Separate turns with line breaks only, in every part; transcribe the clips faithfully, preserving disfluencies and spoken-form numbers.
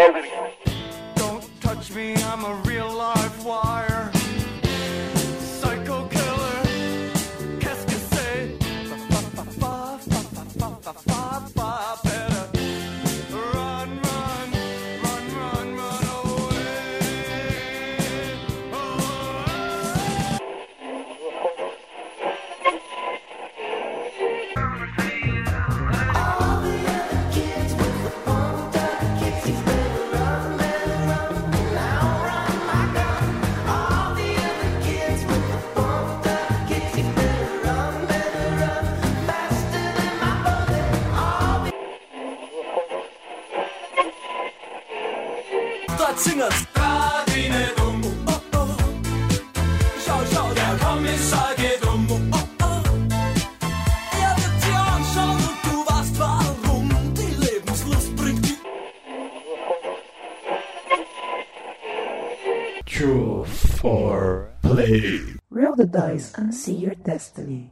Don't touch me, I'm a real live wire. Psycho killer. Qu'est-ce que c'est? Fa fa fa fa fa fa fa fa. Better run, run, run, run, run away. All the other kids with the pumped up kicks, you better run, better run. Now run my gun. All the other kids with the pumped up kicks, you better run, better run. Faster than my bullet. All the Singers. Radine Dumbo, oh oh. Schau, schau, der Kommissar geht um, oh oh. Er wird dir anschauen und du weißt warum. Die Lebenslust bringt die
True for play.
Roll the dice and see your destiny.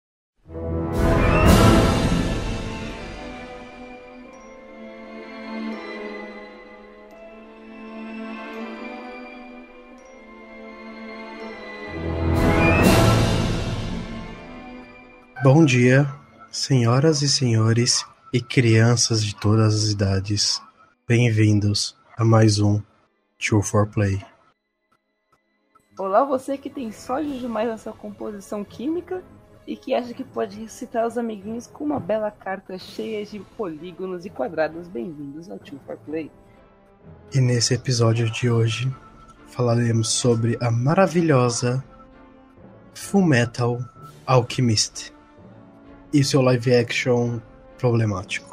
Bom dia, senhoras e senhores e crianças de todas as idades. Bem-vindos a mais um True for Play.
Olá, você que tem sódio demais na sua composição química e que acha que pode ressuscitar os amiguinhos com uma bela carta cheia de polígonos e quadrados. Bem-vindos ao True for Play.
E nesse episódio de hoje falaremos sobre a maravilhosa Fullmetal Alchemist e seu live action problemático.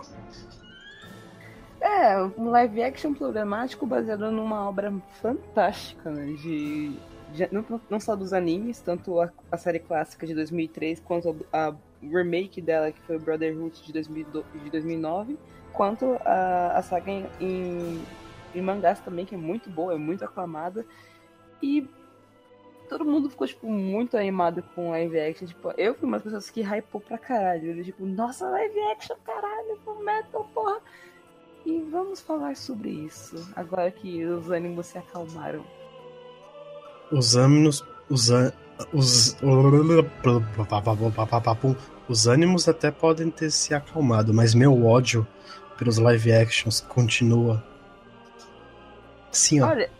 É, um live action problemático baseado numa obra fantástica, né? De, de não, não só dos animes, tanto a, a série clássica de dois mil e três quanto a, a remake dela, que foi o Brotherhood de, dois mil e doze, de dois mil e nove, quanto a, a saga em, em, em mangás também, que é muito boa, é muito aclamada. E todo mundo ficou, tipo, muito animado com live action. Tipo, eu fui uma das pessoas que hypou pra caralho. Eu, tipo, nossa, live action, caralho, Fullmetal, porra. E vamos falar sobre isso, agora que os ânimos se acalmaram.
Os ânimos... Os, an- os, os ânimos até podem ter se acalmado, mas meu ódio pelos live actions continua. Sim, ó.
Olha...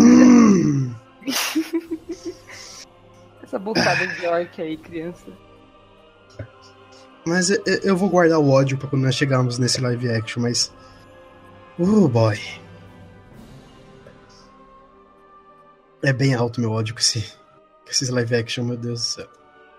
Essa bolsada de orc aí, criança.
Mas eu, eu vou guardar o ódio pra quando nós chegarmos nesse live action, mas... Uh, boy. É bem alto meu ódio com, esse, com esses live action, meu Deus do céu.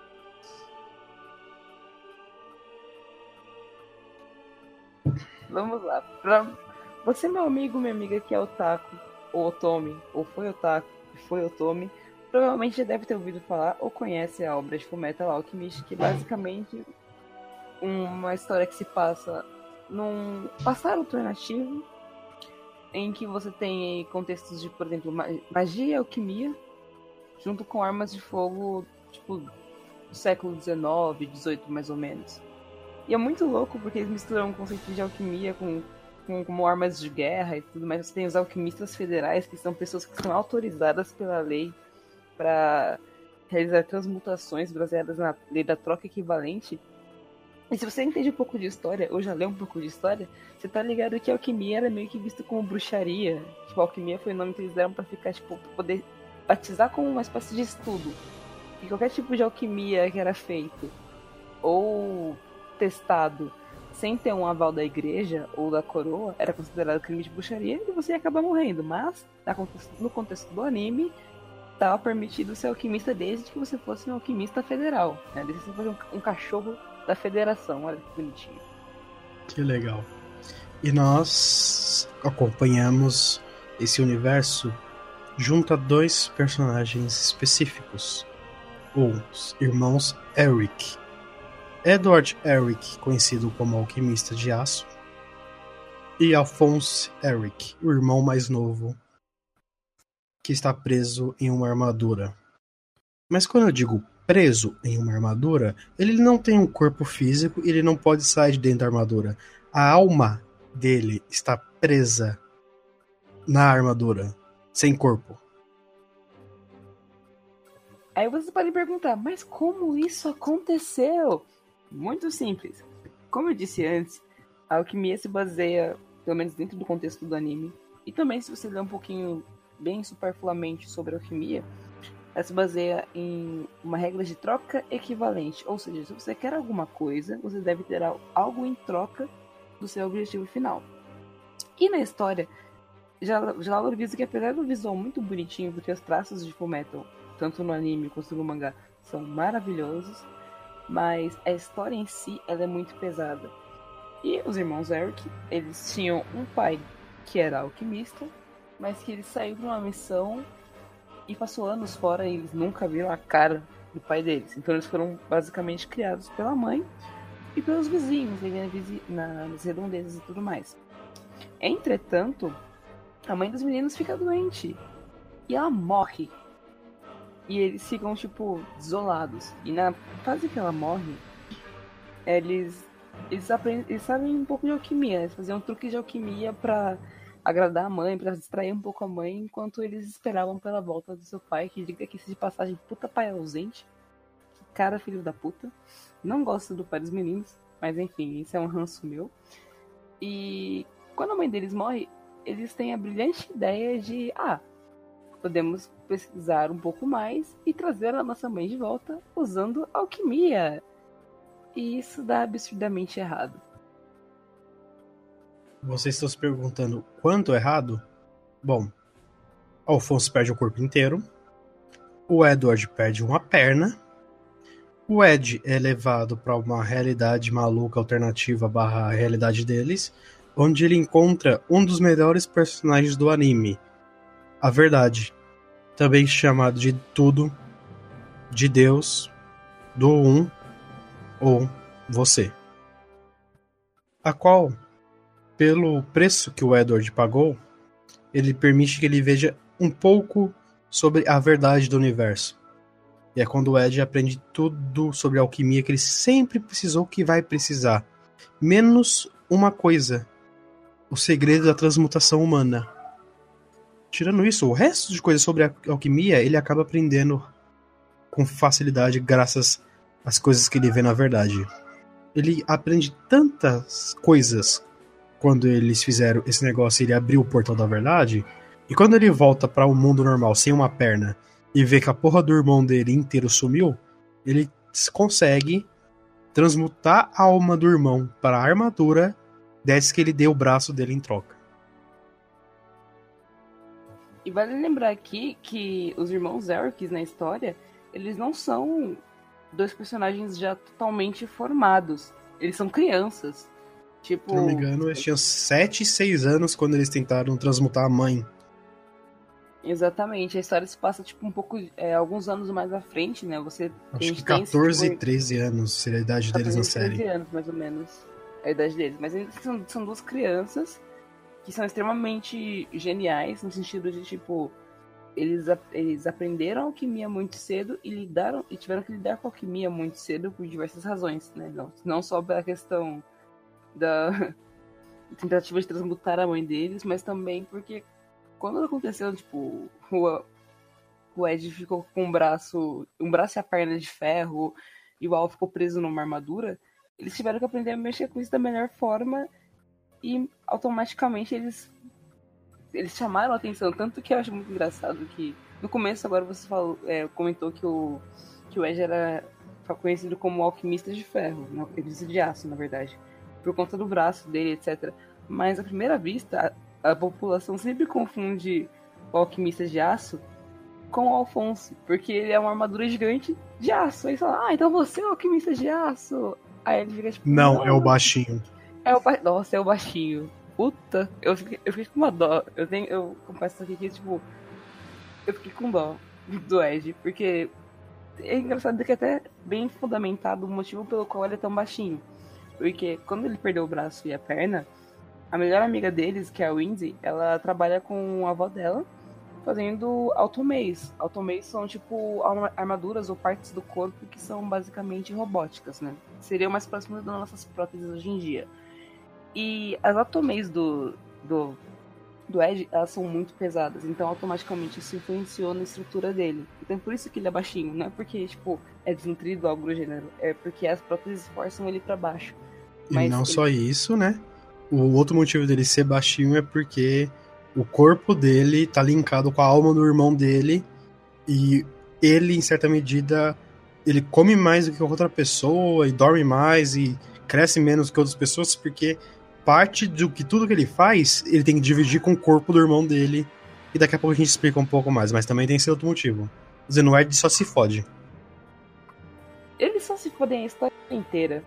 Vamos lá. Pra você, meu amigo, minha amiga que é otaku, ou otome, ou foi otaku, e foi otome, provavelmente já deve ter ouvido falar ou conhece a obra de Fullmetal Alchemist, que é basicamente uma história que se passa num passado alternativo, em que você tem contextos de, por exemplo, magia e alquimia, junto com armas de fogo, tipo, do século dezenove, dezoito mais ou menos. E é muito louco porque eles misturam o conceito de alquimia com, com como armas de guerra e tudo mais. Você tem os alquimistas federais, que são pessoas que são autorizadas pela lei para realizar transmutações baseadas na lei da troca equivalente. E se você entende um pouco de história, ou já leu um pouco de história, você tá ligado que a alquimia era meio que vista como bruxaria. Tipo, a alquimia foi o nome que eles deram pra ficar, tipo, pra poder batizar como uma espécie de estudo. E qualquer tipo de alquimia que era feito, ou testado, sem ter um aval da igreja ou da coroa, era considerado crime de bruxaria e você ia acabar morrendo. Mas, no contexto do anime, estava permitido ser alquimista desde que você fosse um alquimista federal, né? Desde que você fosse um, um cachorro da federação. Olha que bonitinho.
Que legal. E nós acompanhamos esse universo junto a dois personagens específicos. Os irmãos Eric. Edward Eric, conhecido como alquimista de aço, e Alphonse Eric, o irmão mais novo, que está preso em uma armadura. Mas quando eu digo preso em uma armadura, ele não tem um corpo físico e ele não pode sair de dentro da armadura. A alma dele está presa na armadura, sem corpo.
Aí você pode perguntar, mas como isso aconteceu? Muito simples. Como eu disse antes, a alquimia se baseia, pelo menos dentro do contexto do anime, e também se você ler um pouquinho, bem superfluamente sobre a alquimia, ela se baseia em uma regra de troca equivalente. Ou seja, se você quer alguma coisa, você deve ter algo em troca do seu objetivo final. E na história, já, já avisa que apesar do visual muito bonitinho, porque os traços de Fullmetal, tanto no anime quanto no mangá, são maravilhosos, mas a história em si, ela é muito pesada. E os irmãos Eric, eles tinham um pai que era alquimista, mas que ele saiu para uma missão e passou anos fora e eles nunca viram a cara do pai deles. Então eles foram basicamente criados pela mãe e pelos vizinhos, nas redondezas e tudo mais. Entretanto, a mãe dos meninos fica doente e ela morre. E eles ficam, tipo, desolados. E na fase que ela morre, eles, eles, aprendem, eles sabem um pouco de alquimia. Eles faziam um truque de alquimia pra agradar a mãe, pra distrair um pouco a mãe, enquanto eles esperavam pela volta do seu pai, que diga que se de passagem, puta pai ausente. Que cara, filho da puta. Não gosto do pai dos meninos, mas enfim, isso é um ranço meu. E quando a mãe deles morre, eles têm a brilhante ideia de, ah, podemos pesquisar um pouco mais e trazer a nossa mãe de volta usando alquimia. E isso dá absurdamente errado.
Vocês estão se perguntando quanto errado? Bom, Alphonse perde o corpo inteiro. O Edward perde uma perna. O Ed é levado para uma realidade maluca alternativa barra realidade deles, onde ele encontra um dos melhores personagens do anime, a Verdade, também chamado de Tudo, de Deus, do Um ou Você. A qual, pelo preço que o Edward pagou, ele permite que ele veja um pouco sobre a verdade do universo. E é quando o Ed aprende tudo sobre a alquimia que ele sempre precisou que vai precisar. Menos uma coisa: o segredo da transmutação humana. Tirando isso, o resto de coisas sobre a alquimia ele acaba aprendendo com facilidade graças às coisas que ele vê na verdade. Ele aprende tantas coisas quando eles fizeram esse negócio e ele abriu o portal da verdade, e quando ele volta para o mundo normal sem uma perna e vê que a porra do irmão dele inteiro sumiu, ele consegue transmutar a alma do irmão para a armadura desde que ele deu o braço dele em troca.
E vale lembrar aqui que os irmãos Eric na história, eles não são dois personagens já totalmente formados. Eles são crianças. Tipo,
Se não me engano, eles tinham sete e seis anos quando eles tentaram transmutar a mãe.
Exatamente, a história se passa tipo um pouco, é, alguns anos mais à frente, né? Você
Acho que
tem,
catorze e
tipo,
treze anos seria a idade deles na
treze
série.
anos, mais ou menos, a idade deles. Mas eles são, são duas crianças que são extremamente geniais, no sentido de, tipo, eles, eles aprenderam alquimia muito cedo e lidaram e tiveram que lidar com a alquimia muito cedo por diversas razões, né? Não, não só pela questão da tentativa de transmutar a mãe deles, mas também porque quando aconteceu, tipo, o, o Ed ficou com um braço, um braço e a perna de ferro, e o Al ficou preso numa armadura, eles tiveram que aprender a mexer com isso da melhor forma, e automaticamente eles eles chamaram a atenção, tanto que eu acho muito engraçado que no começo agora você falou, é, comentou que o, que o Ed era conhecido como alquimista de ferro, não, alquimista de aço, na verdade, por conta do braço dele, etcétera. Mas à primeira vista, a, a população sempre confunde o alquimista de aço com o Alphonse, porque ele é uma armadura gigante de aço. Aí você fala, ah, então você é o alquimista de aço. Aí ele fica tipo,
Não, é o baixinho.
É o ba... Nossa, é o baixinho. Puta, eu fiquei, eu fiquei com uma dó. Eu, tenho, eu confesso aqui que, tipo, eu fiquei com dó do Ed, porque é engraçado que é até bem fundamentado o motivo pelo qual ele é tão baixinho. Porque quando ele perdeu o braço e a perna, a melhor amiga deles, que é a Windy, ela trabalha com a avó dela, fazendo automays. Automays são, tipo, armaduras ou partes do corpo que são basicamente robóticas, né? Seriam mais próximas das nossas próteses hoje em dia. E as automays do, do, do Ed, elas são muito pesadas, então automaticamente isso influenciou na estrutura dele. Então por isso que ele é baixinho, não é porque, tipo, é desnutrido ou algo do gênero, é porque as próteses forçam ele pra baixo.
E
Mas
não
ele-
só isso, né? O outro motivo dele ser baixinho é porque o corpo dele tá linkado com a alma do irmão dele e ele, em certa medida, ele come mais do que outra pessoa e dorme mais e cresce menos que outras pessoas porque parte do que tudo que ele faz, ele tem que dividir com o corpo do irmão dele. E daqui a pouco a gente explica um pouco mais, mas também tem esse outro motivo. Dizendo, o Ed só se fode.
Eles só se fodem a história inteira.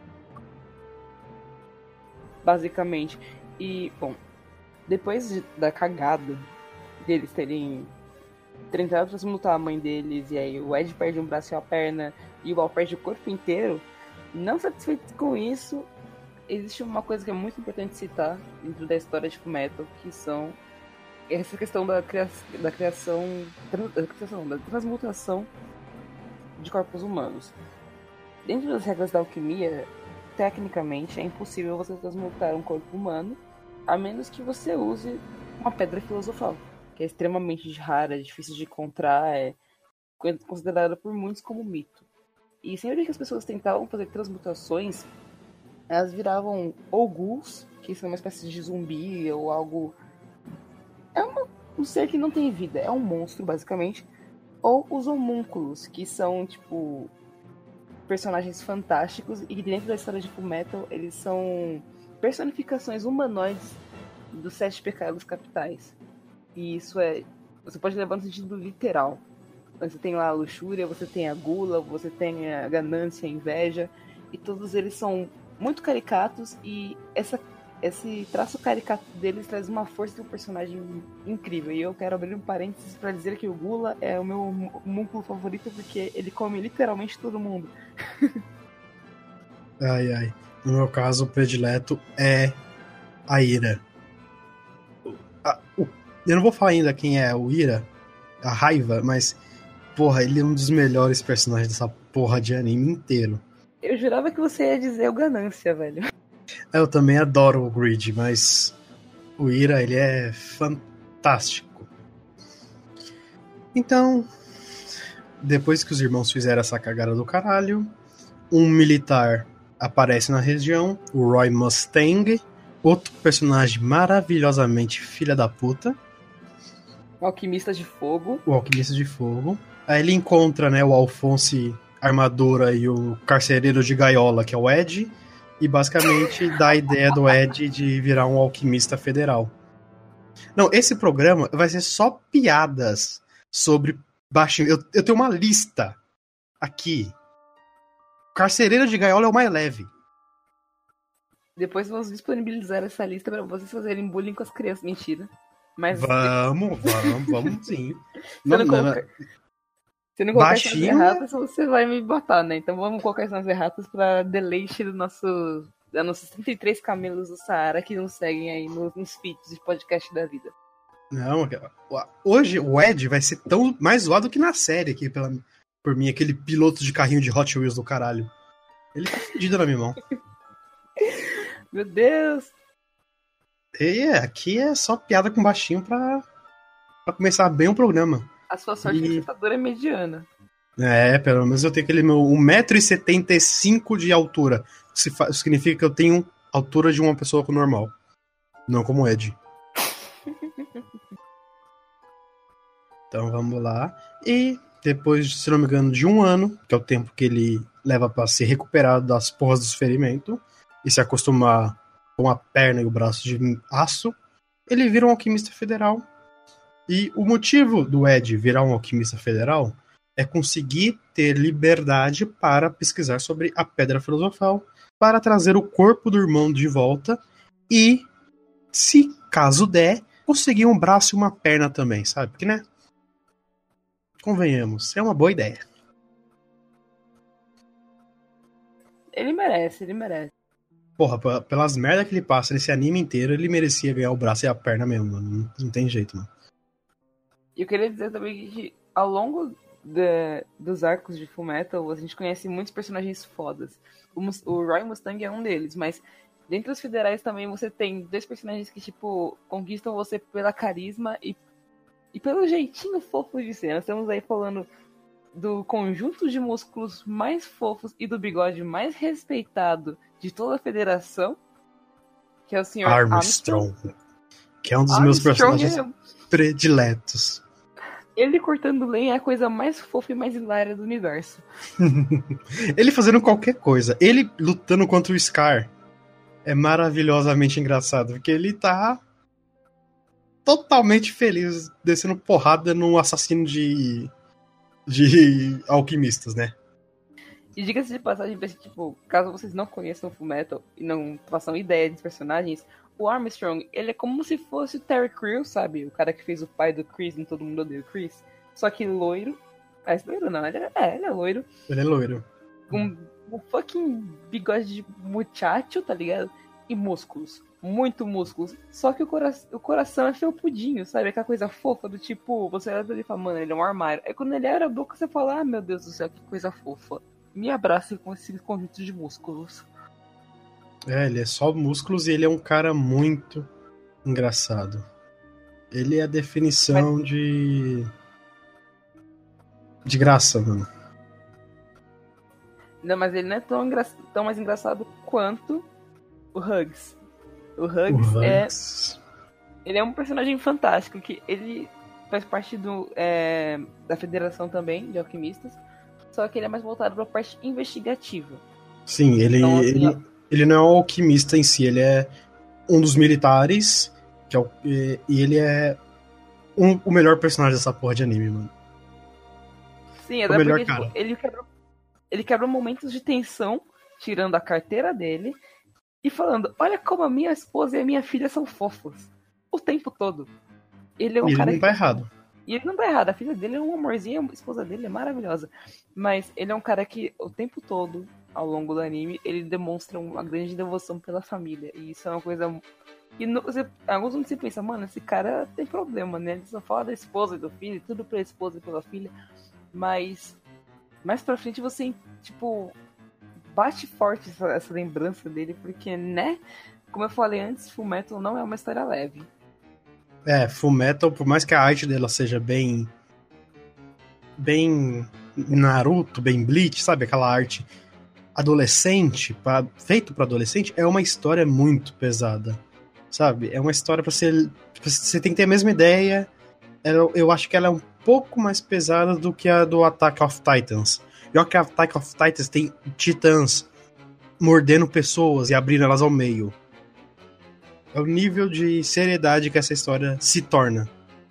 Basicamente. E, bom, depois de- da cagada deles terem tentado transmutar a mãe deles, e aí o Ed perde um braço e uma perna, e o Val perde o corpo inteiro, não satisfeito com isso, existe uma coisa que é muito importante citar dentro da história de Fullmetal, que são essa questão da, cria da criação, trans da criação, da transmutação de corpos humanos. Dentro das regras da alquimia, tecnicamente é impossível você transmutar um corpo humano, a menos que você use uma pedra filosofal, que é extremamente rara, difícil de encontrar, é considerada por muitos como mito. E sempre que as pessoas tentavam fazer transmutações, elas viravam ou ghouls, que são uma espécie de zumbi ou algo... É uma, um ser que não tem vida, é um monstro, basicamente. Ou os homúnculos, que são, tipo, personagens fantásticos e que dentro da história de Fullmetal eles são personificações humanoides dos sete pecados capitais. E isso é... Você pode levar no sentido literal. Você tem lá a luxúria, você tem a gula, você tem a ganância, a inveja, e todos eles são muito caricatos, e essa, esse traço caricato deles traz uma força do personagem incrível. E eu quero abrir um parênteses para dizer que o Gula é o meu múnculo favorito, porque ele come literalmente todo mundo.
Ai, ai. No meu caso, o predileto é a Ira. A- o- eu não vou falar ainda quem é o Ira, a raiva, mas, porra, ele é um dos melhores personagens dessa porra de anime inteiro.
Eu jurava que você ia dizer o Ganância, velho.
Eu também adoro o Grid, mas o Ira, ele é fantástico. Então, depois que os irmãos fizeram essa cagada do caralho, um militar aparece na região, o Roy Mustang, outro personagem maravilhosamente filha da puta,
Um alquimista de fogo.
o Alquimista de Fogo. Aí ele encontra, né, o Alphonse Armadura e o Carcereiro de Gaiola, que é o Ed, e basicamente dá a ideia do Ed de virar um alquimista federal. Não, esse programa vai ser só piadas sobre baixinho. Eu, eu tenho uma lista aqui. Carcereiro de Gaiola é o mais leve.
Depois vamos disponibilizar essa lista para vocês fazerem bullying com as crianças. Mentira. Mas
Vamos, vamos, vamos sim.
se
Não,
não
não, não.
colocar, se não colocar essas
Baixinho,
erratas, você vai me botar, né? Então vamos colocar essas erratas para deleite do nosso, da nossos trinta e três camelos do Saara que nos seguem aí nos, nos feeds de podcast da vida.
Não, hoje o Ed vai ser tão mais zoado que na série aqui, pela, por mim, aquele piloto de carrinho de Hot Wheels do caralho. Ele tá fedido na minha mão.
Meu Deus!
E é, aqui é só piada com baixinho pra, pra começar bem o programa.
A sua sorte
E-
de espectador é mediana.
É, pelo menos eu tenho aquele meu um metro e setenta e cinco de altura. Isso fa- significa que eu tenho altura de uma pessoa normal. Não como o Ed. Então vamos lá. E depois, se não me engano, de um ano, que é o tempo que ele leva pra se recuperar das porras dos ferimentos e se acostumar com a perna e o braço de aço, ele vira um alquimista federal. E o motivo do Ed virar um alquimista federal é conseguir ter liberdade para pesquisar sobre a Pedra Filosofal, para trazer o corpo do irmão de volta e, se caso der, conseguir um braço e uma perna também, sabe? Porque, né? Convenhamos, é uma boa ideia.
Ele merece, ele merece.
Porra, p- pelas merdas que ele passa nesse anime inteiro, ele merecia ganhar o braço e a perna mesmo, mano. Não, não tem jeito, mano.
E eu queria dizer também que ao longo da- dos arcos de Fullmetal, a gente conhece muitos personagens fodas. O, Mus- o Roy Mustang é um deles, mas Dentre os federais também você tem dois personagens que, tipo, conquistam você pela carisma e, e pelo jeitinho fofo de ser. Nós estamos aí falando do conjunto de músculos mais fofos e do bigode mais respeitado de toda a federação, que é o senhor Armstrong.
Armstrong, que é um dos meus
Armstrong
personagens
é-
prediletos.
Ele cortando lenha é a coisa mais fofa e mais hilária do universo.
Ele fazendo qualquer coisa. Ele lutando contra o Scar é maravilhosamente engraçado, porque ele tá totalmente feliz descendo porrada num assassino de de alquimistas, né?
E diga-se de passagem, tipo, caso vocês não conheçam o Fullmetal e não façam ideia dos personagens, o Armstrong, ele é como se fosse o Terry Crews, sabe? O cara que fez o pai do Chris em Todo Mundo Odeia o Chris. Só que loiro. Ah, esse loiro não, ele é, é, ele é loiro.
Ele é loiro.
Com um fucking bigode de muchacho, tá ligado? E músculos. Muito músculos. Só que o, cora o coração é felpudinho, sabe? Aquela coisa fofa do tipo, você olha pra ele e fala, mano, ele é um armário. Aí quando ele abre a boca, você fala, ah, meu Deus do céu, que coisa fofa. Me abraça com esse conjunto de músculos.
É, ele é só músculos e ele é um cara muito engraçado. Ele é a definição
Mas-
de. de graça, mano.
Não, mas ele não é tão, engra tão mais engraçado quanto o Hugs. O
O
Hugs, é,
Hugs.
ele é um personagem fantástico, que ele faz parte do, é, da federação também, de alquimistas, só que ele é mais voltado pra parte investigativa.
Sim, ele,
Então, assim,
ele, ele não é um alquimista em si, ele é um dos militares, que é o, e, e ele é um, o melhor personagem dessa porra de anime, mano.
Sim,
o
até
melhor
porque tipo,
cara.
ele, quebra, ele quebra momentos de tensão, tirando a carteira dele, e falando, olha como a minha esposa e a minha filha são fofos. O tempo todo. Ele é um
E ele
cara
não
que
tá errado.
E ele não tá errado, a filha dele é um amorzinho, a esposa dele é maravilhosa. Mas ele é um cara que, o tempo todo, ao longo do anime, ele demonstra uma grande devoção pela família. E isso é uma coisa. E no, você, alguns momentos você pensa, mano, esse cara tem problema, né? Ele só fala da esposa e do filho, tudo pela esposa e pela filha. Mas mais pra frente você, tipo, bate forte essa, essa lembrança dele, porque, né? Como eu falei antes, Fullmetal não é uma história leve.
É, Fullmetal, por mais que a arte dela seja bem. bem Naruto, bem Bleach, sabe? Aquela arte adolescente, pra, feito para adolescente, é uma história muito pesada, sabe? É uma história pra você. Você tem que ter a mesma ideia. Eu, eu acho que ela é um pouco mais pesada do que a do Attack of Titans. Já que a Attack of Titans tem titãs mordendo pessoas e abrindo elas ao meio. É o nível de seriedade que essa história se torna.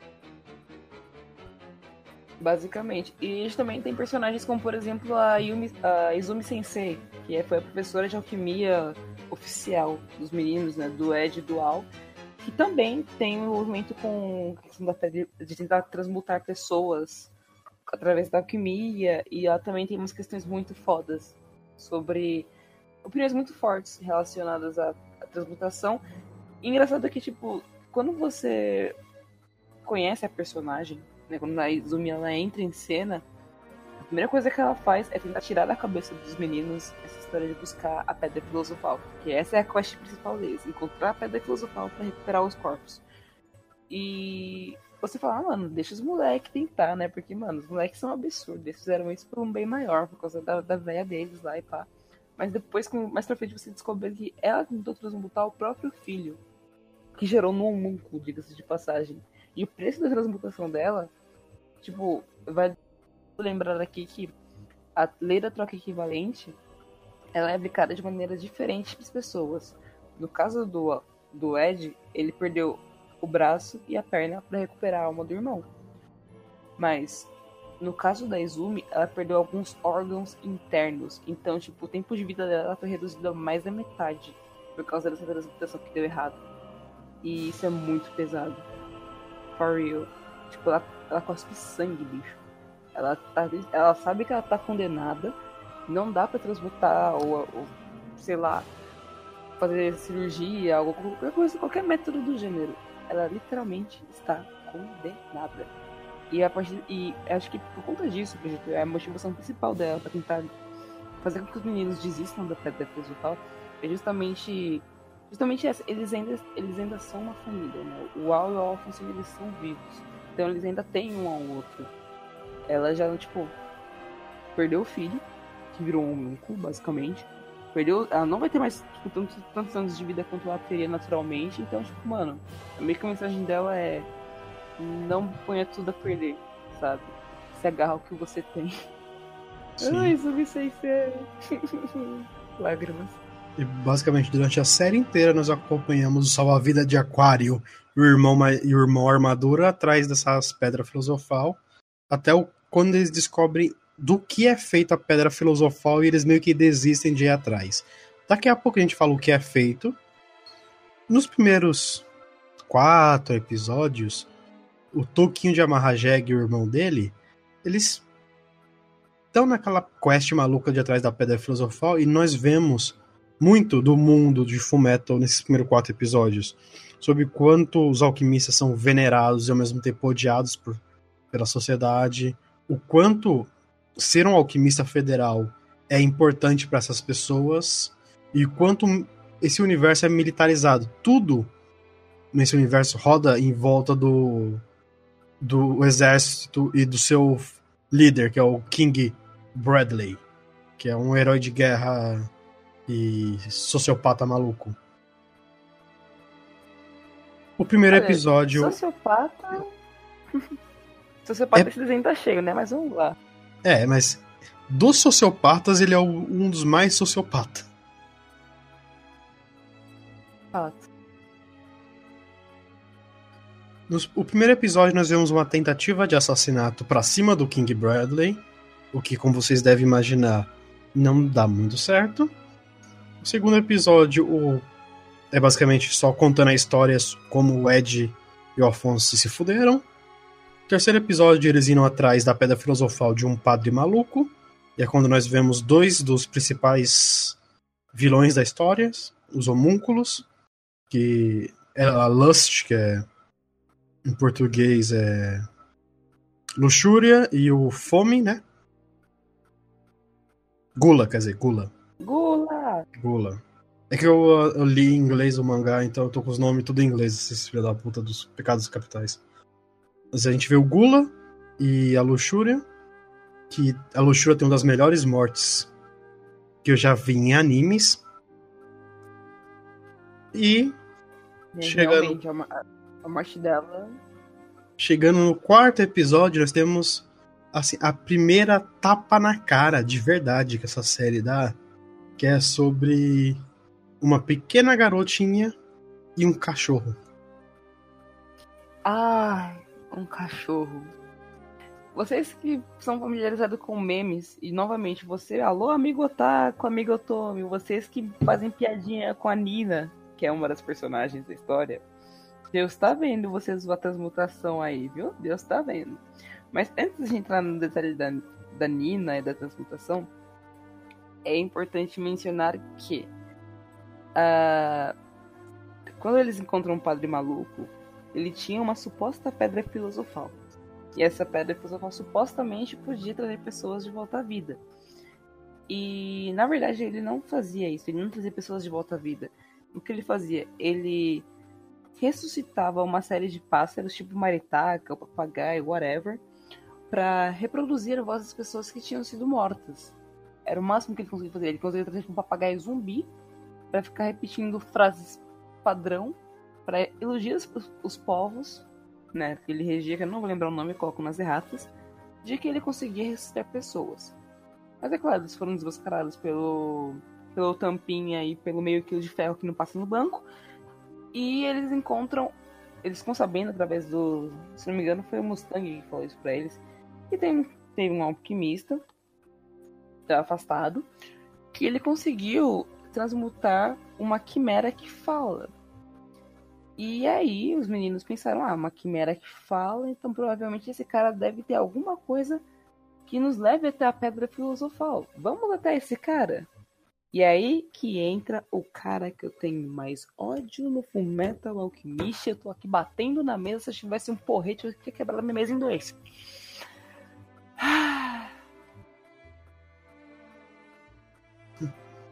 Basicamente. E a gente também tem personagens como, por exemplo, a, Yumi, a Izumi Sensei, que é- foi a professora de alquimia oficial dos meninos, né, do Ed e do Al, que também tem um envolvimento com a questão da pedra, de tentar transmutar pessoas através da alquimia, e ela também tem umas questões muito fodas sobre opiniões muito fortes relacionadas à, à transmutação. E engraçado é que, tipo, quando você conhece a personagem, né, quando a Izumi ela entra em cena, a primeira coisa que ela faz é tentar tirar da cabeça dos meninos essa história de buscar a Pedra Filosofal, porque essa é a quest principal deles, encontrar a Pedra Filosofal para recuperar os corpos. E você fala, ah, mano, deixa os moleques tentar, né, porque, mano, os moleques são absurdos, eles fizeram isso por um bem maior, por causa da, da véia deles lá e pá. Mas depois, com- mais pra frente, você descobre que ela tentou transmutar o próprio filho, que gerou no homúnculo, diga-se de passagem. E o preço da transmutação dela, tipo, vai lembrar aqui que a lei da troca equivalente, ela é aplicada de maneiras diferentes para as pessoas. No caso do, do Ed, ele perdeu o braço e a perna para recuperar a alma do irmão. Mas, no caso da Izumi, ela perdeu alguns órgãos internos. Então, tipo, o tempo de vida dela foi reduzido a mais da metade por causa dessa transmutação que deu errado. E isso é muito pesado. For real. Tipo, ela, ela cospe sangue, bicho. Ela, tá, ela sabe que ela tá condenada. Não dá pra transmutar ou, ou sei lá, fazer cirurgia, algo, qualquer coisa, qualquer método do gênero. Ela literalmente está condenada. E, a partir, e acho que por conta disso, por exemplo, é a motivação principal dela pra tentar fazer com que os meninos desistam da pedra filosofal é justamente justamente essa, eles ainda, eles ainda são uma família, né? O Al e o Alphonse, eles são vivos. Então eles ainda têm um ao outro. Ela já, tipo, perdeu o filho, que virou um homúnculo, basicamente. Perdeu, ela não vai ter mais tipo, tantos, tantos anos de vida quanto ela teria naturalmente. Então, tipo, mano, meio que a mensagem dela é: não ponha tudo a perder, sabe? Se agarra ao que você tem.
Sim.
Ai, subi sem ser. Lágrimas.
E basicamente, durante a série inteira, nós acompanhamos o salva-vida de Aquário e o irmão, ma- e o irmão Armadura atrás dessas pedras filosofal, até o, quando eles descobrem do que é feita a pedra filosofal e eles meio que desistem de ir atrás. Daqui a pouco a gente fala o que é feito. Nos primeiros quatro episódios, o Toquinho de Amarrajeg e o irmão dele, eles estão naquela quest maluca de atrás da pedra filosofal e nós vemos muito do mundo de Fullmetal nesses primeiros quatro episódios, sobre quanto os alquimistas são venerados e ao mesmo tempo odiados por, pela sociedade, o quanto ser um alquimista federal é importante para essas pessoas e quanto esse universo é militarizado. Tudo nesse universo roda em volta do, do exército e do seu líder, que é o King Bradley, que é um herói de guerra e sociopata maluco. O primeiro
Olha,
episódio...
Sociopata. Sociopata
É-
esse desenho tá cheio, né? Mas vamos lá.
É, mas dos sociopatas, ele é o- um dos mais sociopata.
Fato.
Nos- o primeiro episódio nós vemos uma tentativa de assassinato pra cima do King Bradley, o que, como vocês devem imaginar, não dá muito certo. O segundo episódio o- é basicamente só contando a história como o Ed e o Alphonse se fuderam. O terceiro episódio eles indo atrás da pedra filosofal de um padre maluco, e é quando nós vemos dois dos principais vilões da história, os homúnculos, que é a Lust, que é em português é luxúria, e o fome, né? Gula, quer dizer, gula.
Gula!
Gula. É que eu, eu li em inglês o mangá, então eu tô com os nomes tudo em inglês, esses filhos da puta dos pecados capitais. Mas a gente vê o Gula e a luxúria, que a luxúria tem uma das melhores mortes que eu já vi em animes. E
Né,
Chega
Realmente, a, ma- a morte dela.
chegando no quarto episódio, nós temos assim, a primeira tapa na cara de verdade que essa série dá, que é sobre uma pequena garotinha e um cachorro.
Ai, um cachorro. Vocês que são familiarizados com memes, e novamente, você, alô, amigo Otaku, amigo Otomi, vocês que fazem piadinha com a Nina, que é uma das personagens da história, Deus tá vendo vocês zoar a transmutação aí, viu? Deus tá vendo. Mas antes de entrar no detalhe da, da Nina e da transmutação, é importante mencionar que ah, quando eles encontram um padre maluco, ele tinha uma suposta pedra filosofal. E essa pedra filosofal supostamente podia trazer pessoas de volta à vida. E na verdade ele não fazia isso, ele não trazia pessoas de volta à vida. O que ele fazia? Ele ressuscitava uma série de pássaros, tipo maritaca, papagaio, whatever, para reproduzir a voz das pessoas que tinham sido mortas. Era o máximo que ele conseguia fazer. Ele conseguia trazer tipo, um papagaio zumbi para ficar repetindo frases padrão para elogiar os, os povos, né? Que ele regia, que eu não vou lembrar o nome, eu coloco nas erratas, de que ele conseguia ressuscitar pessoas. Mas é claro, eles foram desmascarados pelo, pelo tampinha e pelo meio quilo de ferro que não passa no banco. E eles encontram, eles ficam sabendo através do, se não me engano, foi o Mustang que falou isso pra eles, que tem, tem um alquimista afastado, que ele conseguiu transmutar uma quimera que fala. E aí os meninos pensaram, ah, uma quimera que fala, então provavelmente esse cara deve ter alguma coisa que nos leve até a pedra filosofal. Vamos até esse cara? E aí que entra o cara que eu tenho mais ódio no Fullmetal Alchemist. Eu tô aqui batendo na mesa, se eu tivesse um porrete eu ia quebrar minha mesa em dois.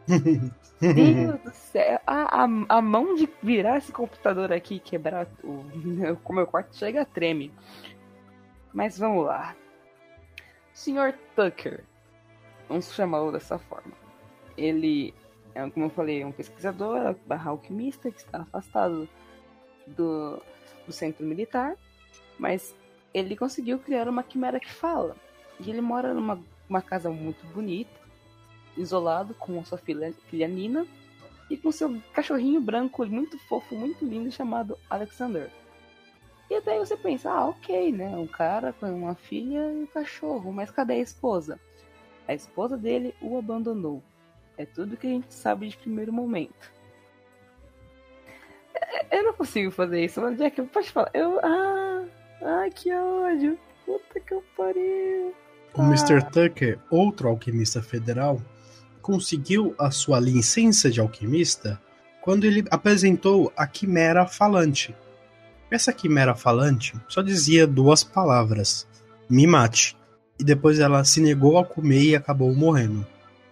Deus do céu, a, a, a mão de virar esse computador aqui e quebrar o, o meu quarto chega a treme. Mas vamos lá. senhor Tucker, vamos chamá-lo dessa forma. Ele, é, como eu falei, é um pesquisador, barra alquimista, que está afastado do, do centro militar, mas ele conseguiu criar uma quimera que fala. E ele mora numa uma casa muito bonita, isolado, com a sua filha, filha Nina, e com seu cachorrinho branco muito fofo, muito lindo, chamado Alexander. E daí você pensa, ah, ok, né? Um cara com uma filha e um cachorro, mas cadê a esposa? A esposa dele o abandonou. É tudo que a gente sabe de primeiro momento. Eu não consigo fazer isso, mas Jack, pode falar. Eu. Ah! Ai, que ódio! Puta que eu pariu!
O mister Tucker, outro alquimista federal, conseguiu a sua licença de alquimista quando ele apresentou a quimera falante. Essa quimera falante só dizia duas palavras: me mate. E depois ela se negou a comer e acabou morrendo.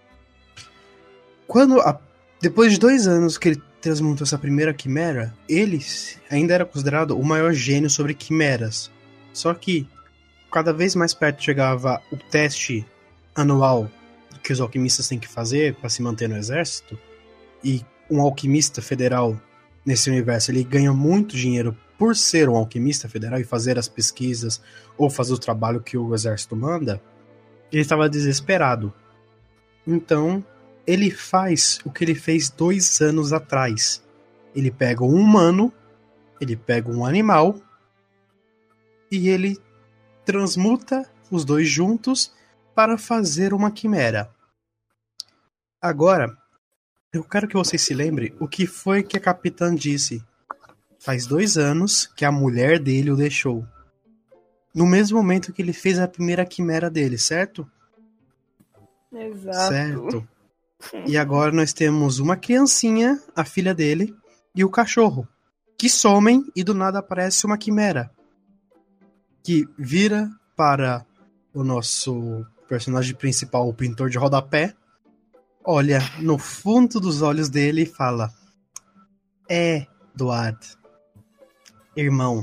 Quando a... Depois de dois anos que ele transmutou essa primeira quimera, ele ainda era considerado o maior gênio sobre quimeras. Só que cada vez mais perto chegava o teste anual que os alquimistas têm que fazer para se manter no exército, e um alquimista federal nesse universo ele ganha muito dinheiro por ser um alquimista federal e fazer as pesquisas ou fazer o trabalho que o exército manda. Ele estava desesperado. Então ele faz o que ele fez dois anos atrás. Ele pega um humano, ele pega um animal e ele transmuta os dois juntos para fazer uma quimera. Agora, eu quero que vocês se lembrem o que foi que a capitã disse. Faz dois anos que a mulher dele o deixou. No mesmo momento que ele fez a primeira quimera dele, certo?
Exato.
Certo. E agora nós temos uma criancinha, a filha dele, e o cachorro, que somem e do nada aparece uma quimera, que vira para o nosso personagem principal, o pintor de rodapé, olha no fundo dos olhos dele e fala: é, Eduardo, irmão.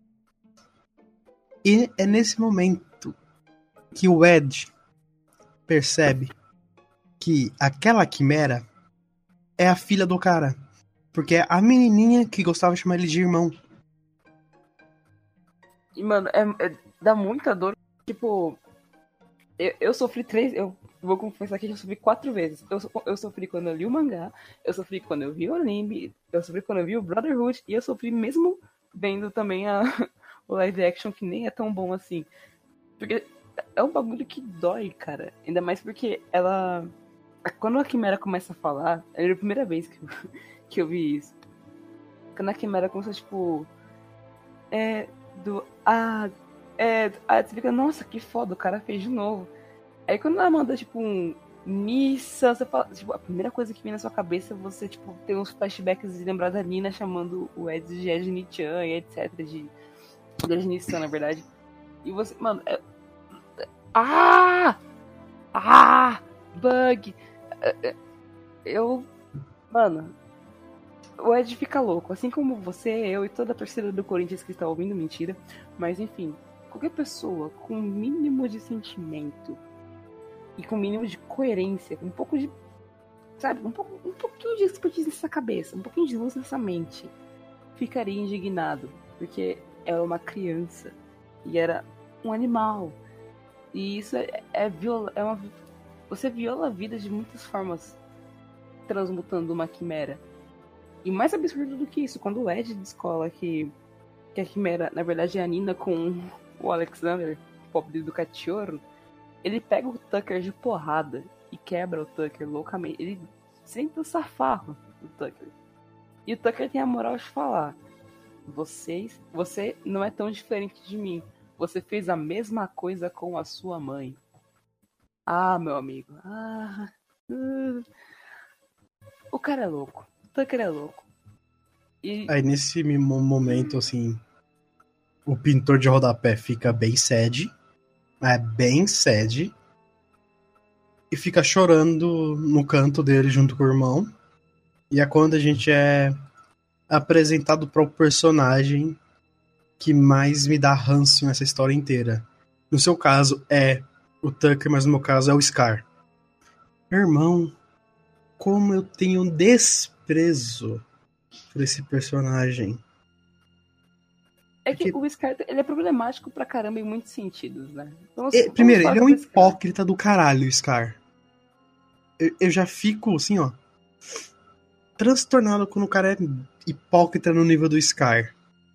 E é nesse momento que o Ed percebe que aquela quimera é a filha do cara, porque é a menininha que gostava de chamar ele de irmão.
E, mano, é, é- dá muita dor. Tipo, eu, eu sofri três. Eu vou confessar que eu sofri quatro vezes. Eu, so- eu sofri quando eu li o mangá, eu sofri quando eu vi o anime, eu sofri quando eu vi o Brotherhood, e eu sofri mesmo vendo também a, o live action, que nem é tão bom assim. Porque é um bagulho que dói, cara. Ainda mais porque ela. Quando a Quimera começa a falar, era a primeira vez que eu, que eu vi isso. Quando a Quimera começa, tipo. É. Do. Ah. É. Aí você fica, nossa, que foda, o cara fez de novo. Aí quando ela manda, tipo, um. Missa, você fala. Tipo, a primeira coisa que vem na sua cabeça é você, tipo, ter uns flashbacks de lembrar da Nina chamando o Ed de Edni-chan e etcétera. De. De Edni-san, na verdade. E você. Mano, é. Ah! Ah! Bug! Eu. Mano. O Ed fica louco. Assim como você, eu e toda a torcida do Corinthians que está ouvindo, mentira. Mas enfim. Qualquer pessoa com um mínimo de sentimento e com um mínimo de coerência, com um pouco de. Sabe? Um, pouco, um pouquinho de expertise nessa cabeça, um pouquinho de luz nessa mente, ficaria indignado. Porque era uma criança. E era um animal. E isso é, é, viola, é uma. Você viola a vida de muitas formas transmutando uma quimera. E mais absurdo do que isso, quando o Ed descola que, que a quimera, na verdade, é a Nina com o Alexander, pobre do cachorro, ele pega o Tucker de porrada e quebra o Tucker loucamente. Ele senta o safarro do Tucker. E o Tucker tem a moral de falar: Vocês, você não é tão diferente de mim. Você fez a mesma coisa com a sua mãe. Ah, meu amigo. Ah, uh. O cara é louco. O Tucker é louco. E
Aí nesse mo- momento, assim, o pintor de rodapé fica bem sad. É bem sad. e fica chorando no canto dele junto com o irmão. E é quando a gente é apresentado para o personagem que mais me dá ranço nessa história inteira. No seu caso é o Tucker, mas no meu caso é o Scar. Meu irmão, como eu tenho desprezo por esse personagem.
É que
Porque-
o Scar, ele é problemático pra caramba em muitos sentidos, né? Vamos-
É,
vamos
primeiro,
falar
ele é um
do Scar.
hipócrita do caralho, o Scar. Eu, eu já fico, assim, ó, transtornado quando o cara é hipócrita no nível do Scar.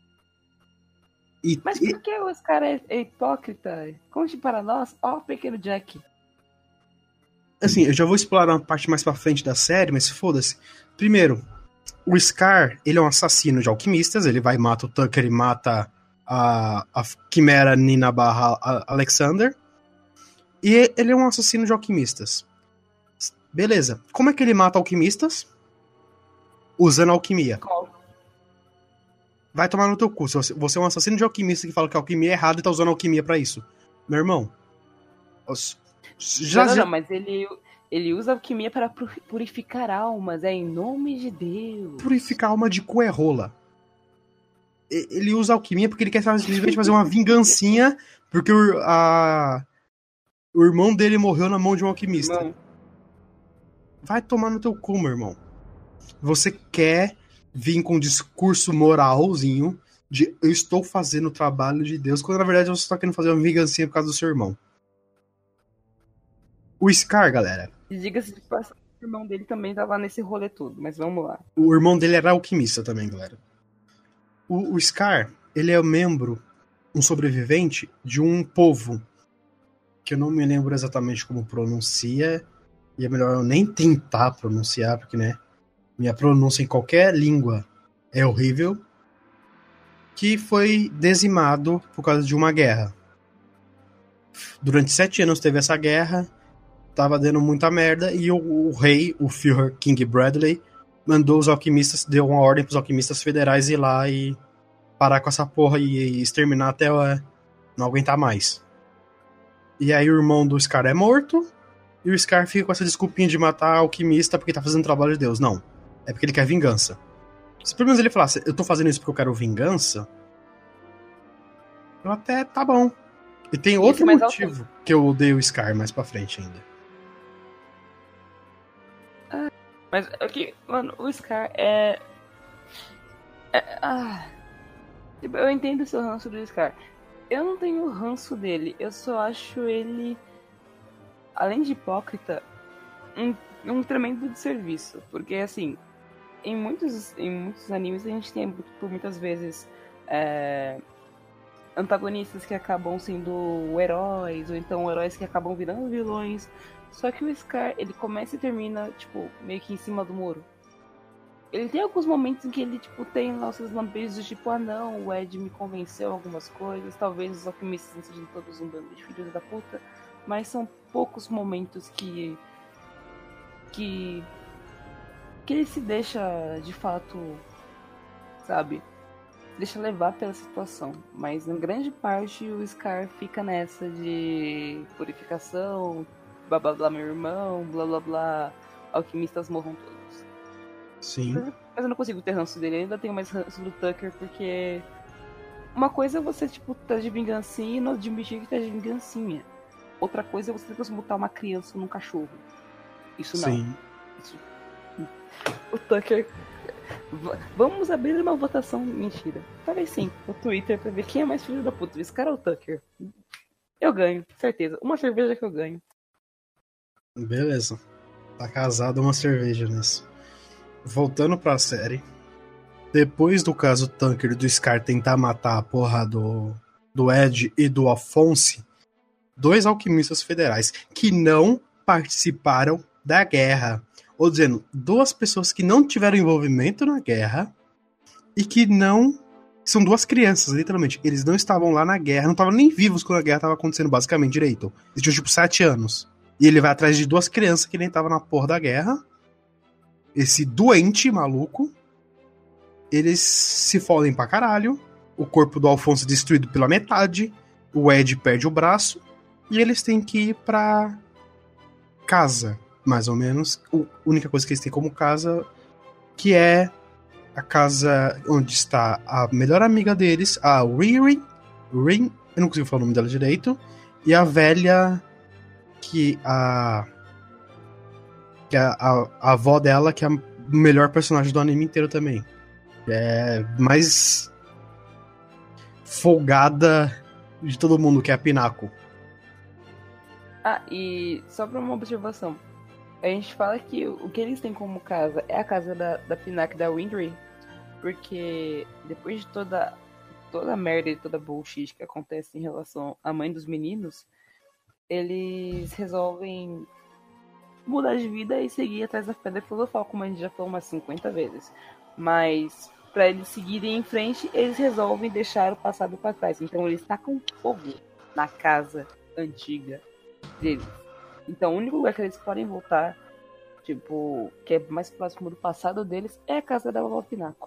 E,
Mas
e-
por que o Scar é, é hipócrita? Conte para nós, ó, pequeno Jack.
assim, eu já vou explorar uma parte mais pra frente da série, mas foda-se. Primeiro, o Scar, ele é um assassino de alquimistas, ele vai e mata o Tucker e mata a, a Quimera Nina barra a- Alexander. E ele é um assassino de alquimistas. Beleza. Como é que ele mata alquimistas? Usando alquimia. Vai tomar no teu cu. Se você, você é um assassino de alquimista que fala que a alquimia é errada e tá usando alquimia pra isso. Meu irmão. os- Já,
não, não,
já-
não, mas ele, ele usa alquimia para pu- purificar almas, é em nome de Deus.
purificar a alma de cu é rola. E- Ele usa alquimia porque ele quer simplesmente fazer uma vingancinha porque o, a, o irmão dele morreu na mão de um alquimista.
Irmão,
Vai tomar no teu cu, meu irmão. Você quer vir com um discurso moralzinho de eu estou fazendo o trabalho de Deus, quando na verdade você está querendo fazer uma vingancinha por causa do seu irmão. O Scar, galera,
e diga-se de passagem, o irmão dele também tava nesse rolê todo, mas vamos lá.
o irmão dele era alquimista também, galera. O, o Scar, ele é membro, um sobrevivente de um povo que eu não me lembro exatamente como pronuncia, e é melhor eu nem tentar pronunciar, porque, né, minha pronúncia em qualquer língua é horrível, que foi dizimado por causa de uma guerra. Durante sete anos teve essa guerra, tava dando muita merda, e o, o rei, o Führer King Bradley, mandou os alquimistas, deu uma ordem pros alquimistas federais ir lá e parar com essa porra e, e exterminar até uh, não aguentar mais. E aí o irmão do Scar é morto, e o Scar fica com essa desculpinha de matar alquimista porque tá fazendo trabalho de Deus. Não, é porque ele quer vingança. Se pelo menos ele falasse, eu tô fazendo isso porque eu quero vingança, eu até, tá bom. E tem outro
mais
motivo que eu odeio o Scar mais pra frente ainda.
Mas aqui, mano, o Scar é. é ah, tipo, eu entendo o seu ranço do Scar. Eu não tenho ranço dele, eu só acho ele, além de hipócrita, um, um tremendo desserviço. Porque assim, em muitos, em muitos animes a gente tem por muitas vezes é, antagonistas que acabam sendo heróis, ou então heróis que acabam virando vilões. Só que o Scar, ele começa e termina, tipo, meio que em cima do muro. Ele tem alguns momentos em que ele, tipo, tem lá os seus lampejos do tipo, ah não, o Ed me convenceu algumas coisas, talvez os alquimistas não sejam todos um bando de filhos da puta, mas são poucos momentos que... que... que ele se deixa, de fato, sabe, deixa levar pela situação. Mas, na grande parte, o Scar fica nessa de purificação, blá blá blá meu irmão, blá blá blá, alquimistas morram todos.
Sim.
Mas eu não consigo ter ranço dele, eu ainda tenho mais ranço do Tucker, porque uma coisa é você, tipo, tá de vingancinha e não admitir que tá de vingancinha. Outra coisa é você transmutar uma criança num cachorro. Isso não.
Sim.
Isso... O Tucker... V- Vamos abrir uma votação. Mentira. Talvez sim, no Twitter, pra ver quem é mais filho da puta, esse cara ou o Tucker. Eu ganho, certeza. Uma cerveja que eu ganho.
Beleza. Tá casado uma cerveja nisso. Voltando pra série. Depois do caso Tucker e do Scar tentar matar a porra do, do Ed e do Alphonse, dois alquimistas federais que não participaram da guerra. Ou dizendo, duas pessoas que não tiveram envolvimento na guerra e que não... São duas crianças, literalmente. Eles não estavam lá na guerra, não estavam nem vivos quando a guerra estava acontecendo, basicamente, direito. Eles tinham, tipo, sete anos. E ele vai atrás de duas crianças que nem estavam na porra da guerra. Esse doente maluco. Eles se fodem pra caralho. O corpo do Alphonse é destruído pela metade. O Ed perde o braço. E eles têm que ir pra casa, mais ou menos. A única coisa que eles têm como casa, que é a casa onde está a melhor amiga deles, a Riri, Rin, eu não consigo falar o nome dela direito, e a velha que a que a, a, a avó dela, que é a melhor personagem do anime inteiro também. É mais folgada de todo mundo, que é a Pinako.
Ah, e só pra uma observação. A gente fala que o que eles têm como casa é a casa da, da Pinako e da Windry, porque depois de toda, toda a merda e toda a bullshit que acontece em relação à mãe dos meninos, eles resolvem mudar de vida e seguir atrás da Pedra Filosofal, como a gente já falou umas cinquenta vezes. Mas, pra eles seguirem em frente, eles resolvem deixar o passado pra trás. Então eles tacam fogo na casa antiga deles. Então o único lugar que eles podem voltar, tipo, que é mais próximo do passado deles, é a casa da vovó Pinako.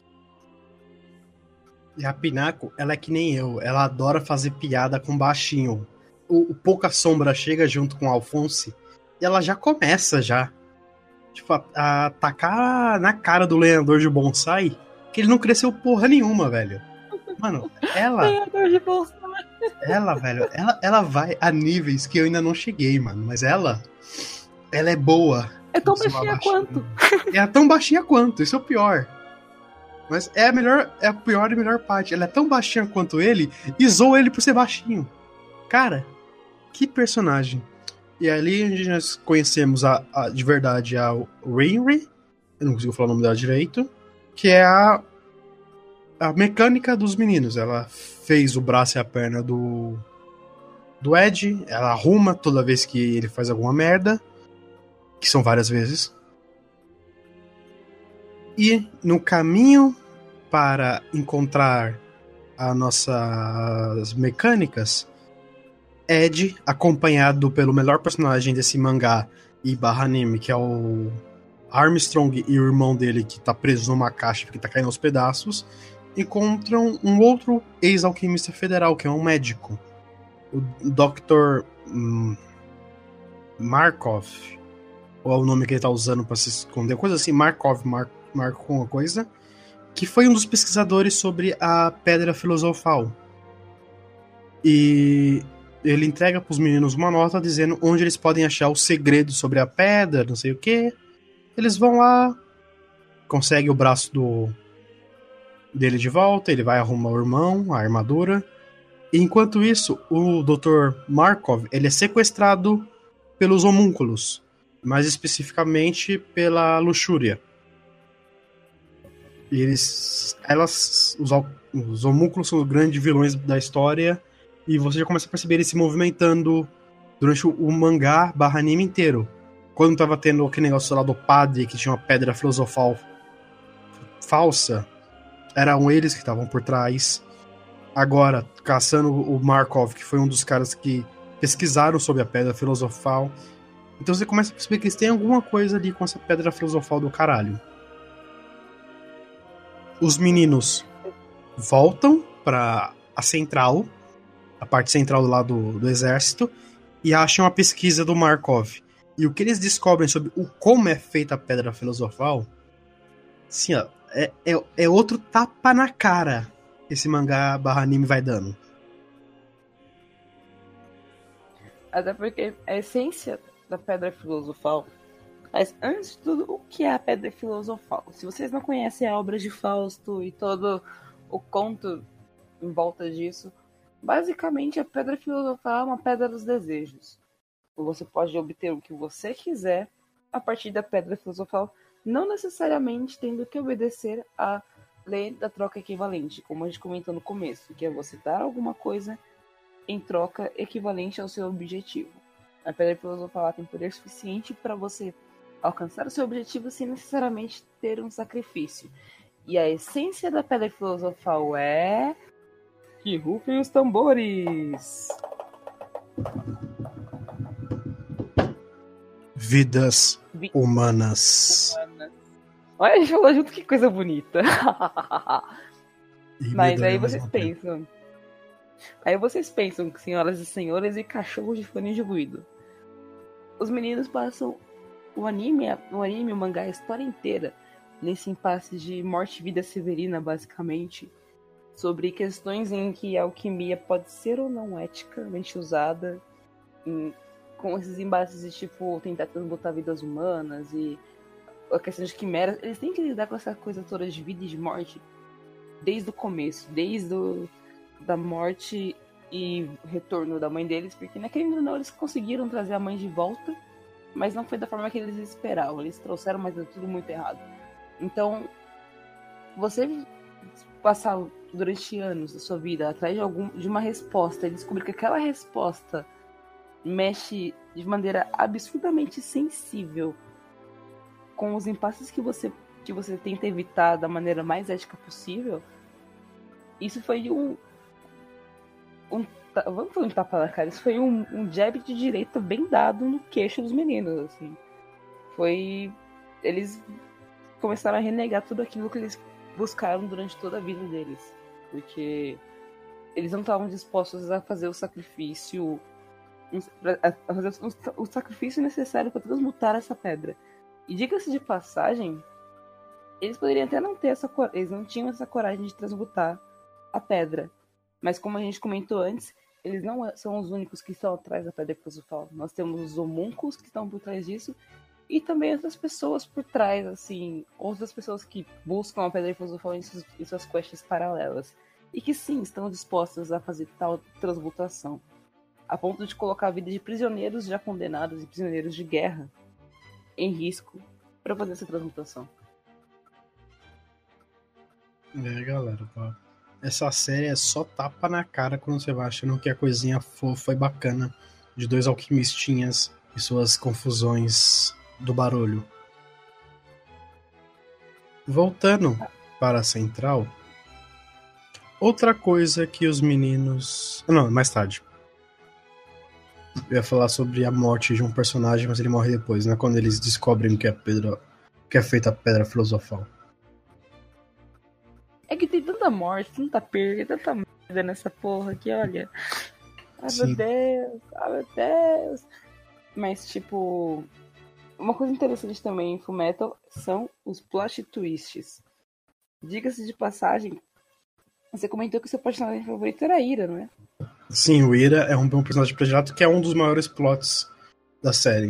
E a Pinako, ela é que nem eu, ela adora fazer piada com baixinho. O, o Pouca Sombra chega junto com o Alphonse e ela já começa já. Tipo, a, a tacar na cara do lenhador de bonsai que ele não cresceu porra nenhuma, velho. Mano, ela...
Lenhador de bonsai.
Ela, velho, ela, ela vai a níveis que eu ainda não cheguei, mano. Mas ela, ela é boa.
É tão
Ser
baixinha
uma
quanto.
É tão baixinha quanto, isso é o pior. Mas é a melhor, é a pior e melhor parte. Ela é tão baixinha quanto ele e zoa ele por ser baixinho. Cara, que personagem. E ali onde nós conhecemos a, a, de verdade a Rinri, eu não consigo falar o nome dela direito, que é a, a mecânica dos meninos. Ela fez o braço e a perna do, do Ed, ela arruma toda vez que ele faz alguma merda, que são várias vezes. E no caminho para encontrar as nossas mecânicas, Ed, acompanhado pelo melhor personagem desse mangá e barra anime, que é o Armstrong, e o irmão dele, que tá preso numa caixa que tá caindo aos pedaços, encontram um outro ex-alquimista federal, que é um médico, o doutor hum, Markov, ou é o nome que ele tá usando pra se esconder, coisa assim, Markov, Mar- Markov, uma coisa, que foi um dos pesquisadores sobre a Pedra Filosofal. E ele entrega pros meninos uma nota dizendo onde eles podem achar o segredo sobre a pedra, não sei o que. Eles vão lá, consegue o braço do dele de volta, ele vai arrumar o irmão, a armadura. E enquanto isso, o doutor Markov, ele é sequestrado pelos homúnculos, mais especificamente pela Luxúria. E eles, elas, os, os homúnculos são os grandes vilões da história, e você já começa a perceber eles se movimentando durante o, o mangá barra anime inteiro. Quando tava tendo aquele negócio lá do padre que tinha uma pedra filosofal falsa, eram eles que estavam por trás. Agora, caçando o Markov, que foi um dos caras que pesquisaram sobre a pedra filosofal. Então você começa a perceber que eles têm alguma coisa ali com essa pedra filosofal do caralho. Os meninos voltam pra a central, a parte central lá do, do exército, e acham a pesquisa do Markov. E o que eles descobrem sobre o como é feita a pedra filosofal, assim, ó, é, é, é outro tapa na cara que esse mangá barra anime vai dando.
Até porque a essência da Pedra Filosofal... Mas, antes de tudo, o que é a Pedra Filosofal? Se vocês não conhecem a obra de Fausto e todo o conto em volta disso, basicamente a Pedra Filosofal é uma pedra dos desejos. Você pode obter o que você quiser a partir da Pedra Filosofal, não necessariamente tendo que obedecer à lei da troca equivalente, como a gente comentou no começo, que é você dar alguma coisa em troca equivalente ao seu objetivo. A Pedra Filosofal tem poder suficiente para você alcançar o seu objetivo sem necessariamente ter um sacrifício. E a essência da Pedra Filosofal é... que rufem os tambores!
Vidas
Vi-
humanas.
Olha, a gente falou junto, que coisa bonita.
E
Mas
vida
aí
ao
vocês
mesmo tempo.
pensam... Aí vocês pensam, senhoras e senhores, e cachorros de fone de ruído. os meninos passam o anime, o anime, o mangá, a história inteira nesse impasse de morte e vida severina, basicamente, sobre questões em que a alquimia pode ser ou não eticamente usada, em, com esses embates de tipo tentar transmutar vidas humanas e a questão de quimeras. Eles têm que lidar com essa coisa toda de vida e de morte desde o começo, desde o, da morte e retorno da mãe deles, porque naquele momento não, eles conseguiram trazer a mãe de volta, mas não foi da forma que eles esperavam. Eles trouxeram, mas deu tudo muito errado. Então, você passar durante anos da sua vida atrás de, algum, de uma resposta e descobrir que aquela resposta mexe de maneira absurdamente sensível com os impasses que você, que você tenta evitar da maneira mais ética possível, isso foi um... um vamos falar um tapa na cara, isso foi um, um jab de direita bem dado no queixo dos meninos, assim. Foi... Eles começaram a renegar tudo aquilo que eles buscaram durante toda a vida deles. Porque eles não estavam dispostos a fazer o sacrifício... a fazer o sacrifício necessário para transmutar essa pedra. E diga-se de passagem, eles poderiam até não ter essa coragem, eles não tinham essa coragem de transmutar a pedra. Mas como a gente comentou antes, eles não são os únicos que estão atrás da pedra filosofal. Nós temos os homúnculos que estão por trás disso, e também outras pessoas por trás, assim, outras pessoas que buscam a pedra filosofal em suas, em suas quests paralelas. E que sim, estão dispostas a fazer tal transmutação, a ponto de colocar a vida de prisioneiros já condenados e prisioneiros de guerra em risco para fazer essa transmutação.
É, galera, pá. Essa série é só tapa na cara quando você vai achando que a coisinha fofa e bacana de dois alquimistinhas e suas confusões do barulho. Voltando para a central, outra coisa que os meninos... Não, mais tarde. Eu ia falar sobre a morte de um personagem, mas ele morre depois, né? Quando eles descobrem que é pedra, que é feita a pedra filosofal.
É que tem tanta morte, tanta perda, tanta merda nessa porra que, olha... Ai,
Sim.
meu Deus, ai, meu Deus. Mas, tipo... Uma coisa interessante também em Fullmetal são os plot twists. Diga-se de passagem, você comentou que o seu personagem favorito era a Ira, não é?
Sim, o Ira é um bom personagem predileto, que é um dos maiores plots da série.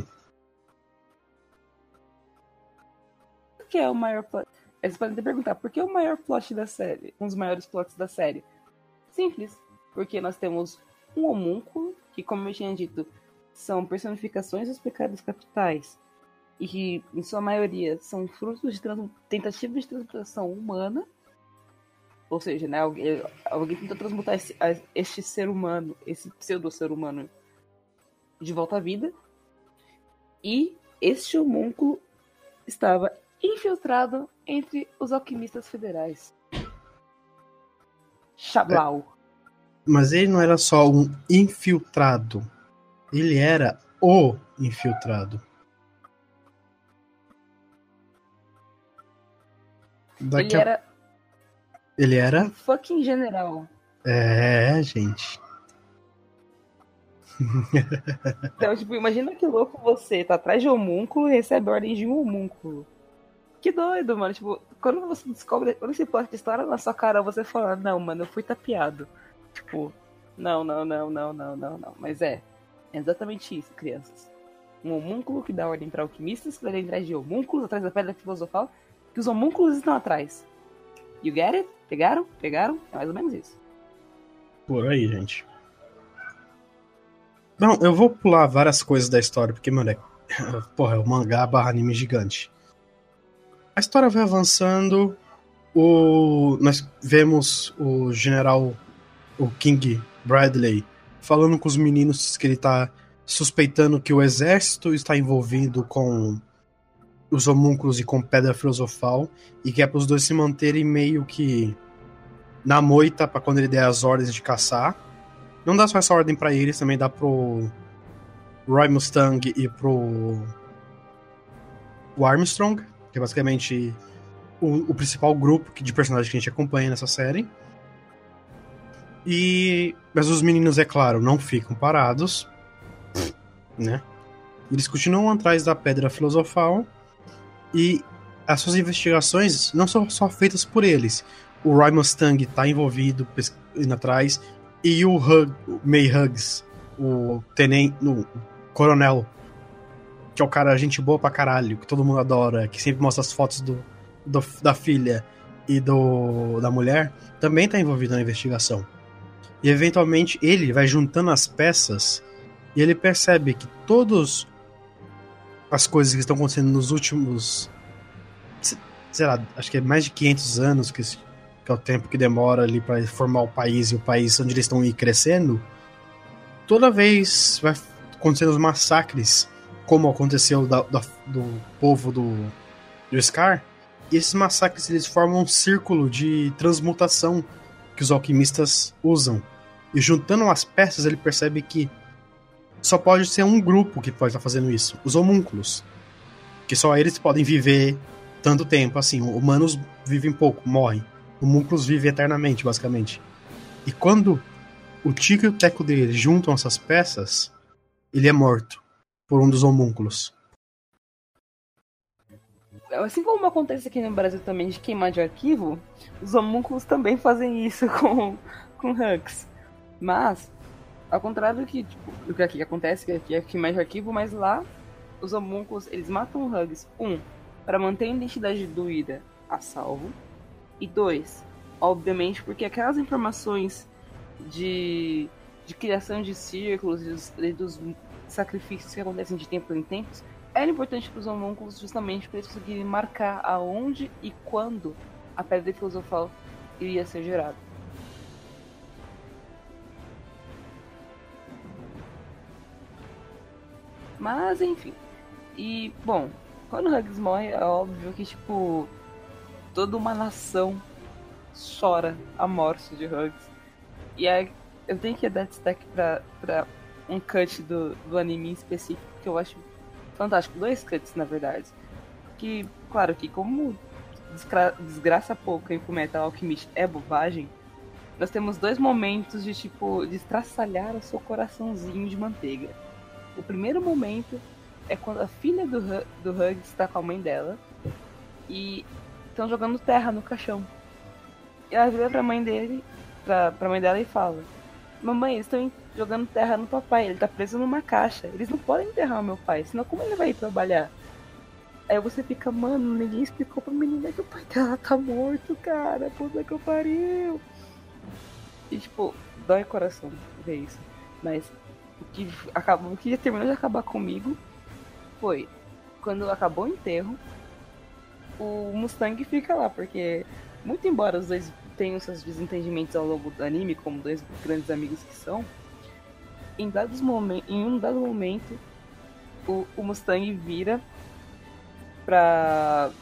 O que é o maior plot? Aí você pode até perguntar, por que o maior plot da série? Um dos maiores plots da série? Simples. Porque nós temos um homúnculo, que, como eu tinha dito, são personificações dos pecados capitais, e que, em sua maioria, são frutos de trans... tentativas de transmutação humana. Ou seja, né, alguém, alguém tentou transmutar esse, este ser humano, esse pseudo-ser humano, de volta à vida. E este homúnculo estava infiltrado entre os alquimistas federais. Xablau.
Mas ele não era só um infiltrado. Ele era o infiltrado. Daqui
Ele
a...
era
Ele era...
um fucking general.
É, gente.
Então, tipo, imagina que louco você tá atrás de um homúnculo e recebe ordem de um homúnculo. Que doido, mano. Tipo, quando você descobre, quando esse plot de história na sua cara, você fala, não, mano, eu fui tapeado. Tipo, não, não, não, não, não, não, não. Mas é, é exatamente isso, crianças. Um homúnculo que dá ordem pra alquimistas, que vai atrás de homúnculos, atrás da pedra filosofal, que os homúnculos estão atrás. You get it? Pegaram? Pegaram? É mais ou menos isso.
Por aí, gente. Não, eu vou pular várias coisas da história, porque, mano, é... Porra, é um mangá barra anime gigante. A história vai avançando. O... Nós vemos o general, o King Bradley, falando com os meninos que ele tá suspeitando que o exército está envolvido com os homúnculos e com pedra filosofal, e que é para os dois se manterem meio que na moita para quando ele der as ordens de caçar. Não dá só essa ordem para eles, também dá pro Roy Mustang e pro o Armstrong, que é basicamente o, o principal grupo de personagens que a gente acompanha nessa série. E mas os meninos, é claro, não ficam parados, né? Eles continuam atrás da Pedra Filosofal e as suas investigações não são só feitas por eles. O Roy Mustang tá envolvido pes- indo atrás e o, Hug, o May Huggs, o tenente, o coronel, que é o cara gente boa pra caralho, que todo mundo adora, que sempre mostra as fotos do, do- da filha e do, da mulher, também tá envolvido na investigação. E eventualmente ele vai juntando as peças e ele percebe que todas as coisas que estão acontecendo nos últimos, sei lá, acho que é mais de quinhentos anos, que, que é o tempo que demora ali para formar o país e o país onde eles estão ir crescendo, toda vez vai acontecendo os massacres, como aconteceu da, da, do povo do, do Scar, e esses massacres eles formam um círculo de transmutação que os alquimistas usam. E juntando as peças, ele percebe que só pode ser um grupo que pode estar fazendo isso. Os homúnculos. Que só eles podem viver tanto tempo. Assim, humanos vivem pouco, morrem. Homúnculos vivem eternamente, basicamente. E quando o Tico e o Teco dele juntam essas peças, ele é morto por um dos homúnculos.
Assim como acontece aqui no Brasil também de queimar de arquivo, os homúnculos também fazem isso com, com Hux. Mas, ao contrário do que, tipo, do que aqui acontece, que aqui é queimar de arquivo, mas lá os homúnculos, eles matam o Huggs, um, para manter a identidade do Ida a salvo, e dois, obviamente, porque aquelas informações de, de criação de círculos e dos, e dos sacrifícios que acontecem de tempo em tempos, era importante para os homúnculos justamente para eles conseguirem marcar aonde e quando a Pedra Filosofal iria ser gerada. Mas, enfim. E, bom, quando o Huggs morre, é óbvio que, tipo, toda uma nação chora a morte de Huggs. E aí, eu tenho que dar destaque pra, pra um cut do, do anime em específico, que eu acho fantástico. Dois cuts, na verdade. Que, claro, que como desgra desgraça pouca em Fullmetal Alchemist é bobagem, nós temos dois momentos de, tipo, de estraçalhar o seu coraçãozinho de manteiga. O primeiro momento é quando a filha do, do Huggs está com a mãe dela e estão jogando terra no caixão. E ela vira pra mãe dele, pra, pra mãe dela e fala: mamãe, eles estão jogando terra no papai, ele tá preso numa caixa. Eles não podem enterrar o meu pai, senão como ele vai ir trabalhar? Aí você fica, mano, ninguém explicou pra menina que o pai dela tá morto, cara. Puta que eu pariu. E tipo, dói o coração ver isso. Mas o que, acabou, o que terminou de acabar comigo foi quando acabou o enterro, o Mustang fica lá, porque muito embora os dois tenham seus desentendimentos ao longo do anime, como dois grandes amigos que são, em, dados momen- em um dado momento o, o Mustang vira pra...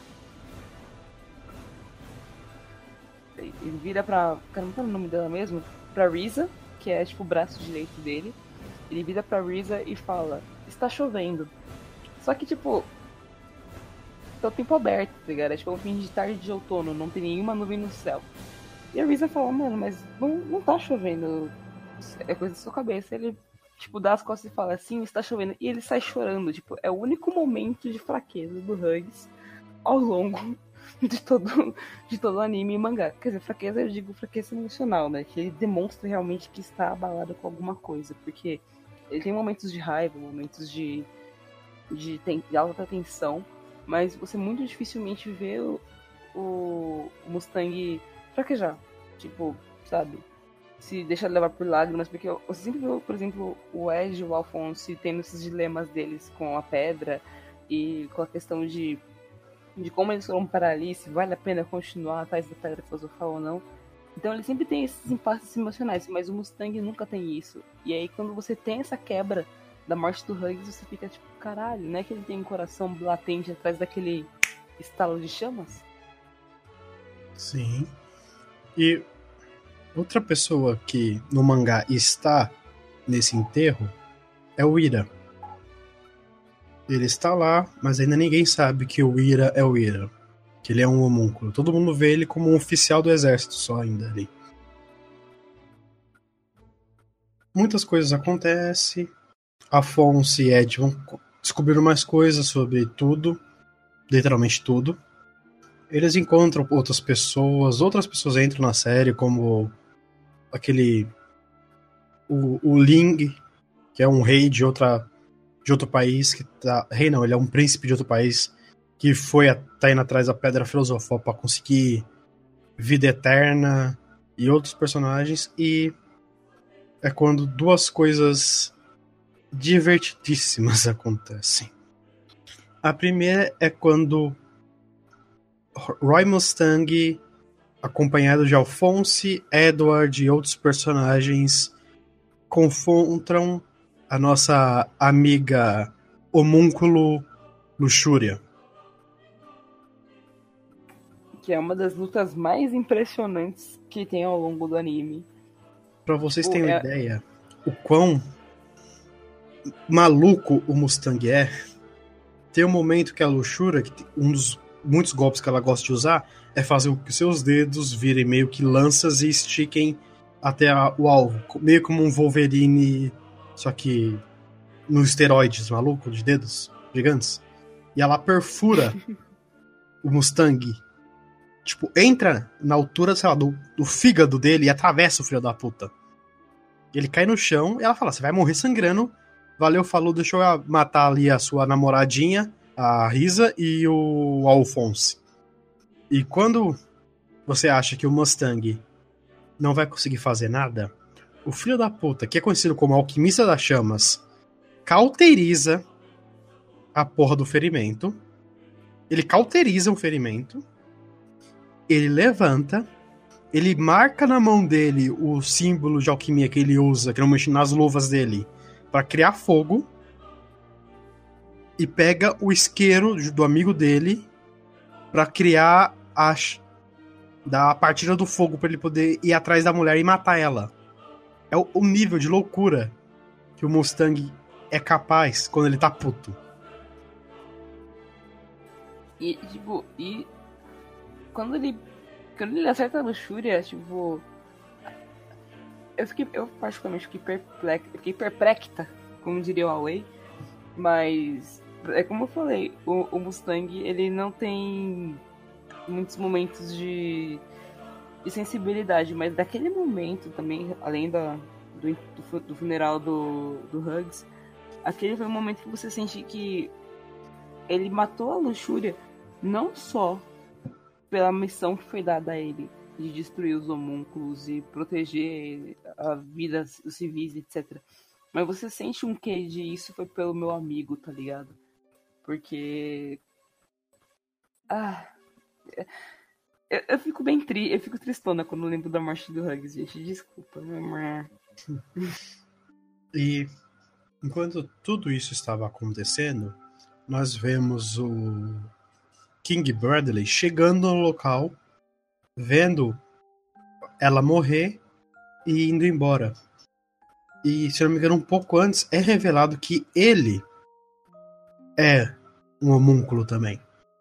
ele vira pra... caramba, qual é o nome dela mesmo? Pra Risa, que é tipo o braço direito dele. Ele vira pra Risa e fala: está chovendo. Só que, tipo, tá o tempo aberto, tá ligado? É tipo um fim de tarde de outono, não tem nenhuma nuvem no céu. E a Risa fala: mano, mas não, não tá chovendo, é coisa da sua cabeça. Ele, tipo, dá as costas e fala: sim, está chovendo. E ele sai chorando, tipo, é o único momento de fraqueza do Huggs ao longo de todo, de todo o anime e mangá. Quer dizer, fraqueza, eu digo fraqueza emocional, né? Que ele demonstra realmente que está abalado com alguma coisa, porque ele tem momentos de raiva, momentos de, de, ten, de alta tensão, mas você muito dificilmente vê o, o Mustang fraquejar. Tipo, sabe? Se deixar levar por lágrimas, porque você sempre vê, por exemplo, o Ed e o Alphonse tendo esses dilemas deles com a pedra e com a questão de, de como eles foram para ali, se vale a pena continuar atrás da Pedra Filosofal ou não. Então ele sempre tem esses impasses emocionais, mas o Mustang nunca tem isso. E aí quando você tem essa quebra da morte do Huggs, você fica tipo, caralho, não é que ele tem um coração latente atrás daquele estalo de chamas?
Sim. E outra pessoa que no mangá está nesse enterro é o Ira. Ele está lá, mas ainda ninguém sabe que o Ira é o Ira. Que ele é um homúnculo. Todo mundo vê ele como um oficial do exército só ainda ali. Muitas coisas acontecem. Afonso e Ed vão descobrindo mais coisas sobre tudo, literalmente tudo. Eles encontram outras pessoas, outras pessoas entram na série, como aquele... O, o Ling, que é um rei de, outra, de outro país, que tá... Rei não, ele é um príncipe de outro país, que foi tá indo atrás da Pedra Filosofal para conseguir vida eterna e outros personagens. E é quando duas coisas divertidíssimas acontecem. A primeira é quando Roy Mustang, acompanhado de Alphonse, Edward e outros personagens, confrontam a nossa amiga Homúnculo Luxúria.
Que é uma das lutas mais impressionantes que tem ao longo do anime.
Pra vocês
Pô,
terem uma
é-
ideia, o quão maluco o Mustang é, tem um momento que a Luxúria, que um dos muitos golpes que ela gosta de usar, é fazer com que seus dedos virem meio que lanças e estiquem até a- o alvo. Meio como um Wolverine, só que nos esteroides, maluco, de dedos gigantes. E ela perfura o Mustang. Tipo, entra na altura, sei lá, do, do fígado dele e atravessa o filho da puta. Ele cai no chão e ela fala, você vai morrer sangrando. Valeu, falou, deixa eu matar ali a sua namoradinha, a Risa, e o Alphonse. E quando você acha que o Mustang não vai conseguir fazer nada, o filho da puta, que é conhecido como Alquimista das Chamas, cauteriza a porra do ferimento. Ele cauteriza o ferimento. Ele levanta. Ele marca na mão dele o símbolo de alquimia que ele usa, que normalmente nas luvas dele, para criar fogo. E pega o isqueiro do amigo dele para criar a da partida do fogo, para ele poder ir atrás da mulher e matar ela. É o, o nível de loucura que o Mustang é capaz quando ele tá puto.
E, tipo, e quando ele quando ele acerta a Luxúria, tipo, eu fiquei, eu particularmente fiquei perplexa, fiquei perplexa, como diria o Huawei, mas é como eu falei, o, o Mustang, ele não tem muitos momentos de, de sensibilidade, mas daquele momento também, além da, do, do, do funeral do, do Hugs, aquele foi o momento que você sente que ele matou a Luxúria não só pela missão que foi dada a ele de destruir os homúnculos e proteger a vida dos civis, etcétera. Mas você sente um quê de isso foi pelo meu amigo, tá ligado? Porque... Ah... Eu, eu fico bem tri... Eu fico tristona quando eu lembro da morte do Hugs, gente. Desculpa.
E enquanto tudo isso estava acontecendo, nós vemos o King Bradley chegando no local, vendo ela morrer e indo embora. E, se eu não me engano, um pouco antes é revelado que ele é um homúnculo também.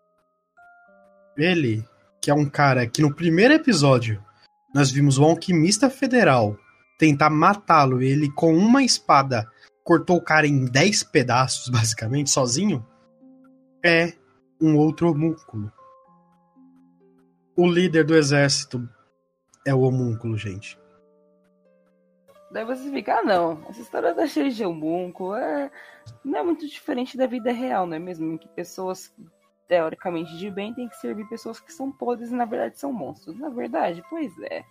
Ele, que é um cara que no primeiro episódio nós vimos o Alquimista Federal tentar matá-lo, e ele com uma espada cortou o cara em dez pedaços, basicamente, sozinho, é um outro homúnculo. O líder do exército é o homúnculo, gente.
Daí você fica, ah não, essa história da cheia de homúnculo é... não é muito diferente da vida real, não é mesmo? Em que pessoas teoricamente de bem tem que servir pessoas que são podres e na verdade são monstros. Na verdade, pois é.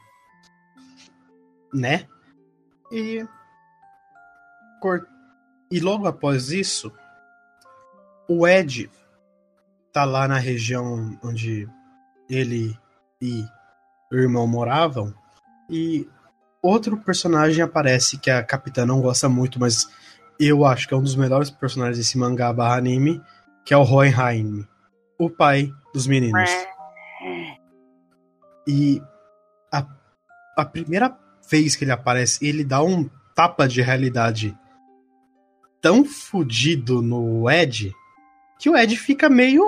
Né? E... Cor... E logo após isso, o Ed tá lá na região onde ele e o irmão moravam, e outro personagem aparece que a Capitã não gosta muito, mas eu acho que é um dos melhores personagens desse mangá barra anime, que é o Hohenheim, o pai dos meninos. E a, a primeira vez que ele aparece, ele dá um tapa de realidade tão fodido no Ed, que o Ed fica meio...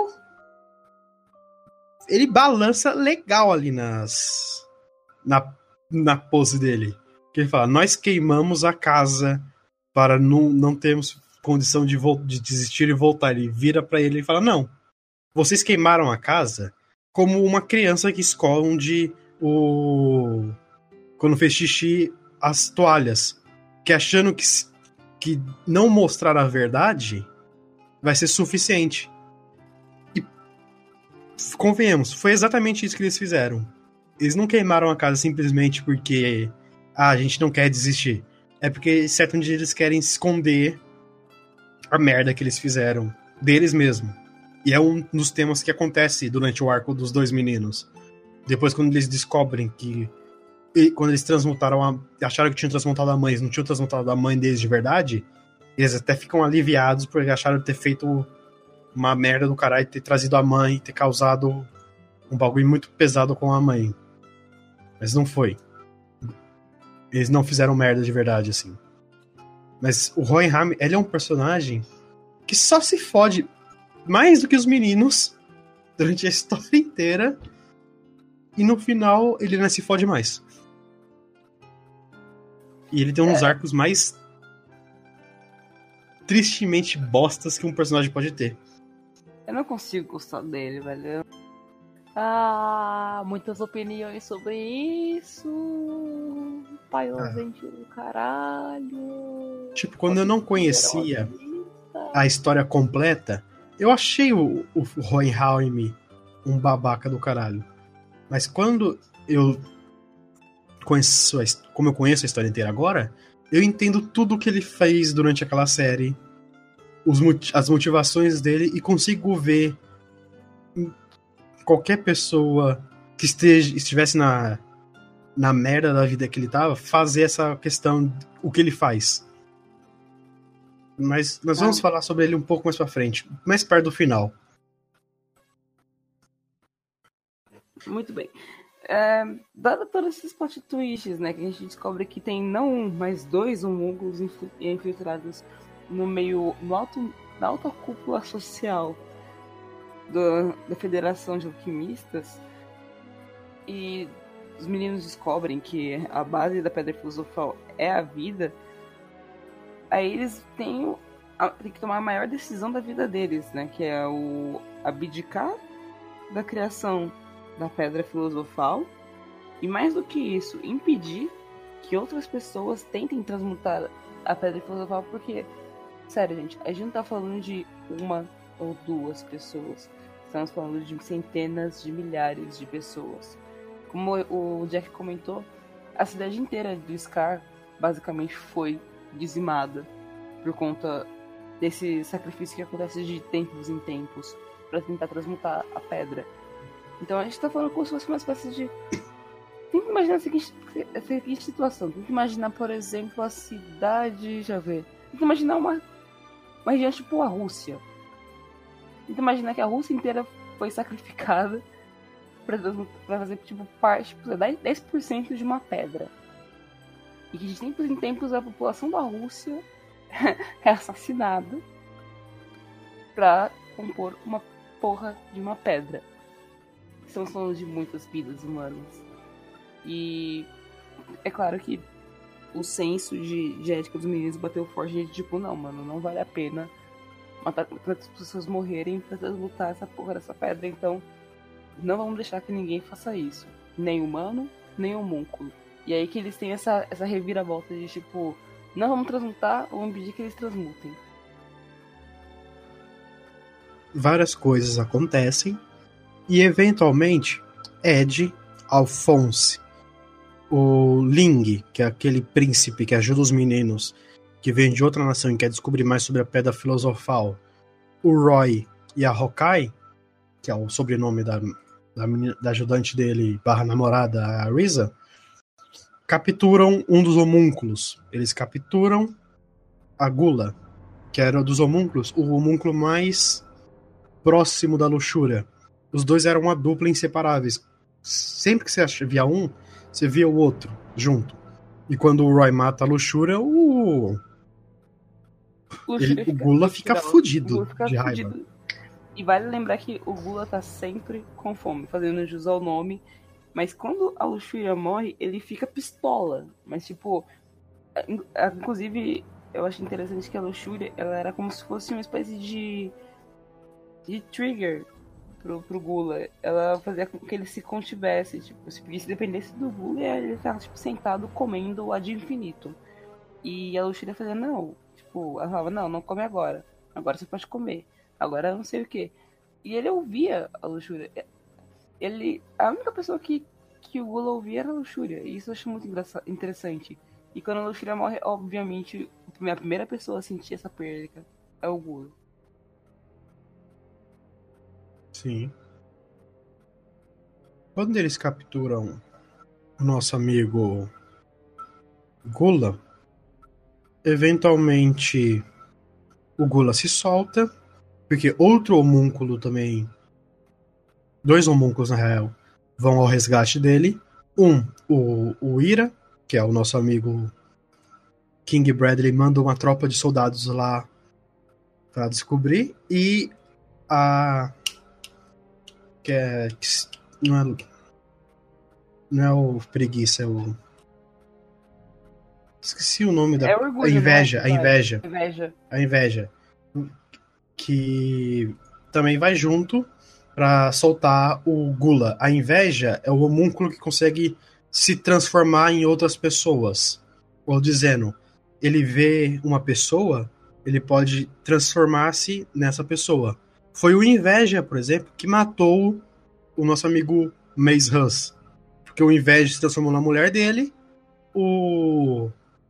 Ele balança legal ali nas... Na, na pose dele. Que ele fala, nós queimamos a casa para não, não termos condição de, vol- de desistir e voltar. Ele vira pra ele e fala, não, vocês queimaram a casa como uma criança que esconde o... quando fez xixi, as toalhas. Que achando que, s- que não mostrar a verdade vai ser suficiente. E convenhamos, foi exatamente isso que eles fizeram. Eles não queimaram a casa simplesmente porque ah, a gente não quer desistir. É porque certamente eles querem esconder a merda que eles fizeram deles mesmos. E é um dos temas que acontece durante o arco dos dois meninos. Depois, quando eles descobrem que e quando eles transmutaram a, acharam que tinham transmutado a mãe, eles não tinham transmutado a mãe deles de verdade, eles até ficam aliviados porque acharam ter feito uma merda do caralho, ter trazido a mãe, ter causado um bagulho muito pesado com a mãe. Mas não foi. Eles não fizeram merda de verdade, assim. Mas o Hohenheim, ele é um personagem que só se fode mais do que os meninos durante a história inteira, e no final ele não se fode mais. E ele tem uns
É.
arcos mais tristemente bostas que um personagem pode ter.
Eu não consigo gostar dele, velho.
Ah, muitas opiniões sobre isso. Pai
Ah.
ausente do caralho.
Tipo, quando eu não conhecia a história completa, eu achei o, o Hohenheim um babaca do caralho. Mas quando eu conheço, a his- como eu conheço a história inteira agora, eu entendo tudo que ele fez durante aquela série, os moti- as motivações dele, e consigo ver qualquer pessoa que esteja, estivesse na, na merda da vida que ele tava, fazer essa questão, o que ele faz. Mas nós vamos
Ah.
falar sobre ele um pouco mais pra frente, mais perto do final.
Muito bem. É, dado todos esses plot twists, né, que a gente descobre que tem não um, mas dois homúnculos infil- infiltrados no meio, no alto, na alta cúpula social do- da Federação de Alquimistas, e os meninos descobrem que a base da Pedra Filosofal é a vida, aí eles têm, o- a- têm que tomar a maior decisão da vida deles, né, que é o abdicar da criação da Pedra Filosofal, e mais do que isso, impedir que outras pessoas tentem transmutar a Pedra Filosofal, porque, sério, gente, a gente não tá falando de uma ou duas pessoas, estamos falando de centenas de milhares de pessoas. Como o Jack comentou, a cidade inteira do Scar basicamente foi dizimada por conta desse sacrifício que acontece de tempos em tempos para tentar transmutar a pedra. Então a gente tá falando como se fosse uma espécie de... Tenta imaginar a seguinte, a seguinte situação. Tenta imaginar, por exemplo, a cidade... Deixa eu ver. Tenta imaginar uma, uma região tipo a Rússia. Tenta imaginar que a Rússia inteira foi sacrificada pra, pra fazer tipo parte, tipo, dez por cento de uma pedra. E que de tempos em tempos a população da Rússia é assassinada pra compor uma porra de uma pedra. Estamos falando de muitas vidas humanas. E é claro que o senso de, de ética dos meninos bateu forte de tipo, não, mano, não vale a pena matar tantas pessoas morrerem pra transmutar essa porra dessa pedra, então não vamos deixar que ninguém faça isso. Nem humano, nem homúnculo. E aí que eles têm essa, essa reviravolta de tipo, não vamos transmutar, vamos impedir que eles transmutem.
Várias coisas acontecem e, eventualmente, Ed, Alphonse, o Ling, que é aquele príncipe que ajuda os meninos que vem de outra nação e quer descobrir mais sobre a Pedra Filosofal, o Roy e a Hawkeye, que é o sobrenome da, da, menina, da ajudante dele barra namorada, a Risa, capturam um dos homúnculos. Eles capturam a Gula, que era dos homúnculos, o homúnculo mais próximo da luxúria. Os dois eram uma dupla inseparáveis. Sempre que você via um, você via o outro junto. E quando o Roy mata a luxúria, o, Ele- o Gula fica fudido
O Gula fica
de raiva.
fudido. E vale lembrar que o Gula tá sempre com fome, fazendo jus ao nome. Mas quando a Luxúria morre, ele fica pistola. Mas, tipo, in- inclusive, eu achei interessante que a luxúria, ela era como se fosse uma espécie de, de trigger pro, pro Gula. Ela fazia com que ele se contivesse, tipo, se, se dependesse do Gula, ele tava, tipo, sentado comendo ad infinito. E a luxúria fazia, não, tipo, ela falava, não, não come agora. Agora você pode comer. Agora eu não sei o que. E ele ouvia a luxúria. Ele, a única pessoa que, que o Gula ouvia era a luxúria. E isso eu acho muito engraça- interessante. E quando a luxúria morre, obviamente, a primeira pessoa a sentir essa perda é o Gula.
Sim. Quando eles capturam o nosso amigo Gula, eventualmente o Gula se solta, porque outro homúnculo também, dois homúnculos na real, vão ao resgate dele. Um, o, o Ira, que é o nosso amigo King Bradley, manda uma tropa de soldados lá pra descobrir, e a que é que s- não é não é o preguiça, é o esqueci o nome da
É orgulho,
a inveja,
né?
a inveja,
Inveja.
a inveja, que também vai junto pra soltar o Gula. A inveja é o homúnculo que consegue se transformar em outras pessoas. Ou dizendo, ele vê uma pessoa, ele pode transformar-se nessa pessoa. Foi o inveja, por exemplo, que matou o nosso amigo Mace Hus. Porque o inveja se transformou na mulher dele, o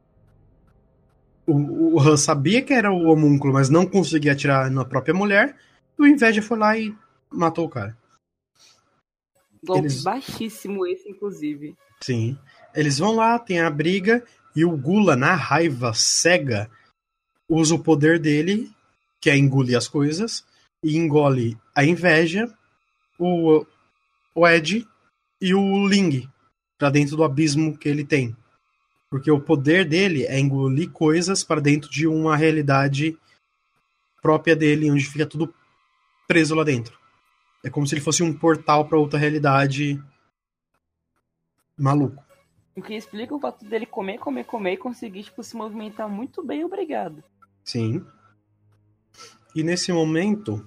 o, o Han sabia que era o homúnculo, mas não conseguia atirar na própria mulher. E o Inveja foi lá e matou o cara.
Golpe
Eles,
baixíssimo esse, inclusive.
sim. Eles vão lá, tem a briga, e o Gula, na raiva cega, usa o poder dele, que é engolir as coisas, e engole a Inveja, o, o Ed e o Ling, pra dentro do abismo que ele tem. Porque o poder dele é engolir coisas para dentro de uma realidade própria dele, onde fica tudo preso lá dentro. É como se ele fosse um portal para outra realidade maluco.
O que explica o fato dele comer, comer, comer e conseguir, tipo, se movimentar muito bem, obrigado.
Sim. E nesse momento,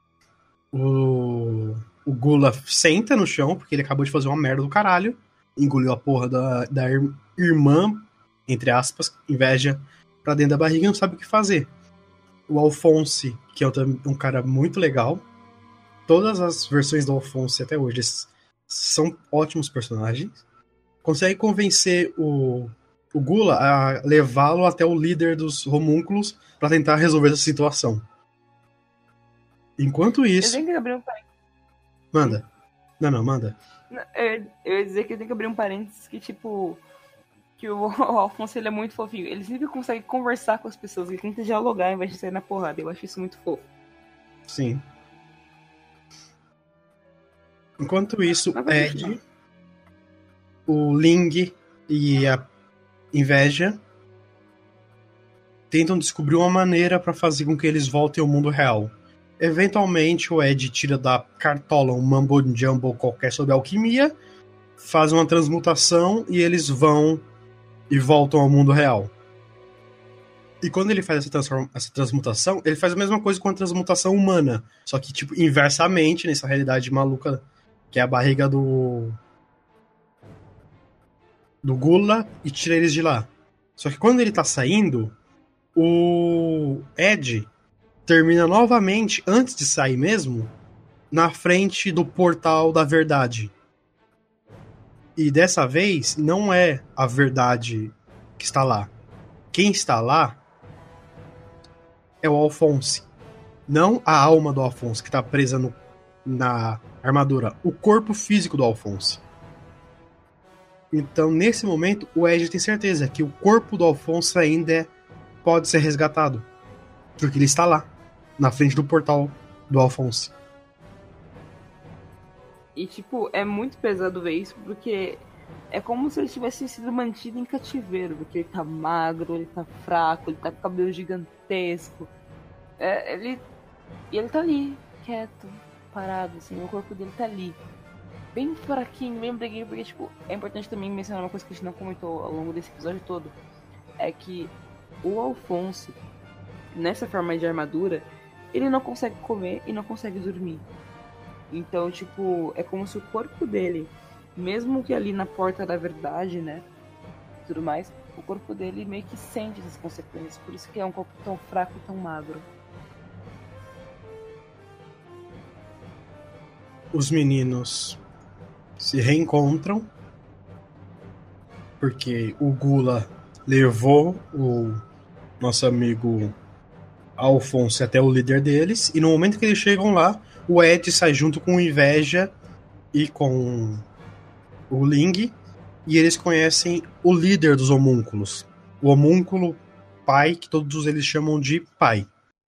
o, o Gula senta no chão, porque ele acabou de fazer uma merda do caralho. Engoliu a porra da, da ir- irmã, entre aspas, inveja, pra dentro da barriga e não sabe o que fazer. O Alphonse, que é um, um cara muito legal. Todas as versões do Alphonse até hoje eles são ótimos personagens. Consegue convencer o, o Gula a levá-lo até o líder dos homúnculos pra tentar resolver essa situação. Enquanto
Eu
isso.
tenho que abrir um parênteses.
Manda. Não, não, manda.
Eu, eu ia dizer que eu tenho que abrir um parênteses que, tipo, que o, o Alfonso, ele é muito fofinho. Ele sempre consegue conversar com as pessoas, ele tenta dialogar ao invés de sair na porrada. Eu acho isso muito fofo.
Sim. Enquanto isso,
Mas vai
Ed,
continuar.
o Ling e a Inveja tentam descobrir uma maneira pra fazer com que eles voltem ao mundo real. Eventualmente, o Ed tira da cartola um mambo jumbo qualquer sobre alquimia, faz uma transmutação e eles vão e voltam ao mundo real. E quando ele faz essa, transform- essa transmutação, ele faz a mesma coisa com a transmutação humana, só que, tipo, inversamente, nessa realidade maluca que é a barriga do do Gula, e tira eles de lá. Só que quando ele tá saindo, o Ed termina novamente, antes de sair mesmo, na frente do portal da verdade. E dessa vez, não é a verdade que está lá. Quem está lá é o Alphonse. Não a alma do Alphonse, que está presa no, na armadura. O corpo físico do Alphonse. Então, nesse momento, o Ed tem certeza que o corpo do Alphonse ainda é, pode ser resgatado. Porque ele está lá, na frente do portal do Alphonse.
E, tipo, é muito pesado ver isso, porque é como se ele tivesse sido mantido em cativeiro, porque ele tá magro, ele tá fraco, ele tá com cabelo gigantesco. É, ele. E ele tá ali, quieto, parado, assim, o corpo dele tá ali. Bem fraquinho, bem breguinho, porque, tipo, é importante também mencionar uma coisa que a gente não comentou ao longo desse episódio todo. É que o Alphonse, nessa forma de armadura, ele não consegue comer e não consegue dormir. Então, tipo, é como se o corpo dele, mesmo que ali na porta da verdade, né, tudo mais, o corpo dele meio que sente essas consequências. Por isso que é um corpo tão fraco e tão magro.
Os meninos se reencontram porque o Gula levou o nosso amigo Alphonse até o líder deles, e no momento que eles chegam lá, o Ed sai junto com o Inveja e com o Ling, e eles conhecem o líder dos homúnculos, o homúnculo pai, que todos eles chamam de pai.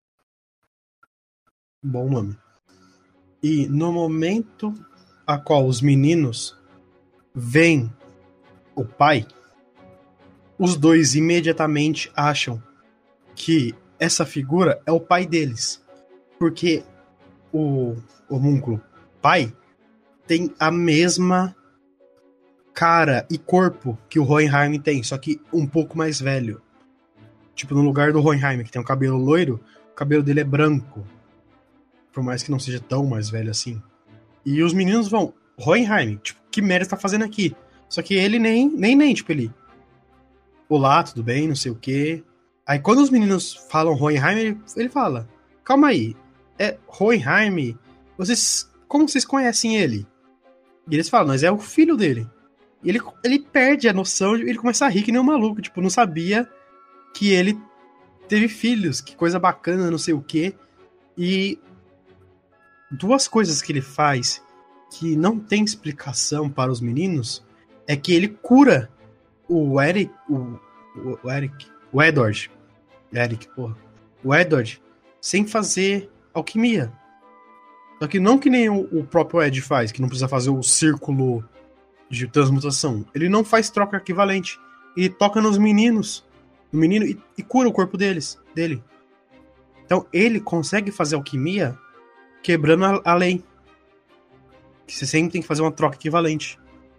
Bom nome. E no momento a qual os meninos veem o pai, os dois imediatamente acham que essa figura é o pai deles. Porque o homúnculo pai tem a mesma cara e corpo que o Hohenheim tem, só que um pouco mais velho. Tipo, no lugar do Hohenheim, que tem um cabelo loiro, o cabelo dele é branco. Por mais que não seja tão mais velho assim. E os meninos vão, Hohenheim, tipo, que merda tá fazendo aqui? Só que ele nem, nem, nem, tipo, ele... Olá, tudo bem, não sei o quê. Aí quando os meninos falam Hohenheim, ele, ele fala, calma aí, é Hohenheim, vocês, como vocês conhecem ele? E eles falam, mas é o filho dele. E ele, ele perde a noção, ele começa a rir que nem um maluco, tipo, não sabia que ele teve filhos, que coisa bacana, não sei o quê. E duas coisas que ele faz que não tem explicação para os meninos é que ele cura o Eric, o, o Eric, o Edward, Eric, porra, o Edward, sem fazer alquimia. Só que não que nem o, o próprio Ed faz, que não precisa fazer o círculo de transmutação. Ele não faz troca equivalente. Ele toca nos meninos, no menino, e, e cura o corpo deles, dele. Então ele consegue fazer alquimia quebrando a, a lei. Que você sempre tem que fazer uma troca equivalente.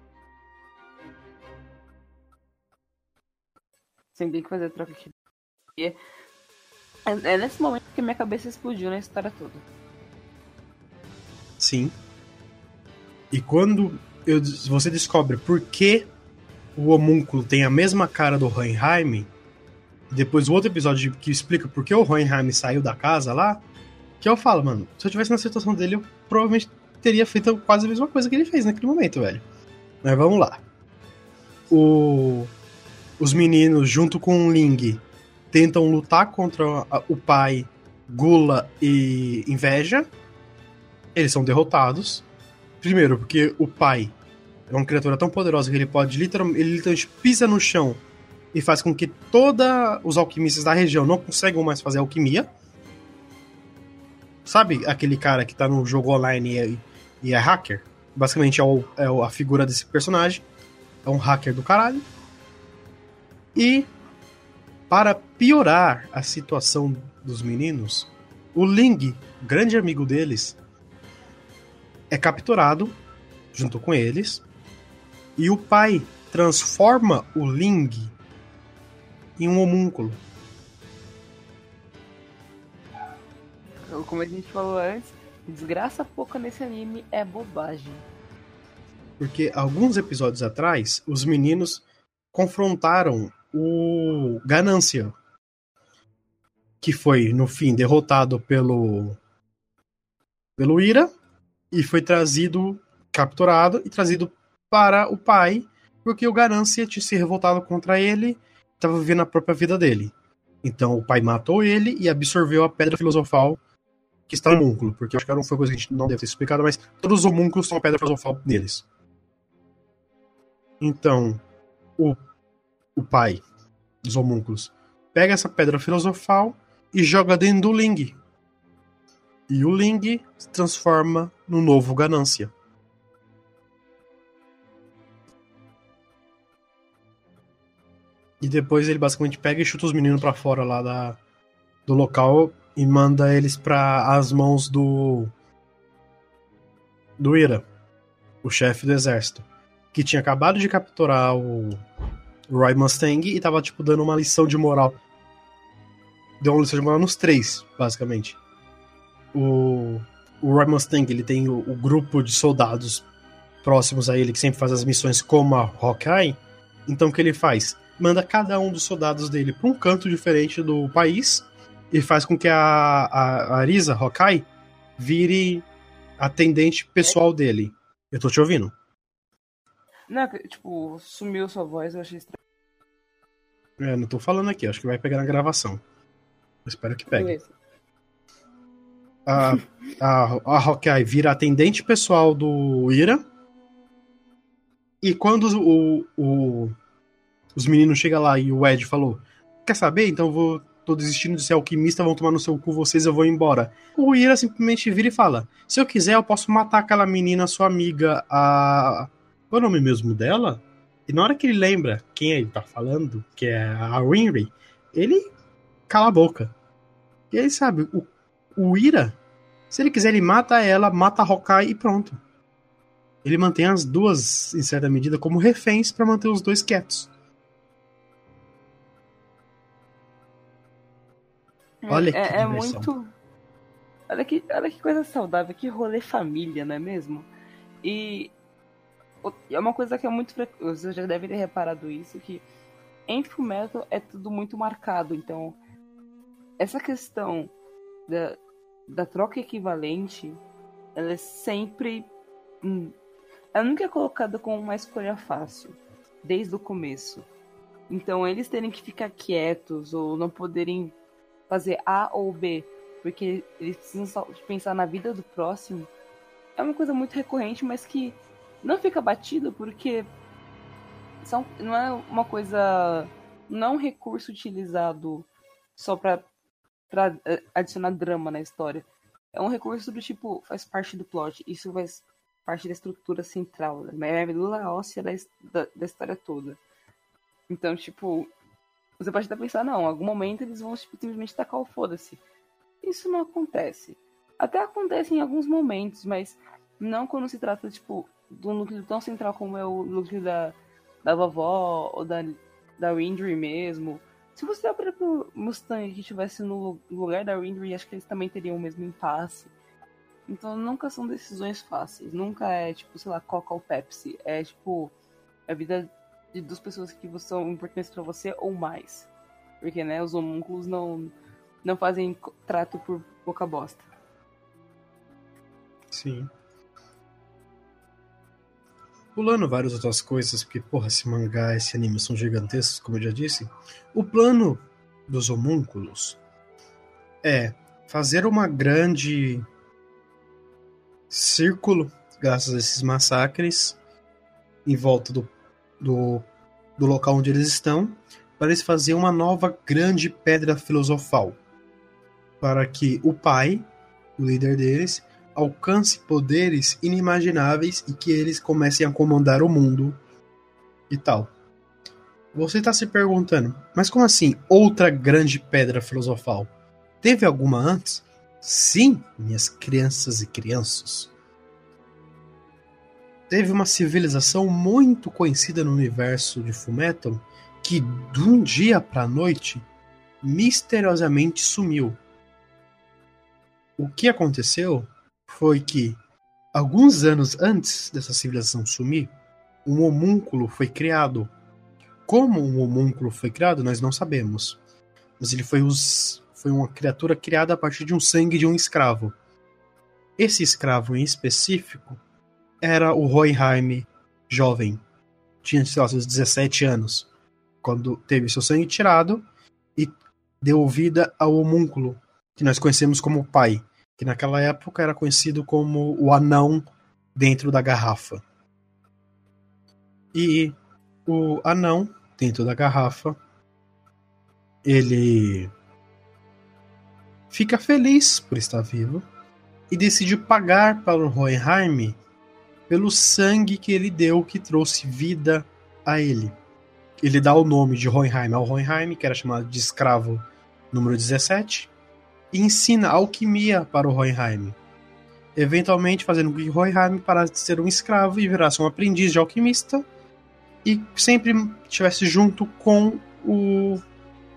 Sempre tem que fazer troca aqui. E é, é nesse momento que minha cabeça explodiu na história toda.
Sim. E quando eu, você descobre por que o homúnculo tem a mesma cara do Hohenheim, depois o outro episódio que explica por que o Hohenheim saiu da casa lá, que eu falo, mano, se eu tivesse na situação dele, eu provavelmente teria feito quase a mesma coisa que ele fez naquele momento, velho. Mas vamos lá. O... Os meninos, junto com o Ling, tentam lutar contra o pai, Gula e Inveja. Eles são derrotados. Primeiro, porque o pai é uma criatura tão poderosa que ele pode literalmente, ele literalmente pisa no chão e faz com que todos os alquimistas da região não consigam mais fazer alquimia. Sabe aquele cara que tá no jogo online e é, e é hacker? Basicamente é, o, é a figura desse personagem. É um hacker do caralho. E, para piorar a situação dos meninos, o Ling, grande amigo deles, é capturado junto com eles. E o pai transforma o Ling em um homúnculo.
Como a gente falou antes, desgraça pouca nesse anime é bobagem.
Porque alguns episódios atrás, os meninos confrontaram o Ganância, que foi, no fim, derrotado pelo pelo Ira e foi trazido, capturado e trazido para o pai, porque o Ganância tinha se revoltado contra ele e estava vivendo a própria vida dele. Então o pai matou ele e absorveu a pedra filosofal que está no homúnculo, porque eu acho que não foi coisa que a gente não deve ter explicado, mas todos os homúnculos são a pedra filosofal neles. Então, o, o pai dos homúnculos pega essa pedra filosofal e joga dentro do Ling. E o Ling se transforma no novo Ganância. E depois ele basicamente pega e chuta os meninos pra fora lá da, do local e manda eles para as mãos do do Ira, o chefe do exército, que tinha acabado de capturar o Roy Mustang e tava tipo dando uma lição de moral deu uma lição de moral nos três, basicamente. O, o Roy Mustang, ele tem o, o grupo de soldados próximos a ele, que sempre faz as missões como a Hawkeye. Então o que ele faz? Manda cada um dos soldados dele para um canto diferente do país e faz com que a, a, a Arisa, Hawkeye, vire atendente pessoal dele. Eu tô te ouvindo.
Não, tipo, sumiu sua voz, eu achei estranho.
É, não tô falando aqui, acho que vai pegar na gravação. Eu espero que pegue.
Beleza.
A, a, a Hawkeye vira atendente pessoal do Ira. E quando o, o, os meninos chegam lá e o Ed falou: quer saber? Então eu vou, tô desistindo de ser alquimista, vão tomar no seu cu vocês, eu vou embora. O Ira simplesmente vira e fala: se eu quiser, eu posso matar aquela menina, sua amiga, a... qual é o nome mesmo dela? E na hora que ele lembra quem ele tá falando, que é a Winry, ele cala a boca. E aí, sabe, o, o Ira, se ele quiser, ele mata ela, mata a Hawkeye e pronto. Ele mantém as duas, em certa medida, como reféns pra manter os dois quietos. Olha que
é, é
diversão.
muito. Olha que, olha que coisa saudável, que rolê família, não é mesmo? E é uma coisa que é muito frequente. Você já deve ter reparado isso, que em Fullmetal é tudo muito marcado. Então, essa questão da, da troca equivalente, ela é sempre. Hum, ela nunca é colocada como uma escolha fácil, desde o começo. Então, eles terem que ficar quietos ou não poderem fazer A ou B, porque eles precisam só pensar na vida do próximo, é uma coisa muito recorrente, mas que não fica batido porque são, não é uma coisa, não é um recurso utilizado só pra, pra adicionar drama na história. É um recurso do tipo, faz parte do plot, isso faz parte da estrutura central, da medula óssea da, da, da história toda. Então, tipo, você pode até pensar, não, em algum momento eles vão tipo, simplesmente tacar o foda-se. Isso não acontece. Até acontece em alguns momentos, mas não quando se trata, tipo, de um núcleo tão central como é o núcleo da, da vovó ou da, da Windry mesmo. Se você olhar pro Mustang que estivesse no lugar da Windry, acho que eles também teriam o mesmo impasse. Então nunca são decisões fáceis. Nunca é, tipo, sei lá, Coca ou Pepsi. É, tipo, a vida de duas pessoas que são importantes pra você ou mais. Porque, né, os homúnculos não, não fazem trato por pouca bosta.
Sim. Pulando várias outras coisas, porque, porra, esse mangá, esse anime são gigantescos, como eu já disse. O plano dos homúnculos é fazer uma grande círculo, graças a esses massacres, em volta do, do, do local onde eles estão, para eles fazerem uma nova grande pedra filosofal, para que o pai, o líder deles, alcance poderes inimagináveis e que eles comecem a comandar o mundo e tal. Você está se perguntando, mas como assim outra grande pedra filosofal? Teve alguma antes? Sim, minhas crianças e crianças. Teve uma civilização muito conhecida no universo de Fullmetal que, de um dia para a noite, misteriosamente sumiu. O que aconteceu foi que, alguns anos antes dessa civilização sumir, um homúnculo foi criado. Como um homúnculo foi criado, nós não sabemos. Mas ele foi, os, foi uma criatura criada a partir de um sangue de um escravo. Esse escravo em específico era o Hohenheim jovem. Tinha, sei lá, seus dezessete anos. Quando teve seu sangue tirado e deu vida ao homúnculo, que nós conhecemos como pai. Que naquela época era conhecido como o anão dentro da garrafa. E o anão dentro da garrafa, ele fica feliz por estar vivo e decide pagar para o Hohenheim pelo sangue que ele deu, que trouxe vida a ele. Ele dá o nome de Hohenheim ao Hohenheim, que era chamado de escravo número dezessete, e ensina alquimia para o Hohenheim, eventualmente fazendo com que o Hohenheim parasse de ser um escravo e virasse um aprendiz de alquimista e sempre estivesse junto com o,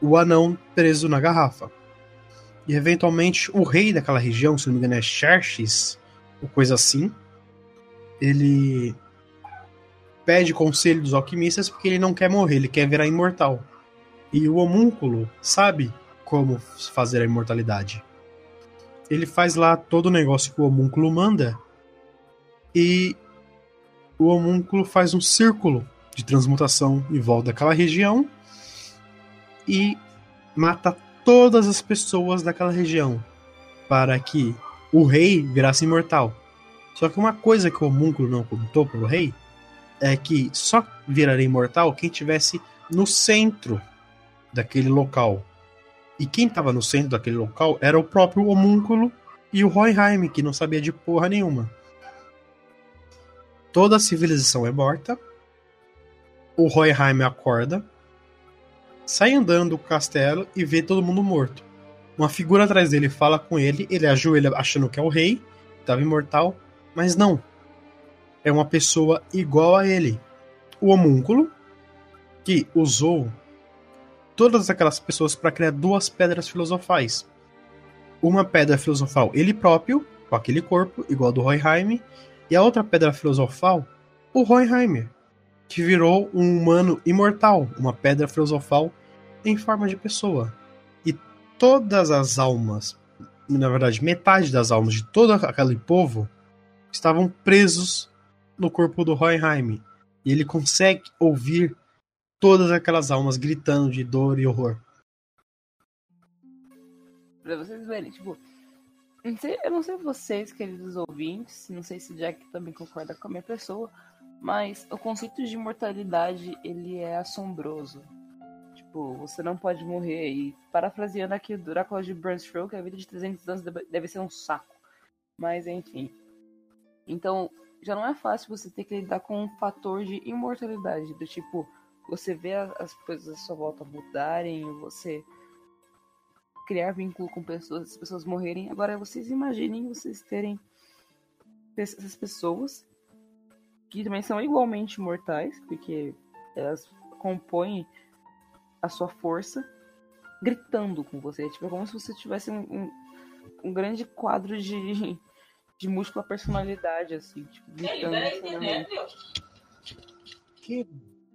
o anão preso na garrafa. E eventualmente o rei daquela região, se não me engano é Xerxes, ou coisa assim, ele pede conselho dos alquimistas porque ele não quer morrer, ele quer virar imortal. E o homúnculo sabe como fazer a imortalidade. Ele faz lá todo o negócio que o homúnculo manda e o homúnculo faz um círculo de transmutação em volta daquela região e mata todas as pessoas daquela região para que o rei virasse imortal. Só que uma coisa que o homúnculo não contou para o rei é que só viraria imortal quem estivesse no centro daquele local. E quem estava no centro daquele local era o próprio homúnculo e o Hohenheim, que não sabia de porra nenhuma. Toda a civilização é morta. O Hohenheim acorda, sai andando do castelo e vê todo mundo morto. Uma figura atrás dele fala com ele, ele ajoelha achando que é o rei, estava imortal, mas não. É uma pessoa igual a ele. O homúnculo, que usou todas aquelas pessoas para criar duas pedras filosofais. Uma pedra filosofal ele próprio, com aquele corpo, igual ao do Hohenheim, e a outra pedra filosofal, o Hohenheim, que virou um humano imortal, uma pedra filosofal em forma de pessoa. E todas as almas, na verdade, metade das almas de todo aquele povo estavam presos no corpo do Hohenheim. E ele consegue ouvir todas aquelas almas gritando de dor e horror.
Pra vocês verem, tipo, não sei, eu não sei vocês, queridos ouvintes, não sei se o Jack também concorda com a minha pessoa, mas o conceito de imortalidade, ele é assombroso. Tipo, você não pode morrer. E parafraseando aqui o Drácula de Bram Stoker, a vida de trezentos anos deve ser um saco. Mas, enfim. Então, já não é fácil você ter que lidar com um fator de imortalidade, do tipo, você vê as coisas à sua volta mudarem, você criar vínculo com pessoas, as pessoas morrerem. Agora, vocês imaginem vocês terem essas pessoas que também são igualmente mortais, porque elas compõem a sua força, gritando com você. Tipo, é como se você tivesse um, um, um grande quadro de, de múltipla personalidade, assim, tipo, gritando.
Que...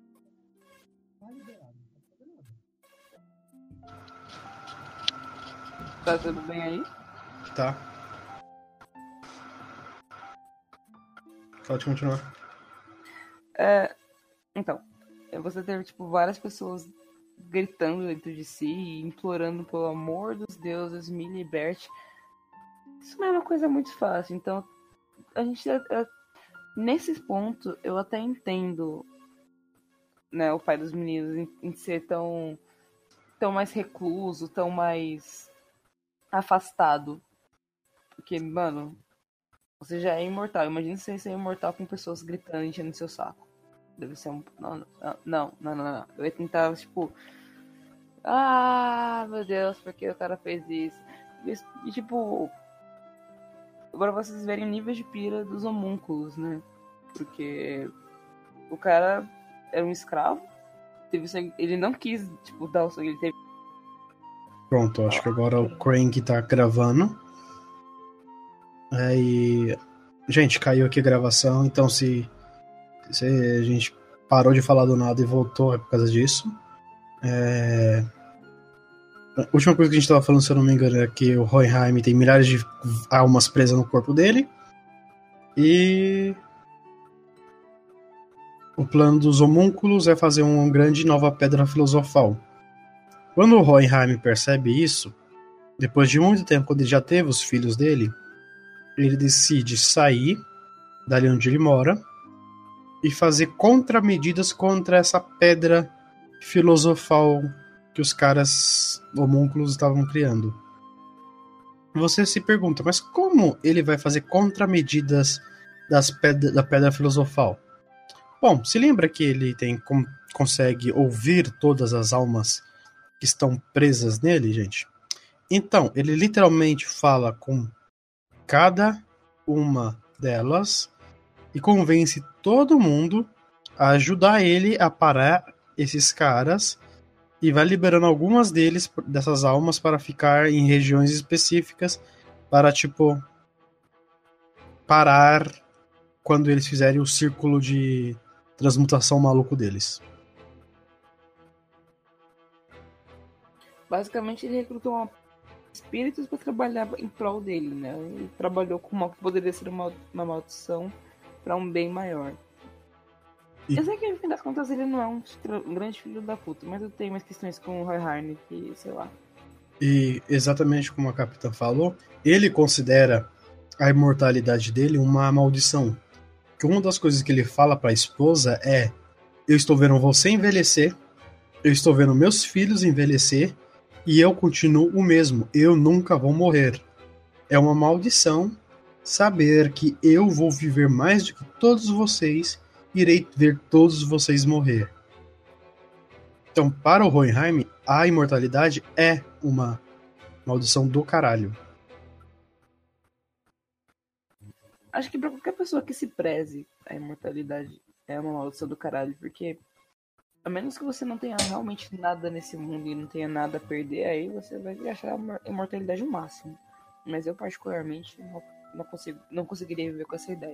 Tá tudo bem aí?
Tá. Pode continuar.
É, então, você ter, tipo, várias pessoas gritando dentro de si e implorando pelo amor dos deuses, me liberte. Isso não é uma coisa muito fácil. Então, a gente... É, é, nesse ponto, eu até entendo, né, o pai dos meninos em, em ser tão, tão mais recluso, tão mais afastado. Porque, mano, você já é imortal. Imagina você ser imortal com pessoas gritando, enchendo seu saco. Deve ser um... Não, não, não, não, não. Eu ia tentar, tipo... Ah, meu Deus, por que o cara fez isso? E, e tipo... Agora vocês verem níveis de pira dos homúnculos, né? Porque... O cara era um escravo. Teve sangue, ele não quis, tipo, dar o sangue. Ele teve...
Pronto, acho que agora o Crank tá gravando. Aí... Gente, caiu aqui a gravação, então se... Se a gente parou de falar do nada e voltou é por causa disso. É... A última coisa que a gente estava falando, se eu não me engano, é que o Hohenheim tem milhares de almas presas no corpo dele. E o plano dos homúnculos é fazer uma grande nova pedra filosofal. Quando o Hohenheim percebe isso, depois de muito tempo, quando ele já teve os filhos dele, ele decide sair dali onde ele mora e fazer contramedidas contra essa pedra filosofal que os caras homúnculos estavam criando. Você se pergunta, mas como ele vai fazer contramedidas das pedra, da pedra filosofal? Bom, se lembra que ele tem, com, consegue ouvir todas as almas que estão presas nele, gente? Então, ele literalmente fala com cada uma delas e convence todo mundo a ajudar ele a parar esses caras e vai liberando algumas deles, dessas almas, para ficar em regiões específicas, para, tipo, parar quando eles fizerem o círculo de transmutação maluco deles.
Basicamente, ele recrutou uma... espíritos para trabalhar em prol dele, né? Ele trabalhou com uma que poderia ser uma, uma maldição para um bem maior.
E-
Eu sei que, no fim das contas, ele não é um, tra- um grande filho da puta, mas eu tenho umas questões com o Roy Harney que, sei lá.
E exatamente como a Capitã falou, ele considera a imortalidade dele uma maldição. Que uma das coisas que ele fala para a esposa é: eu estou vendo você envelhecer, eu estou vendo meus filhos envelhecer, e eu continuo o mesmo, eu nunca vou morrer. É uma maldição saber que eu vou viver mais do que todos vocês, irei ver todos vocês morrer. Então, para o Hohenheim, a imortalidade é uma maldição do caralho.
Acho que pra qualquer pessoa que se preze, a imortalidade é uma maldição do caralho, porque a menos que você não tenha realmente nada nesse mundo e não tenha nada a perder, aí você vai achar a imortalidade o máximo. Mas eu, particularmente, não, não, consigo, não conseguiria viver com essa ideia.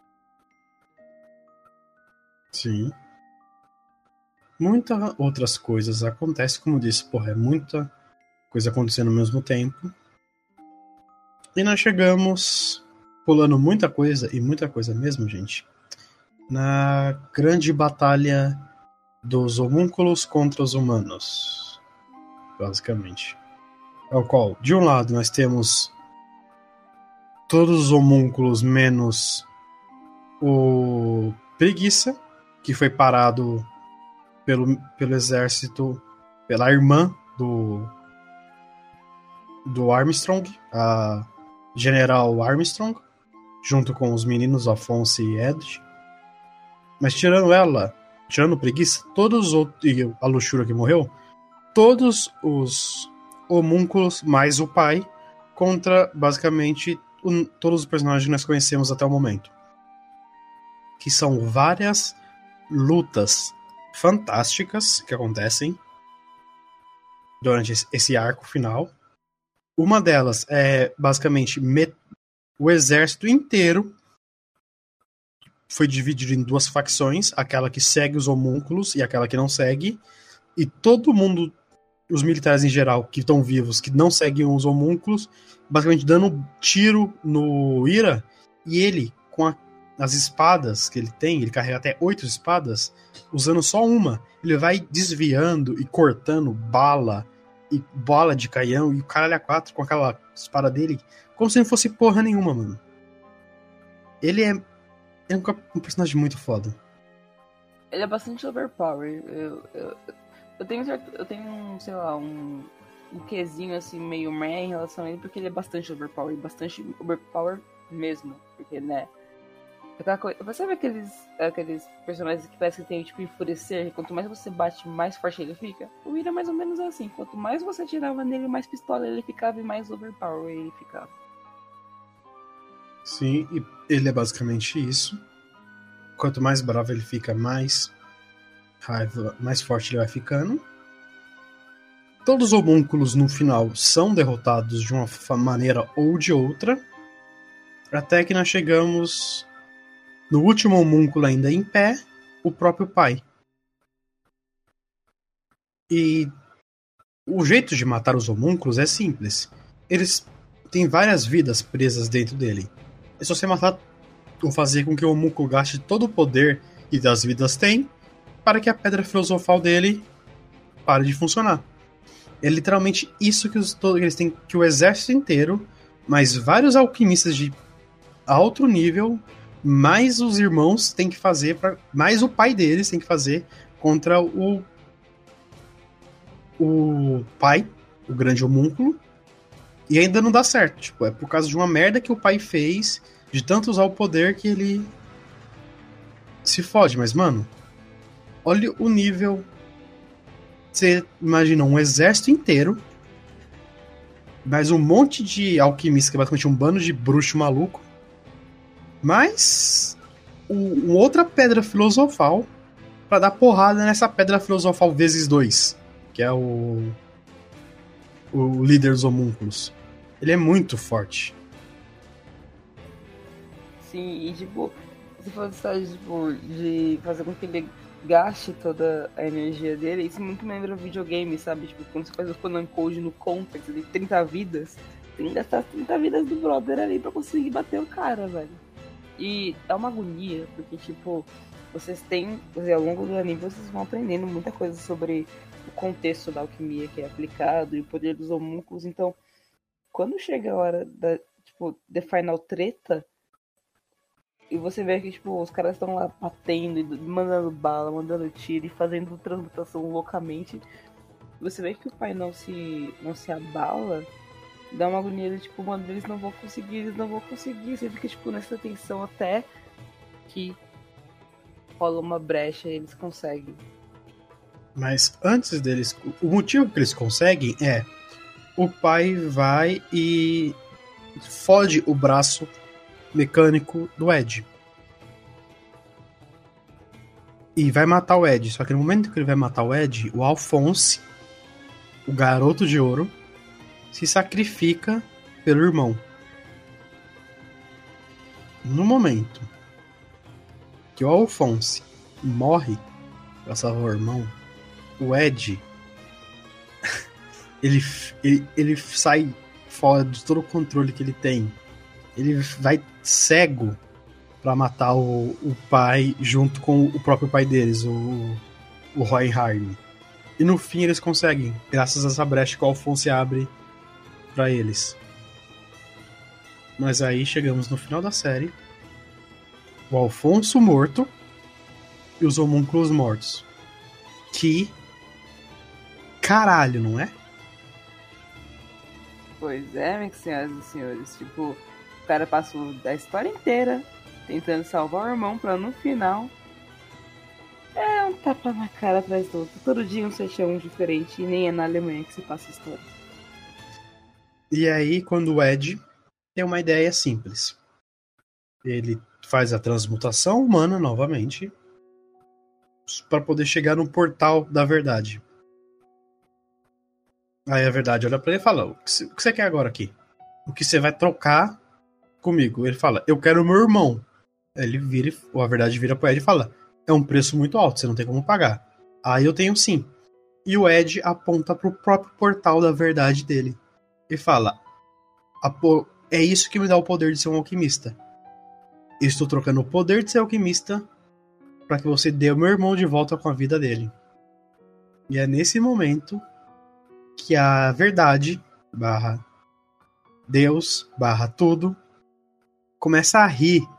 Sim. Muitas outras coisas acontecem, como disse, porra, é muita coisa acontecendo ao mesmo tempo. E nós chegamos, pulando muita coisa, e muita coisa mesmo, gente, na grande batalha dos homúnculos contra os humanos, basicamente. Ao qual, de um lado, nós temos todos os homúnculos menos o Preguiça, que foi parado pelo, pelo exército, pela irmã do do Armstrong, a General Armstrong, junto com os meninos Alphonse e Ed. Mas tirando ela, tirando o Preguiça, todos os outros, e a Luxúria que morreu, todos os homúnculos mais o pai contra basicamente o, todos os personagens que nós conhecemos até o momento. Que são várias lutas fantásticas que acontecem durante esse arco final. Uma delas é basicamente met... o exército inteiro foi dividido em duas facções, aquela que segue os homúnculos e aquela que não segue, e todo mundo, os militares em geral que estão vivos, que não seguem os homúnculos, basicamente dando tiro no Ira, e ele, com a, as espadas que ele tem, ele carrega até oito espadas, usando só uma, ele vai desviando e cortando bala e bola de canhão e o caralho a quatro com aquela espada dele, como se não fosse porra nenhuma, mano. Ele é, é um, um personagem muito foda.
Ele é bastante overpower. Eu, eu, eu tenho certo, eu tenho um, sei lá, um, um quesinho assim meio meh em relação a ele, porque ele é bastante overpower, bastante overpower mesmo, porque, né, aquela coisa, você sabe aqueles, aqueles personagens que parece que tem tipo enfurecer, quanto mais você bate, mais forte ele fica? O Ira é mais ou menos assim, quanto mais você tirava nele, mais pistola ele ficava e mais overpower ele ficava.
Sim, e ele é basicamente isso. Quanto mais bravo ele fica, mais raiva, mais forte ele vai ficando. Todos os homúnculos no final são derrotados de uma maneira ou de outra, até que nós chegamos no último homúnculo ainda em pé, o próprio pai. E o jeito de matar os homúnculos é simples. Eles têm várias vidas presas dentro dele. É só você matar ou fazer com que o homúnculo gaste todo o poder que das vidas tem para que a pedra filosofal dele pare de funcionar. É literalmente isso que, os, que eles têm, que o exército inteiro, mais vários alquimistas de alto nível, mais os irmãos têm que fazer, pra, mais o pai deles tem que fazer contra o o pai, o grande homúnculo, e ainda não dá certo. Tipo, é por causa de uma merda que o pai fez, de tanto usar o poder que ele se fode. Mas, mano, olha o nível. Você imagina um exército inteiro, mais um monte de alquimistas, que é basicamente um bando de bruxo maluco, mais um, outra pedra filosofal pra dar porrada nessa pedra filosofal vezes dois, que é o, o líder dos homúnculos. Ele é muito forte.
Sim, e tipo, se for tipo, de fazer com que ele gaste toda a energia dele, isso muito lembra videogame, sabe? Tipo, quando você faz o Conan Code no Context de trinta vidas, tem que gastar as trinta vidas do brother ali pra conseguir bater o cara, velho. E é uma agonia, porque, tipo, vocês têm, ao longo do anime, vocês vão aprendendo muita coisa sobre o contexto da alquimia que é aplicado e o poder dos homúnculos. Então, quando chega a hora da, tipo, The Final Treta, e você vê que, tipo, os caras estão lá batendo, e mandando bala, mandando tiro e fazendo transmutação loucamente. Você vê que o pai não se, não se abala, dá uma agonia de, tipo, mano, eles não vão conseguir, eles não vão conseguir. Você fica, tipo, nessa tensão até que rola uma brecha e eles conseguem.
Mas antes deles... O motivo que eles conseguem é... O pai vai e fode o braço mecânico do Ed. E vai matar o Ed. Só que no momento que ele vai matar o Ed, o Alphonse, o garoto de ouro, se sacrifica pelo irmão. No momento que o Alphonse morre pra salvar o irmão, o Ed ele, ele, ele sai fora de todo o controle que ele tem. Ele vai cego pra matar o, o pai junto com o próprio pai deles, o, o Hohenheim. E no fim eles conseguem, graças a essa brecha que o Alphonse abre pra eles. Mas aí chegamos no final da série, o Alfonso morto e os homúnculos mortos. Que caralho, não é?
Pois é, minhas senhoras e senhores. Tipo, o cara passou a história inteira tentando salvar o irmão pra no final... É um tapa na cara atrás do outro. Todo dia um seixão diferente e nem é na Alemanha que se passa a história.
E aí, quando o Ed tem uma ideia simples. Ele faz a transmutação humana novamente para poder chegar no portal da verdade. Aí a verdade olha pra ele e fala: o que você quer agora aqui? O que você vai trocar comigo? Ele fala: eu quero o meu irmão. Aí ele vira, ou a verdade vira pro Ed e fala: é um preço muito alto, você não tem como pagar. Aí eu tenho sim. E o Ed aponta pro próprio portal da verdade dele e fala: é isso que me dá o poder de ser um alquimista. Eu estou trocando o poder de ser alquimista para que você dê o meu irmão de volta com a vida dele. E é nesse momento que a verdade barra Deus barra tudo começa a rir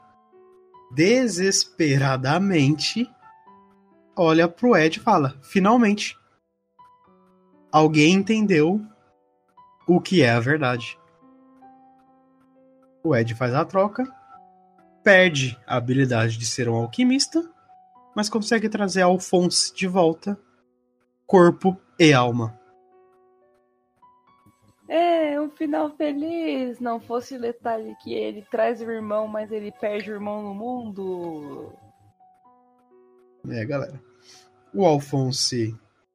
desesperadamente, olha pro Ed e fala: finalmente alguém entendeu o que é a verdade. O Ed faz a troca, perde a habilidade de ser um alquimista, mas consegue trazer Alphonse de volta, corpo e alma.
É, um final feliz. Não fosse o detalhe que ele traz o irmão, mas ele perde o irmão no mundo.
É, galera. O Alphonse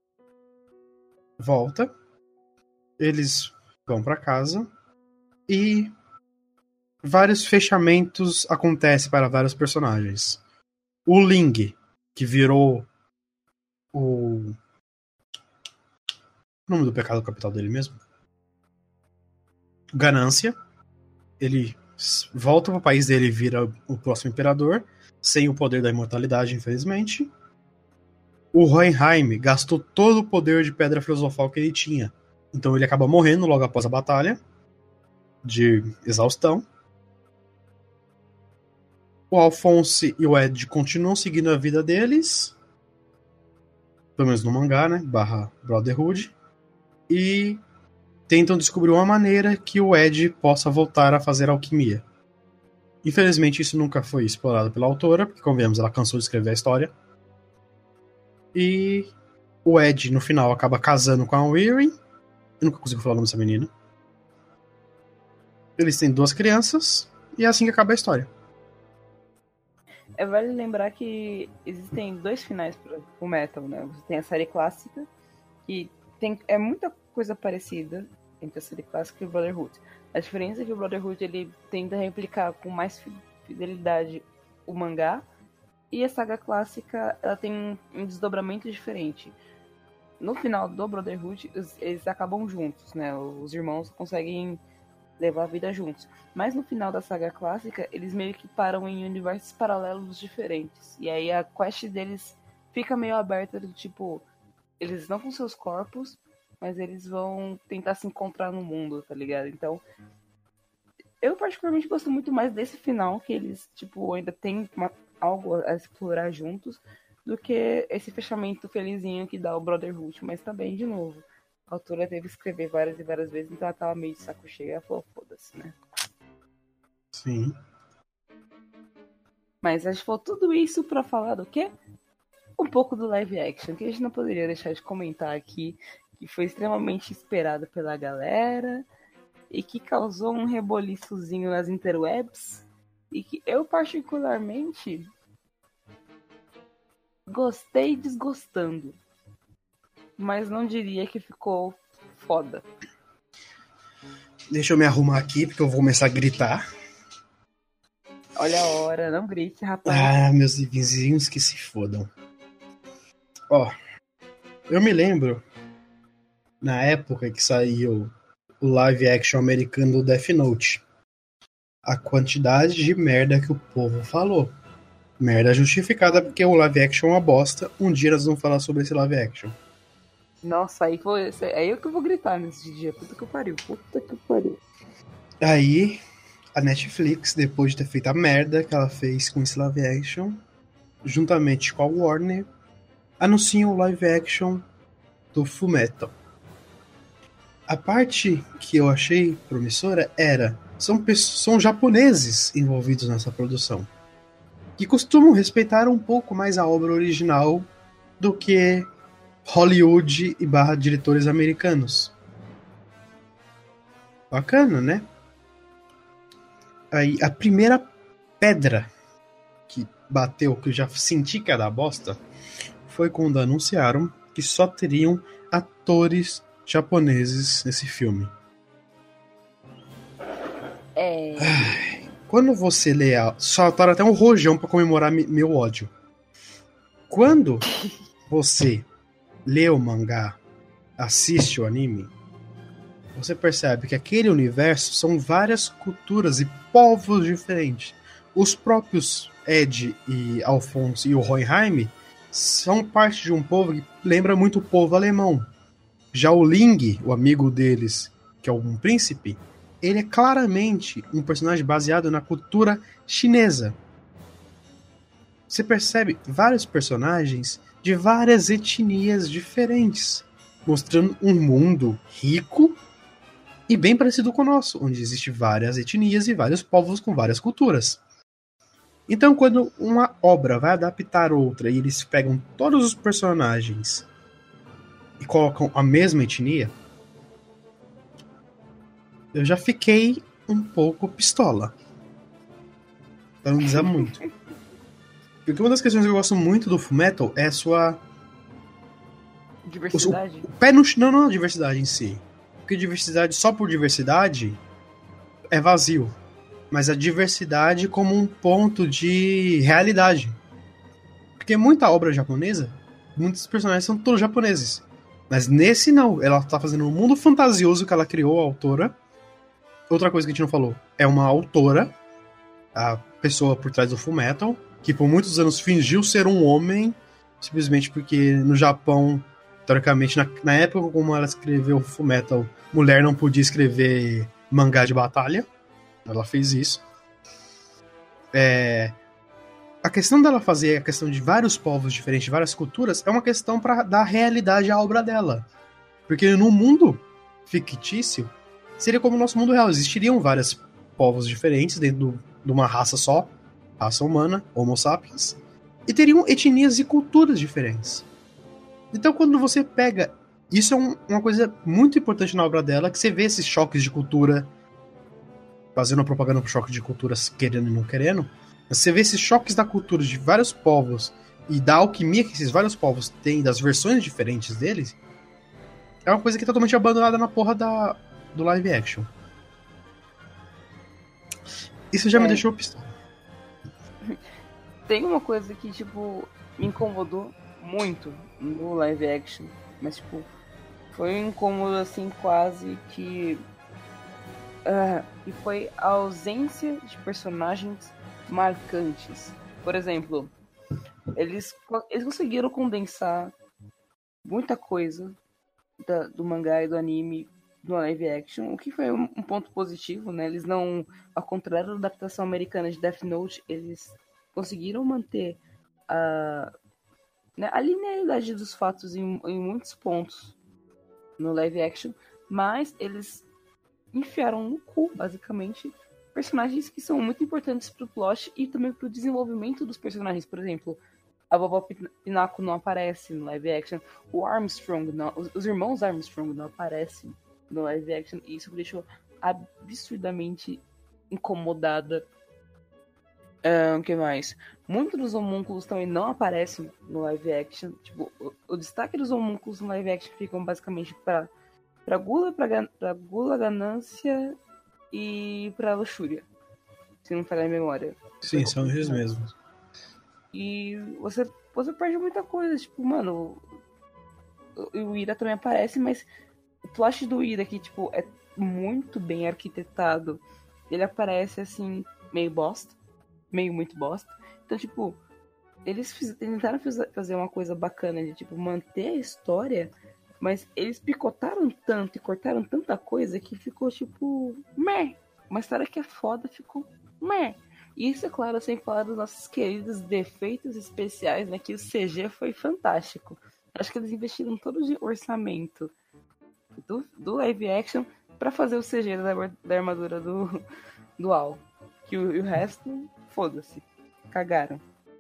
volta. Eles vão pra casa. E vários fechamentos acontecem para vários personagens. O Ling, que virou o... o nome do pecado capital dele mesmo? Ganância. Ele volta para o país dele e vira o próximo imperador, sem o poder da imortalidade, infelizmente. O Hohenheim gastou todo o poder de pedra filosofal que ele tinha. Então ele acaba morrendo logo após a batalha, de exaustão. O Alphonse e o Ed continuam seguindo a vida deles, pelo menos no mangá, né? Barra Brotherhood. E tentam descobrir uma maneira que o Ed possa voltar a fazer alquimia. Infelizmente isso nunca foi explorado pela autora, porque, como vemos, ela cansou de escrever a história. E o Ed, no final, acaba casando com a Weary. Eu nunca consigo falar o nome dessa menina. Eles têm duas crianças, e é assim que acaba a história.
É vale lembrar que existem dois finais para o Metal, né? Você tem a série clássica, que tem, é muita coisa parecida entre a série clássica e o Brotherhood. A diferença é que o Brotherhood ele tenta replicar com mais fidelidade o mangá, e a saga clássica ela tem um, um desdobramento diferente. No final do Brotherhood, eles, eles acabam juntos, né? Os irmãos conseguem levar a vida juntos. Mas no final da saga clássica, eles meio que param em universos paralelos diferentes. E aí a quest deles fica meio aberta, do tipo, eles estão com seus corpos, mas eles vão tentar se encontrar no mundo, tá ligado? Então, eu particularmente gosto muito mais desse final, que eles, tipo, ainda tem uma, algo a explorar juntos, do que esse fechamento felizinho que dá o Brotherhood. Mas também, de novo, a autora teve que escrever várias e várias vezes, então ela tava meio de saco cheio. Ela falou, foda-se, né?
Sim.
Mas a gente falou tudo isso pra falar do quê? Um pouco do live action, que a gente não poderia deixar de comentar aqui, que foi extremamente esperado pela galera e que causou um reboliçozinho nas interwebs e que eu particularmente gostei desgostando, mas não diria que ficou foda.
Deixa eu me arrumar aqui, porque eu vou começar a gritar.
Olha a hora, não grite, rapaz.
Ah, meus vizinhos que se fodam. Ó, eu me lembro, na época que saiu o live action americano do Death Note, a quantidade de merda que o povo falou. Merda justificada, porque o live action é uma bosta. Um dia nós vamos falar sobre esse live action.
Nossa, aí foi. Aí eu que vou gritar nesse dia. Puta que pariu, puta que pariu.
Aí, a Netflix, depois de ter feito a merda que ela fez com esse live action, juntamente com a Warner, anuncia o live action do Fullmetal. A parte que eu achei promissora era, são, pessoas, são japoneses envolvidos nessa produção, que costumam respeitar um pouco mais a obra original do que Hollywood e barra diretores americanos. Bacana, né? Aí, a primeira pedra que bateu, que eu já senti que era bosta, foi quando anunciaram que só teriam atores japoneses nesse filme.
É.
Ai, quando você lê, a... soltaram até um rojão pra comemorar mi- meu ódio. Quando você lê o mangá, assiste o anime, você percebe que aquele universo são várias culturas e povos diferentes. Os próprios Ed e Alphonse e o Hohenheim são parte de um povo que lembra muito o povo alemão. Já o Ling, o amigo deles, que é um príncipe, ele é claramente um personagem baseado na cultura chinesa. Você percebe vários personagens de várias etnias diferentes, mostrando um mundo rico e bem parecido com o nosso, onde existem várias etnias e vários povos com várias culturas. Então, quando uma obra vai adaptar outra e eles pegam todos os personagens e colocam a mesma etnia, eu já fiquei um pouco pistola. Pra não dizer muito. Porque uma das questões que eu gosto muito do Fullmetal é a sua...
Diversidade?
O, o pé no... Não, não a diversidade em si. Porque diversidade só por diversidade é vazio. Mas a diversidade como um ponto de realidade. Porque muita obra japonesa, muitos personagens são todos japoneses. Mas nesse não, ela tá fazendo um mundo fantasioso que ela criou, a autora. Outra coisa que a gente não falou, é uma autora, a pessoa por trás do Fullmetal, que por muitos anos fingiu ser um homem, simplesmente porque no Japão, teoricamente, na, na época como ela escreveu Fullmetal, mulher não podia escrever mangá de batalha. Ela fez isso. É... A questão dela fazer a questão de vários povos diferentes, de várias culturas, é uma questão para dar realidade à obra dela. Porque no mundo fictício, seria como o nosso mundo real. Existiriam vários povos diferentes dentro do, de uma raça só, raça humana, Homo sapiens, e teriam etnias e culturas diferentes. Então, quando você pega... Isso é um, uma coisa muito importante na obra dela, que você vê esses choques de cultura, fazendo propaganda pro choque de culturas querendo e não querendo. Você vê esses choques da cultura de vários povos e da alquimia que esses vários povos têm, das versões diferentes deles, é uma coisa que é totalmente abandonada na porra da, do live action. Isso já me
É.
deixou pistola.
Tem uma coisa que, tipo, me incomodou muito no live action, mas, tipo, foi um incômodo, assim, quase que... ah, e foi a ausência de personagens marcantes. Por exemplo, eles, eles conseguiram condensar muita coisa da- do mangá e do anime no live action, o que foi um, um ponto positivo, né? Eles não, ao contrário da adaptação americana de Death Note, eles conseguiram manter a, né, a linearidade dos fatos em, em muitos pontos no live action, mas eles enfiaram no cu, basicamente, personagens que são muito importantes pro plot e também pro desenvolvimento dos personagens. Por exemplo, a vovó Pin- Pinako não aparece no live action, o Armstrong, não, os, os irmãos Armstrong não aparecem no live action, e isso me deixou absurdamente incomodada. Ah, o que mais? Muitos dos homúnculos também não aparecem no live action. Tipo, o, o destaque dos homúnculos no live action ficam basicamente pra, pra gula, pra, gan- pra gula, ganância e pra luxúria. Se não falhar a memória.
Sim, são eles mesmos.
E você, você perde muita coisa. Tipo, mano, o, o Ira também aparece, mas o plot do Ira aqui, tipo, é muito bem arquitetado. Ele aparece assim, meio bosta. Meio muito bosta. Então, tipo, eles fiz- tentaram fiz- fazer uma coisa bacana de, tipo, manter a história, mas eles picotaram tanto e cortaram tanta coisa que ficou, tipo, meh. Uma história que é foda ficou meh. E isso, é claro, sem falar dos nossos queridos defeitos especiais, né? Que o C G foi fantástico. Acho que eles investiram todo o orçamento do, do live action pra fazer o C G da, da armadura do, do Al. Que o, e o resto, foda-se. Cagaram.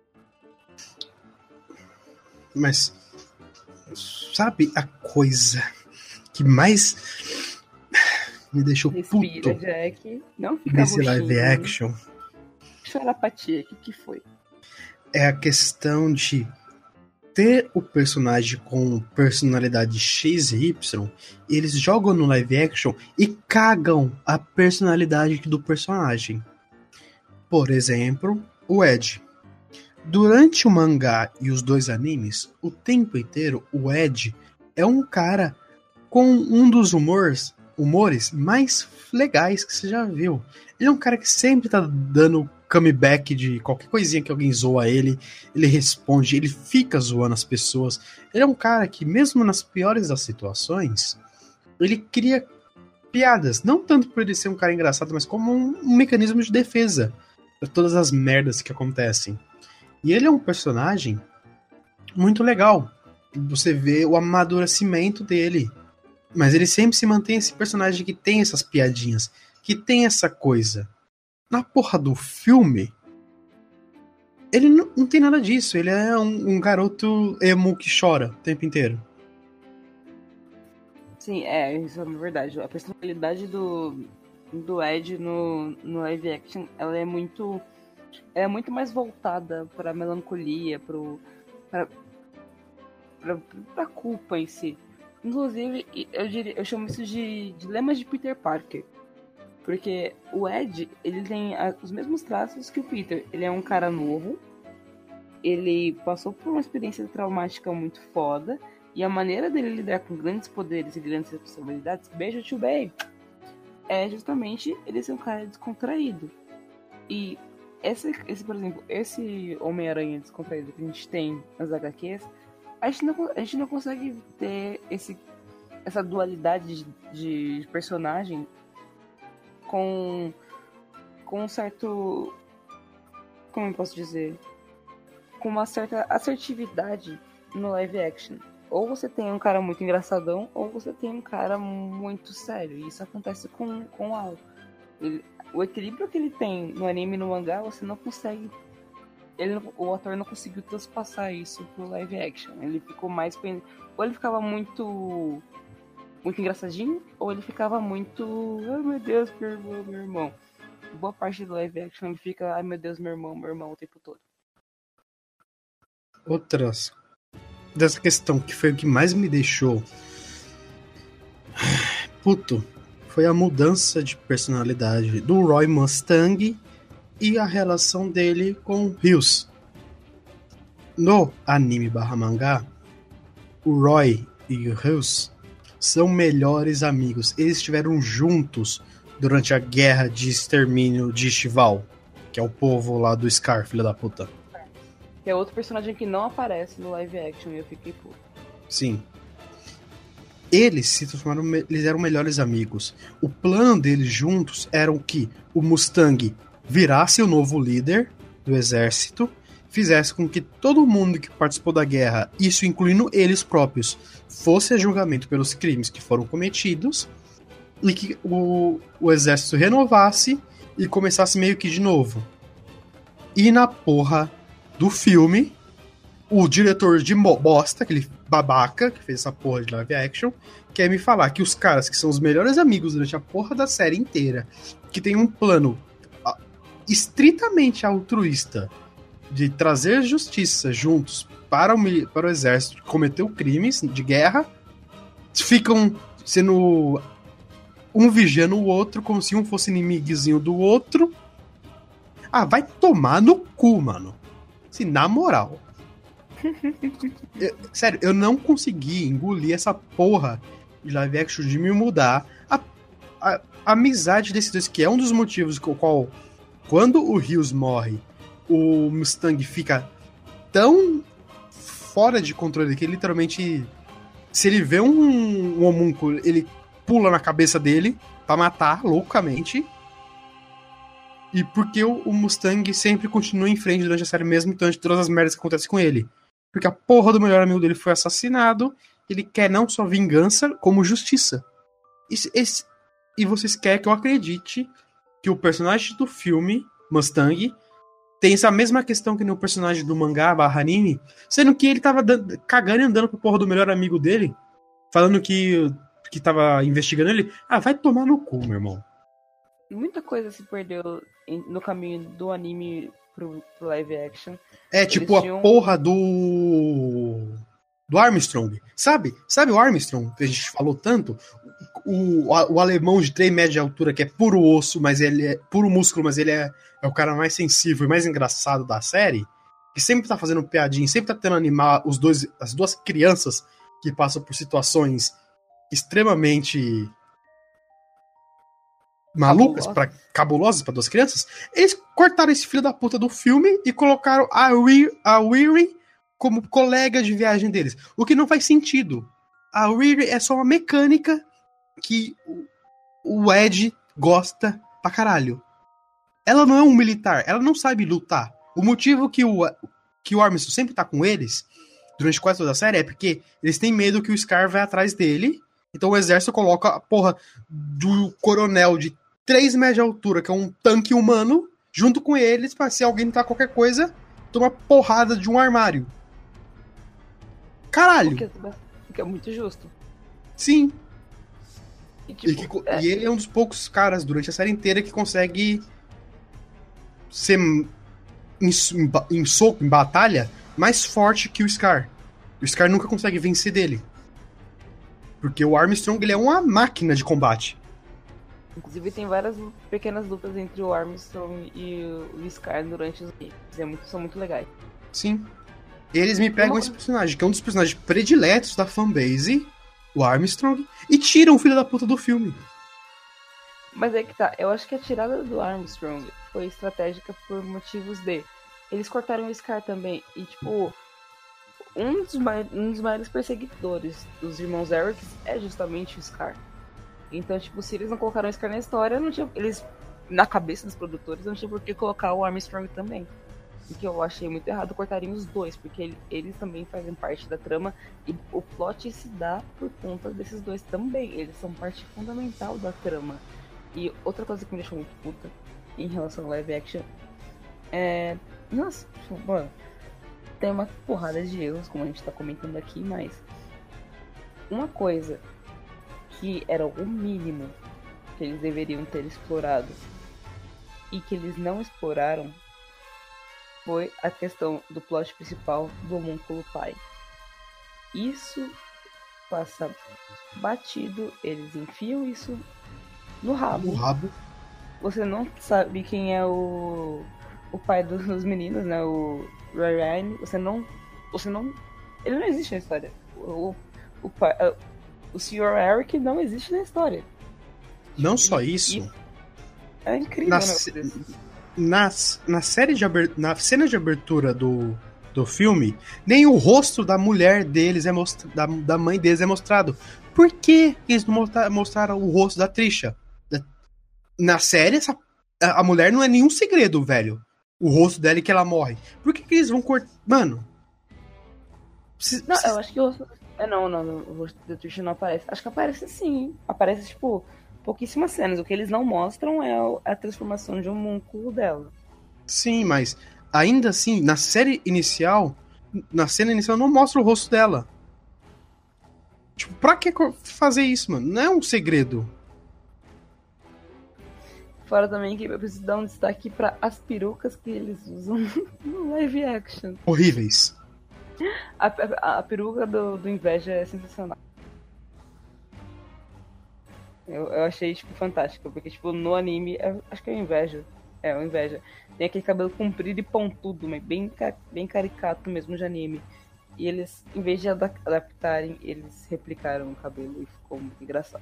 Mas, sabe a coisa que mais me deixou
Respira,
puto
Jack. Não fica
nesse
roxinho.
live action?
Chorapatia, o que, que foi?
É a questão de ter o personagem com personalidade X e Y, e eles jogam no live action e cagam a personalidade do personagem. Por exemplo, o Ed. Durante o mangá e os dois animes, o tempo inteiro o Ed é um cara com um dos humores, humores mais legais que você já viu. Ele é um cara que sempre tá dando comeback de qualquer coisinha que alguém zoa ele, ele responde, ele fica zoando as pessoas. Ele é um cara que, mesmo nas piores das situações, ele cria piadas. Não tanto por ele ser um cara engraçado, mas como um, um mecanismo de defesa para todas as merdas que acontecem. E ele é um personagem muito legal. Você vê o amadurecimento dele. Mas ele sempre se mantém esse personagem que tem essas piadinhas, que tem essa coisa. Na porra do filme, ele não, não tem nada disso. Ele é um, um garoto emo que chora o tempo inteiro.
Sim, é, isso é verdade. A personalidade do, do Ed no, no live action, ela é muito. Ela é muito mais voltada pra melancolia, pro. pra, pra, pra culpa em si. Inclusive, eu, diria, eu chamo isso de dilemas de Peter Parker. Porque o Ed, ele tem a- os mesmos traços que o Peter. Ele é um cara novo, ele passou por uma experiência traumática muito foda, e a maneira dele lidar com grandes poderes e grandes responsabilidades, beijo tio Bay, é justamente ele ser um cara descontraído. E esse, esse por exemplo, esse Homem-Aranha descontraído que a gente tem nas H Qs, a gente não, a gente não consegue ter esse, essa dualidade de, de personagem com, com um certo... Como eu posso dizer? Com uma certa assertividade no live action. Ou você tem um cara muito engraçadão, ou você tem um cara muito sério. E isso acontece com, com o Al. Ele, o equilíbrio que ele tem no anime e no mangá, você não consegue... Ele, o ator não conseguiu transpassar isso pro live action. Ele ficou mais... Ou ele ficava muito... Muito engraçadinho, ou ele ficava muito... Ai meu Deus, meu irmão, meu irmão. Boa parte do live action ele fica... Ai meu Deus, meu irmão, meu irmão o tempo todo.
Outras dessa questão que foi o que mais me deixou puto foi a mudança de personalidade do Roy Mustang e a relação dele com Rios. No anime barra mangá, o Roy e o Rios são melhores amigos. Eles estiveram juntos durante a guerra de extermínio de Shival, que é o povo lá do Scar, filho da puta.
Que é outro personagem que não aparece no live action e eu fiquei puto.
Sim. Eles se transformaram, eles eram melhores amigos. O plano deles juntos era que o Mustang virasse o novo líder do exército, fizesse com que todo mundo que participou da guerra, isso incluindo eles próprios, fosse a julgamento pelos crimes que foram cometidos, e que o, o exército renovasse e começasse meio que de novo. E na porra do filme, o diretor de bosta, aquele babaca que fez essa porra de live action, quer me falar que os caras que são os melhores amigos durante a porra da série inteira, que tem um plano ah, estritamente altruísta de trazer justiça juntos para o, para o exército que cometeu crimes de guerra, ficam sendo um vigiando o outro como se um fosse inimigozinho do outro. Ah, vai tomar no cu, mano. Assim, na moral. Eu, sério, eu não consegui engolir essa porra de live action de me mudar. A, a, a amizade desses dois, que é um dos motivos com o qual, quando o Rios morre, o Mustang fica tão fora de controle que ele literalmente, se ele vê um, um homúnculo, ele pula na cabeça dele pra matar loucamente. E porque o, o Mustang sempre continua em frente durante a série, mesmo diante de todas as merdas que acontecem com ele. Porque a porra do melhor amigo dele foi assassinado, ele quer não só vingança, como justiça. Esse, esse, e vocês querem que eu acredite que o personagem do filme, Mustang, tem essa mesma questão que no personagem do mangá barra anime, sendo que ele tava dando, cagando e andando pro porra do melhor amigo dele, falando que, que tava investigando ele. Ah, vai tomar no cu, meu irmão.
Muita coisa se perdeu em- no caminho do anime pro, pro live action.
É tipo a
tinham-
porra do. Do Armstrong. Sabe? Sabe o Armstrong que a gente falou tanto? O, o, o alemão de três metros de altura, que é puro osso, mas ele é puro músculo, mas ele é, é o cara mais sensível e mais engraçado da série. Que sempre tá fazendo piadinha, sempre tá tentando animar os dois, as duas crianças que passam por situações extremamente malucas,
Cabulosas.
pra, cabulosas para duas crianças. Eles cortaram esse filho da puta do filme e colocaram a, Weir, a Weary como colega de viagem deles. O que não faz sentido. A Weary é só uma mecânica que o, o Ed gosta pra caralho. Ela não é um militar, ela não sabe lutar. O motivo que o, que o Armstrong sempre tá com eles, durante quase toda a série, é porque eles têm medo que o Scar vai atrás dele. Então o exército coloca a porra do coronel de três metros de altura, que é um tanque humano, junto com eles, pra se alguém tá qualquer coisa, toma porrada de um armário. Caralho!
O que, o que é muito justo.
Sim.
E, tipo,
E, que co-
é,
e ele é um dos poucos caras durante a série inteira que consegue ser em, em ba- em soco, em batalha, mais forte que o Scar. O Scar nunca consegue vencer dele. Porque o Armstrong, ele é uma máquina de combate.
inclusive tem várias pequenas lutas entre o Armstrong e o Scar durante os games. É muito, são muito legais.
Sim. Eles me pegam
Uma-
esse personagem, que é um dos personagens prediletos da fanbase, o Armstrong, e tiram o filho da puta do filme.
Mas é que tá, eu acho que a tirada do Armstrong foi estratégica por motivos de. Eles cortaram o Scar também. E tipo, um dos, mai- um dos maiores perseguidores dos irmãos Eric é justamente o Scar. Então, tipo, se eles não colocaram o Scar na história, não tinha. Eles, na cabeça dos produtores, não tinha por que colocar o Armstrong também. O que eu achei muito errado, cortariam os dois, porque ele- eles também fazem parte da trama e o plot se dá por conta desses dois também. Eles são parte fundamental da trama. E outra coisa que me deixou muito puta em relação ao live action é. Nossa, tipo, mano, tem uma porrada de erros, como a gente tá comentando aqui, mas uma coisa que era o mínimo que eles deveriam ter explorado e que eles não exploraram foi a questão do plot principal do homúnculo pai. Isso passa batido, eles enfiam isso no rabo.
O rabo.
Você não sabe quem é o, o pai dos, dos meninos, né? O Ryan. Você não. Você não. Ele não existe na história. O, o, pai, o senhor Eric não existe na história.
Não só isso.
É incrível,
Na,
né?
ce- nas, na série de aber- na cena de abertura do, do filme, nem o rosto da mulher deles é mostrado, da, da mãe deles é mostrado. Por que eles não mostra- mostraram o rosto da Trisha? Da- Na série, essa, a, a mulher não é nenhum segredo, velho. O rosto dela e que ela morre. Por que, que eles vão cortar. Mano. se-
Não,
se-
eu acho que o. É, não, não, não, o rosto da Trisha não aparece. Acho que aparece sim. Aparece, tipo, pouquíssimas cenas. O que eles não mostram é o- a transformação de um homúnculo dela.
Sim, mas ainda assim, na série inicial, na cena inicial não mostra o rosto dela. Tipo, pra que co- fazer isso, mano? Não é um segredo.
Fora também que eu preciso dar um destaque pra as perucas que eles usam no live action.
Horríveis.
A, a, a peruca do, do Inveja é sensacional. Eu, eu achei, tipo, fantástico. Porque, tipo, no anime, é- acho que é o Inveja. É, o Inveja. Tem aquele cabelo comprido e pontudo, mas bem, ca- bem caricato mesmo de anime. E eles, em vez de ada- adaptarem, eles replicaram o cabelo e ficou muito engraçado.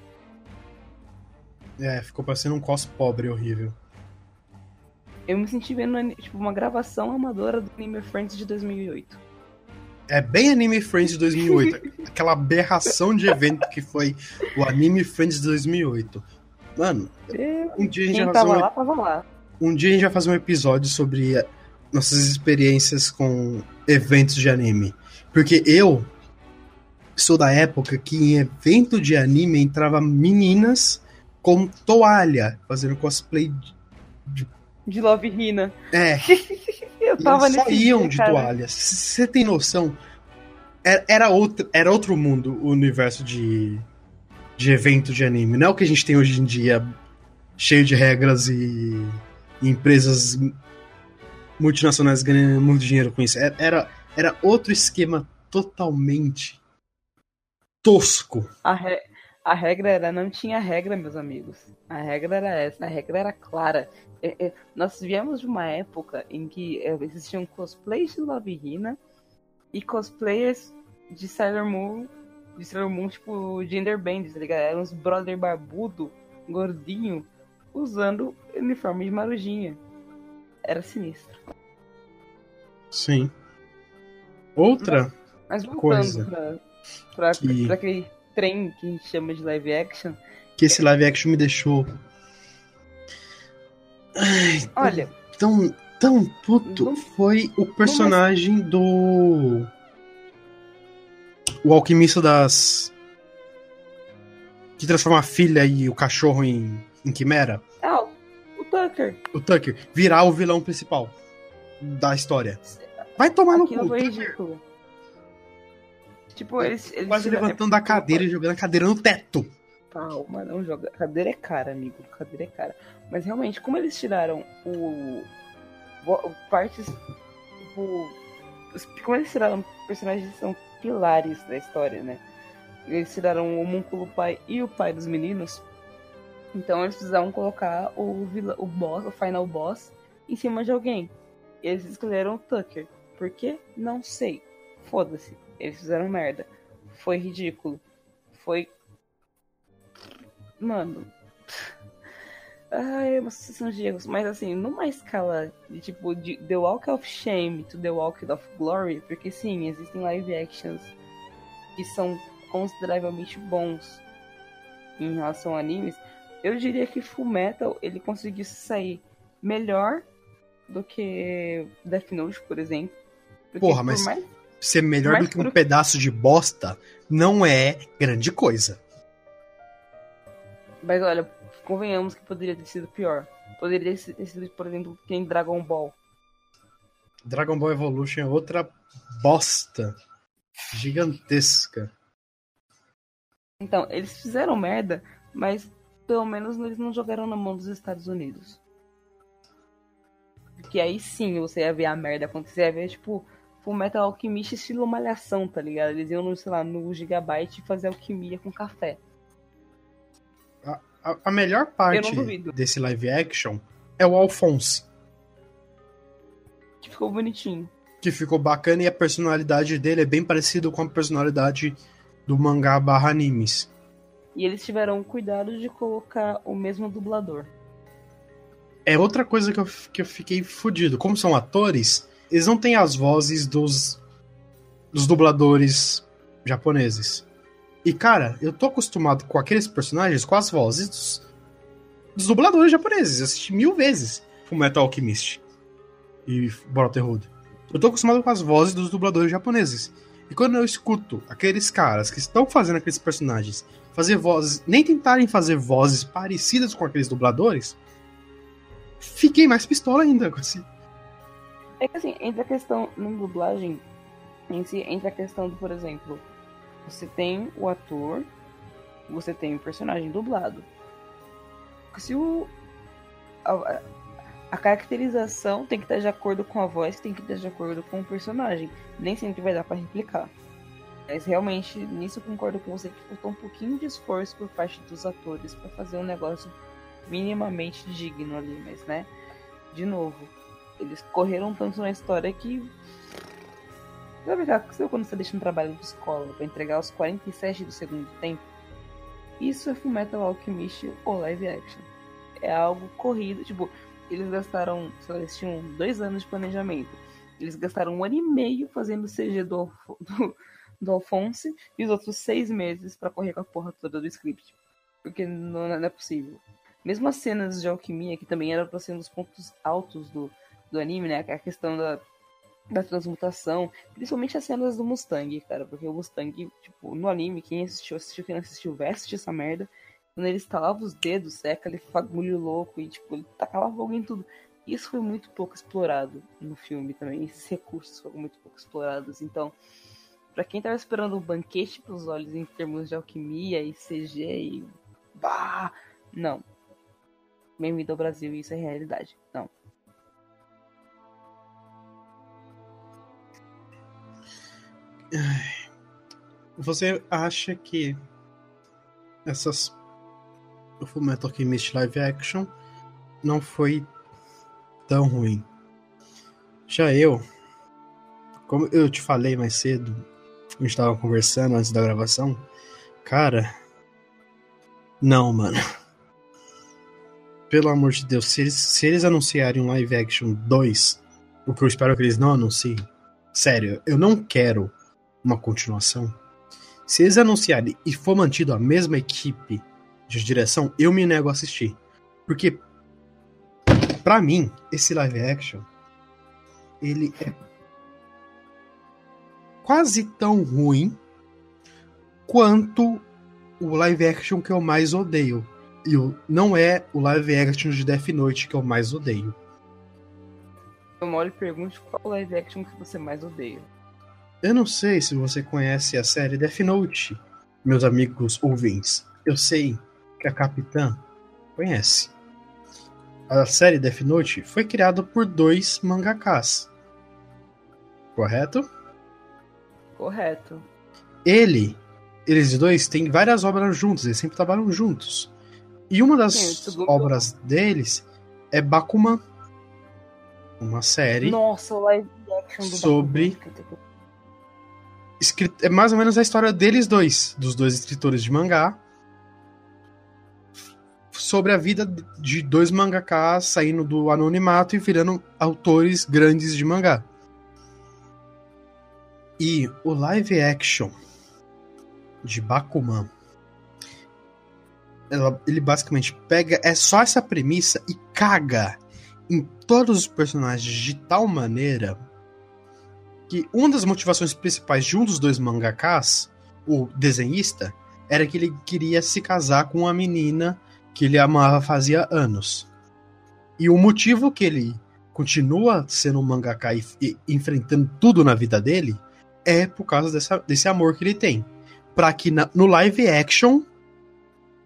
É, ficou parecendo um cos pobre horrível.
Eu me senti vendo, ani- tipo, uma gravação amadora do Anime Friends de dois mil e oito.
É bem Anime Friends de dois mil e oito. Aquela aberração de evento que foi o Anime Friends de dois mil e oito. Mano, um dia a gente
Quem
vai fazer
tava
um,
lá, tava lá.
um dia a gente vai fazer um episódio sobre eh, nossas experiências com eventos de anime. Porque eu sou da época que em evento de anime entrava meninas com toalha, fazendo cosplay de...
De Love Hina.
É,
Eu
e
tava
eles só
nesse
iam
dia,
de
cara.
toalha. Você tem noção? Era, era, outro, era outro mundo o universo de, de evento de anime. Não é o que a gente tem hoje em dia, cheio de regras e, e empresas multinacionais ganhando muito dinheiro com isso. Era, era, era outro esquema totalmente tosco.
A, re- a regra era, não tinha regra, meus amigos. A regra era essa, a regra era clara. É- é, nós viemos de uma época em que é, existiam cosplays de Love Hina e cosplayers de Sailor Moon, de Sailor Moon, tipo, gender band, tá ligado? Eram uns brother barbudo, gordinho, usando uniforme de marujinha. Era sinistro.
Sim. Outra
Mas voltando
Coisa
pra, pra,
que-
pra aquele trem que a gente chama de live action,
que esse live action me deixou Ai,
olha,
tão, tão puto
Não-
foi o personagem do. O alquimista das. Que transforma a filha e o cachorro em, em quimera.
ah, o Tucker.
O Tucker virar o vilão principal da história. Vai tomar no
Aquilo
cu.
foi ridículo. Tipo, eles. eles
Quase
tiveram-
levantando da cadeira e jogando a cadeira no teto.
Calma, não joga. Cadeira é cara, amigo. Cadeira é cara. Mas realmente, como eles tiraram o. vo- Partes. Tipo. os- Como eles tiraram personagens que são pilares da história, né? Eles tiraram o homúnculo pai e o pai dos meninos. Então eles precisavam colocar o, vilão, o boss, o final boss, em cima de alguém. E eles escolheram o Tucker. Por quê? Não sei. Foda-se. Eles fizeram merda. Foi ridículo. Foi. Mano. Ai, é uma sucessão de erros. Mas assim, numa escala de tipo de The Walk of Shame to The Walk of Glory, porque sim, existem live actions que são consideravelmente bons em relação a animes, eu diria que Fullmetal ele conseguiu se sair melhor do que Death Note, por exemplo. Porque
Porra,
por
mas
mais-
ser melhor
Mas
do que um
por-
pedaço de bosta não é grande coisa.
Mas olha, convenhamos que poderia ter sido pior. Poderia ter sido, por exemplo, que em Dragon Ball.
Dragon Ball Evolution é outra bosta gigantesca.
Então, eles fizeram merda, mas pelo menos eles não jogaram na mão dos Estados Unidos. Porque aí sim você ia ver a merda acontecer, ia ver, tipo, Fullmetal Alchemist estilo malhação, tá ligado? Eles iam, no, sei lá, no Gigabyte fazer alquimia com café.
A, a, a melhor
Eu
parte
não duvido.
desse live action é o Alphonse,
Que ficou bonitinho.
que ficou bacana e a personalidade dele é bem parecida com a personalidade do mangá barra animes.
E eles tiveram cuidado de colocar o mesmo dublador.
É outra coisa que eu, que eu fiquei fudido. Como são atores, eles não têm as vozes dos, dos dubladores japoneses. E, cara, eu tô acostumado com aqueles personagens com as vozes dos, dos dubladores japoneses. Eu assisti mil vezes Fullmetal Alchemist e Brotherhood. Eu tô acostumado com as vozes dos dubladores japoneses. E quando eu escuto aqueles caras que estão fazendo aqueles personagens fazer vozes, nem tentarem fazer vozes parecidas com aqueles dubladores, fiquei mais pistola ainda com esse.
É que assim, entra a questão na dublagem em si, entra a questão do, por exemplo, você tem o ator, você tem o personagem dublado. Se o. A, a caracterização tem que estar de acordo com a voz, tem que estar de acordo com o personagem. Nem sempre vai dar pra replicar. Mas realmente, nisso eu concordo com você que faltou um pouquinho de esforço por parte dos atores pra fazer um negócio minimamente digno ali, mas né, de novo, eles correram tanto na história que sabe, sabe quando você deixa um trabalho de escola pra entregar os quarenta e sete do segundo tempo? Isso é Fullmetal Alchemist ou live action. É algo corrido, tipo, eles gastaram, sei lá, eles tinham dois anos de planejamento, eles gastaram um ano e meio fazendo o C G do, Alf- do, do Alphonse e os outros seis meses pra correr com a porra toda do script, porque não, não é possível. Mesmo as cenas de alquimia, que também eram pra ser um dos pontos altos do, do anime, né? A questão da, da transmutação. Principalmente as cenas do Mustang, cara. Porque o Mustang, tipo, no anime, quem assistiu, assistiu, quem não assistiu, vai assistir essa merda. Quando ele estalava os dedos, é aquele fagulho louco e, tipo, ele tacava fogo em tudo. Isso foi muito pouco explorado no filme também. Esses recursos foram muito pouco explorados. Então, pra quem tava esperando um banquete pros olhos em termos de alquimia e C G e... bah! Não. Bem-vindo ao Brasil, isso é realidade. Não.
Você acha que essas o Fullmetal Alchemist live action não foi tão ruim? Já eu, como eu te falei mais cedo, a gente tava conversando antes da gravação, cara, não, mano. Pelo amor de Deus, se eles, se eles anunciarem um live action dois, o que eu espero que eles não anunciem, sério, eu não quero uma continuação. Se eles anunciarem e for mantido a mesma equipe de direção, eu me nego a assistir. Porque, pra mim, esse live action, ele é quase tão ruim quanto o live action que eu mais odeio. E o, não é o live action de Death Note que eu mais odeio.
Eu mal lhe pergunto qual live action que você mais odeia.
Eu não sei se você conhece a série Death Note, meus amigos ouvintes. Eu sei que a Capitã conhece. A série Death Note foi criada por dois mangakas. Correto?
Correto.
Ele, eles dois têm várias obras juntos, eles sempre trabalham juntos. E uma das
Sim, segundo-
obras deles é Bakuman, uma série
Nossa, o live action do
Sobre-
Bakuman.
escrita, é mais ou menos a história deles dois, dos dois escritores de mangá, sobre a vida de dois mangakas saindo do anonimato e virando autores grandes de mangá. E o live action de Bakuman, ela- ele basicamente pega é só essa premissa e caga em todos os personagens de tal maneira que uma das motivações principais de um dos dois mangakas, o desenhista, era que ele queria se casar com uma menina que ele amava fazia anos. E o motivo que ele continua sendo um mangaka e, e enfrentando tudo na vida dele é por causa dessa, desse amor que ele tem. Pra que na- no live action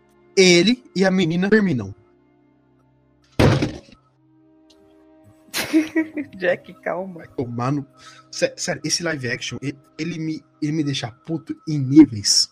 ele e a menina terminam.
Jack, calma.
Tomar no... Sé- Sério, esse live action, ele, ele me, ele me deixa puto em níveis.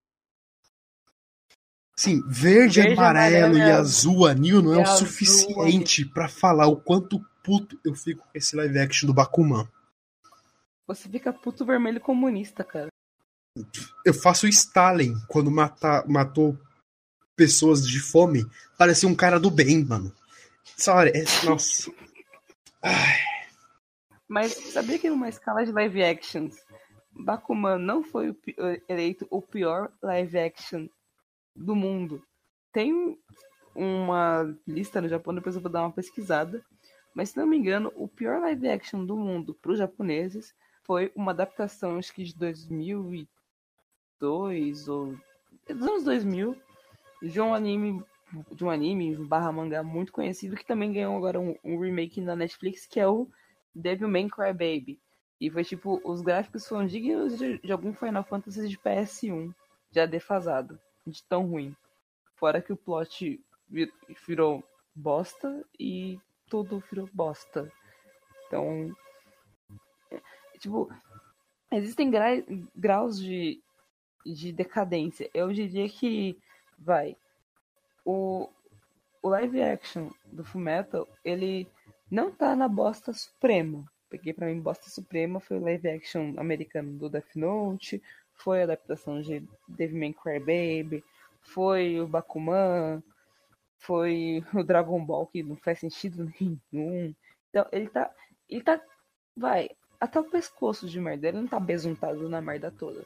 Sim, verde,
Verde,
amarelo
amarelo
e
e
azul anil não é
e
o
azul
suficiente pra falar o quanto puto eu fico com esse live action do Bakuman.
Você fica puto vermelho comunista, cara.
Eu faço o Stalin quando mata, matou pessoas de fome. Parecia um cara do bem, mano. Sabe, é, nossa. Ai,
Mas sabia que numa escala de live actions, Bakuman não foi o pi- eleito o pior live action do mundo? Tem uma lista no Japão, depois eu vou dar uma pesquisada. Mas se não me engano, o pior live action do mundo para os japoneses foi uma adaptação, acho que de dois mil e dois ou dos anos dois mil, de um anime, de um anime barra mangá muito conhecido que também ganhou agora um, um remake na Netflix, que é o Devilman Crybaby. E foi tipo, os gráficos foram dignos de, de algum Final Fantasy de P S um, já defasado, de tão ruim. Fora que o plot vir- virou bosta e tudo virou bosta. Então, é, tipo, existem gra- graus de, de decadência. Eu diria que, vai, o, o live action do Fullmetal, ele não tá na bosta suprema. Porque pra mim, bosta suprema foi o live action americano do Death Note, foi a adaptação de Devilman Crybaby, foi o Bakuman, foi o Dragon Ball, que não faz sentido nenhum. Então, ele tá, ele tá, vai, até o pescoço de merda, ele não tá besuntado na merda toda.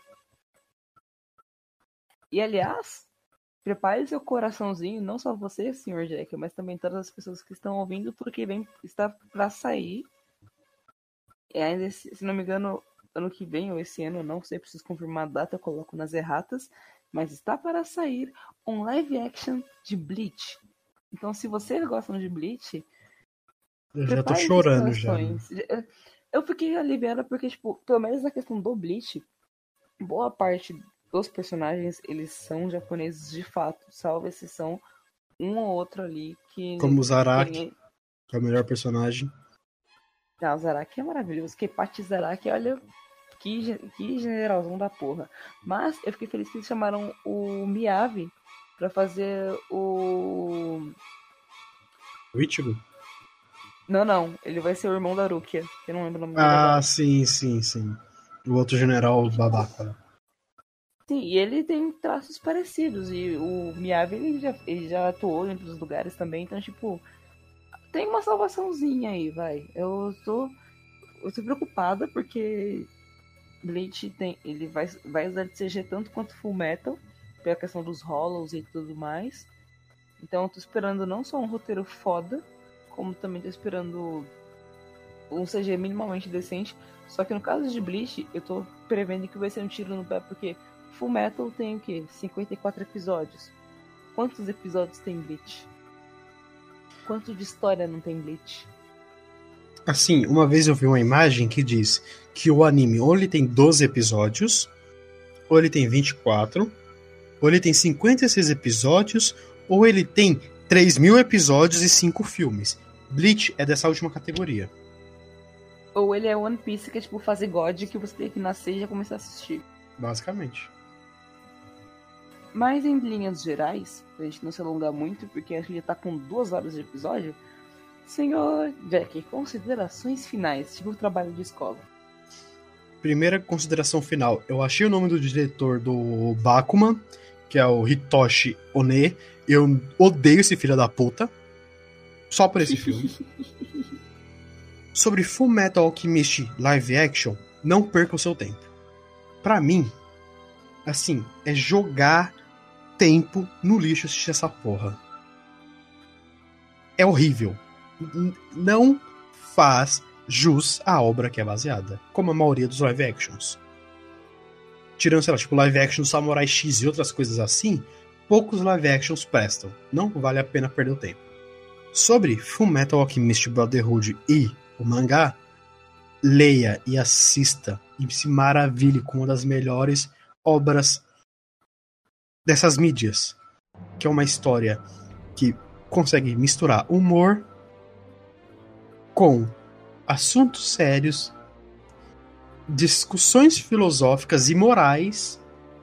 E, aliás, prepare seu coraçãozinho, não só você, senhor Jack, mas também todas as pessoas que estão ouvindo, porque vem, está pra sair. E ainda, se se não me engano, ano que vem, ou esse ano, não sei, preciso confirmar a data, eu coloco nas erratas, mas está para sair um live action de Bleach. Então, se vocês gostam de Bleach,
eu já tô
prepare seus
chorando já.
corações. Eu fiquei aliviada porque, tipo, pelo menos na questão do Bleach, boa parte dos personagens, eles são japoneses de fato, salvo exceção um ou outro ali que...
Como o Zaraki,
que-
que é o melhor personagem.
Ah, o Zaraki é maravilhoso. Kepachi Zaraki, olha, que, ge- que generalzão da porra. Mas eu fiquei feliz que eles chamaram o Miyavi pra fazer o...
O Ichigo?
Não, não, ele vai ser o irmão da Rukia, que eu não lembro o nome dele
Ah,
agora.
sim, sim, sim. O outro general babaca. Né?
Sim, e ele tem traços parecidos. E o Miyavi, ele já, ele já atuou em outros lugares também. Então, tipo, tem uma salvaçãozinha aí, vai. Eu tô, eu tô preocupada porque Bleach tem, ele vai, vai usar de C G tanto quanto Full Metal, pela questão dos hollows e tudo mais. Então eu tô esperando não só um roteiro foda, como também tô esperando um C G minimamente decente. Só que no caso de Bleach, eu tô prevendo que vai ser um tiro no pé, porque Full Metal tem o quê? cinquenta e quatro episódios. Quantos episódios tem Bleach? Quanto de história não tem Bleach?
Assim, uma vez eu vi uma imagem que diz que o anime ou ele tem doze episódios, ou ele tem vinte e quatro, ou ele tem cinquenta e seis episódios, ou ele tem três mil episódios e cinco filmes. Bleach é dessa última categoria.
Ou ele é One Piece, que é tipo fase God, que você tem que nascer e já começar a assistir.
Basicamente.
Mas em linhas gerais, pra gente não se alongar muito, porque a gente já tá com duas horas de episódio, senhor Jack, considerações finais, tipo o trabalho de escola.
Primeira consideração final. Eu achei o nome do diretor do Bakuman, que é o Hitoshi One. Eu odeio esse filho da puta. Só por esse filme. Sobre Fullmetal Alchemist live action, não perca o seu tempo. Pra mim, assim, é jogar tempo no lixo assistir essa porra. É horrível. N- Não faz jus à obra que é baseada, como a maioria dos live actions. Tirando, sei lá, tipo live action do Samurai X e outras coisas assim, poucos live actions prestam. Não vale a pena perder o tempo. Sobre Fullmetal Alchemist Brotherhood e o mangá, leia e assista e se maravilhe com uma das melhores obras dessas mídias, que é uma história que consegue misturar humor com assuntos sérios, discussões filosóficas e morais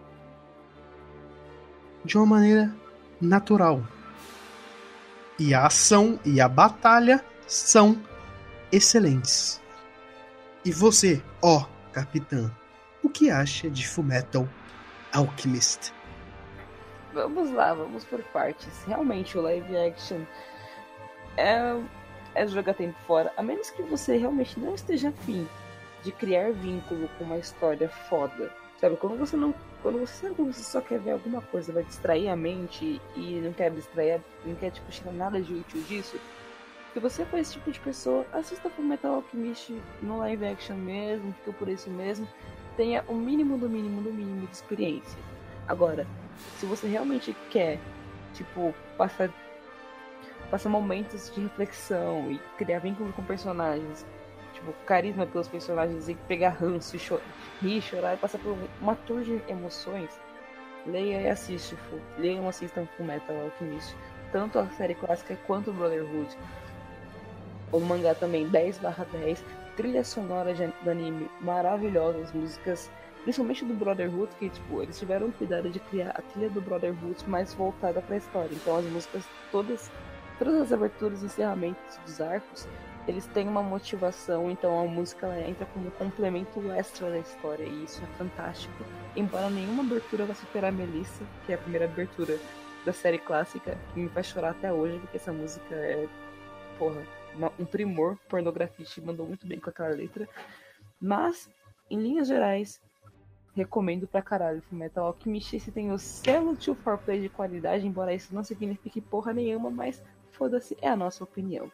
de uma maneira natural. E a ação e a batalha são excelentes. E você, ó capitã, o que acha de Fullmetal Alchemist?
Vamos lá, vamos por partes. Realmente, o live action é, é jogar tempo fora. A menos que você realmente não esteja afim de criar vínculo com uma história foda. Sabe, quando você não. Quando você sabe que você só quer ver alguma coisa, vai distrair a mente e não quer distrair, não quer tipo, tirar nada de útil disso. Se você for esse tipo de pessoa, assista Fullmetal Alchemist no live action mesmo, fica por isso mesmo. Tenha o mínimo do mínimo do mínimo de experiência. Agora, se você realmente quer, tipo, passar, passar momentos de reflexão e criar vínculo com personagens, tipo, carisma pelos personagens e pegar ranço, e cho- rir, chorar e passar por uma tour de emoções, leia e assiste, fu- leiam e assistam Fullmetal Alchemist, tanto a série clássica quanto o Brotherhood. O mangá também dez barra dez, trilha sonora de do anime maravilhosas, músicas, principalmente do Brotherhood, que tipo, eles tiveram cuidado de criar a trilha do Brotherhood mais voltada pra história. Então as músicas todas, todas as aberturas e encerramentos dos arcos, eles têm uma motivação, então a música ela entra como complemento extra da história, e isso é fantástico. Embora nenhuma abertura vai superar Melissa, que é a primeira abertura da série clássica, que me faz chorar até hoje, porque essa música é, porra, uma- um primor. Pornografista mandou muito bem com aquela letra. Mas, em linhas gerais, recomendo pra caralho Fullmetal Alchemist. Se tem o selo two for Play de qualidade, embora isso não signifique porra nenhuma, mas foda-se, é a nossa opinião.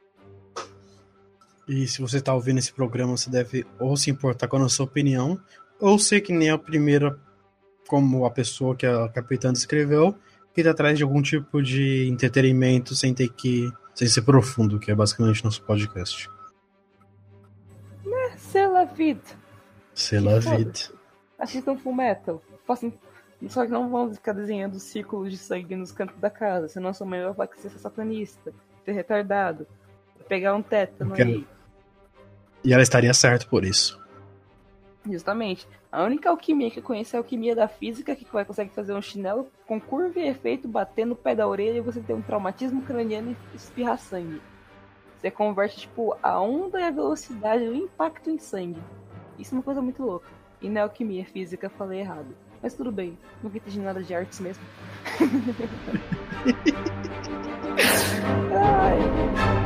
E se você tá ouvindo esse programa, você deve ou se importar com a nossa opinião, ou ser que nem a primeira, como a pessoa que a capitã descreveu, que tá atrás de algum tipo de entretenimento sem ter que sem ser profundo, que é basicamente nosso podcast.
C'est la vida.
C'est la
foda-se.
vida.
Assistam Fullmetal. Façam... Só que não vão ficar desenhando círculos de sangue nos cantos da casa, senão sua mãe vai falar que você é satanista, ter retardado, pegar um tétano
Quero-
aí.
E ela estaria certa por isso.
Justamente. A única alquimia que eu conheço é a alquimia da física, que vai consegue fazer um chinelo com curva e efeito, bater no pé da orelha e você ter um traumatismo craniano e espirrar sangue. Você converte, tipo, a onda e a velocidade do impacto em sangue. Isso é uma coisa muito louca. E não é alquimia física, falei errado. Mas tudo bem, nunca entendi nada de artes mesmo. Ai.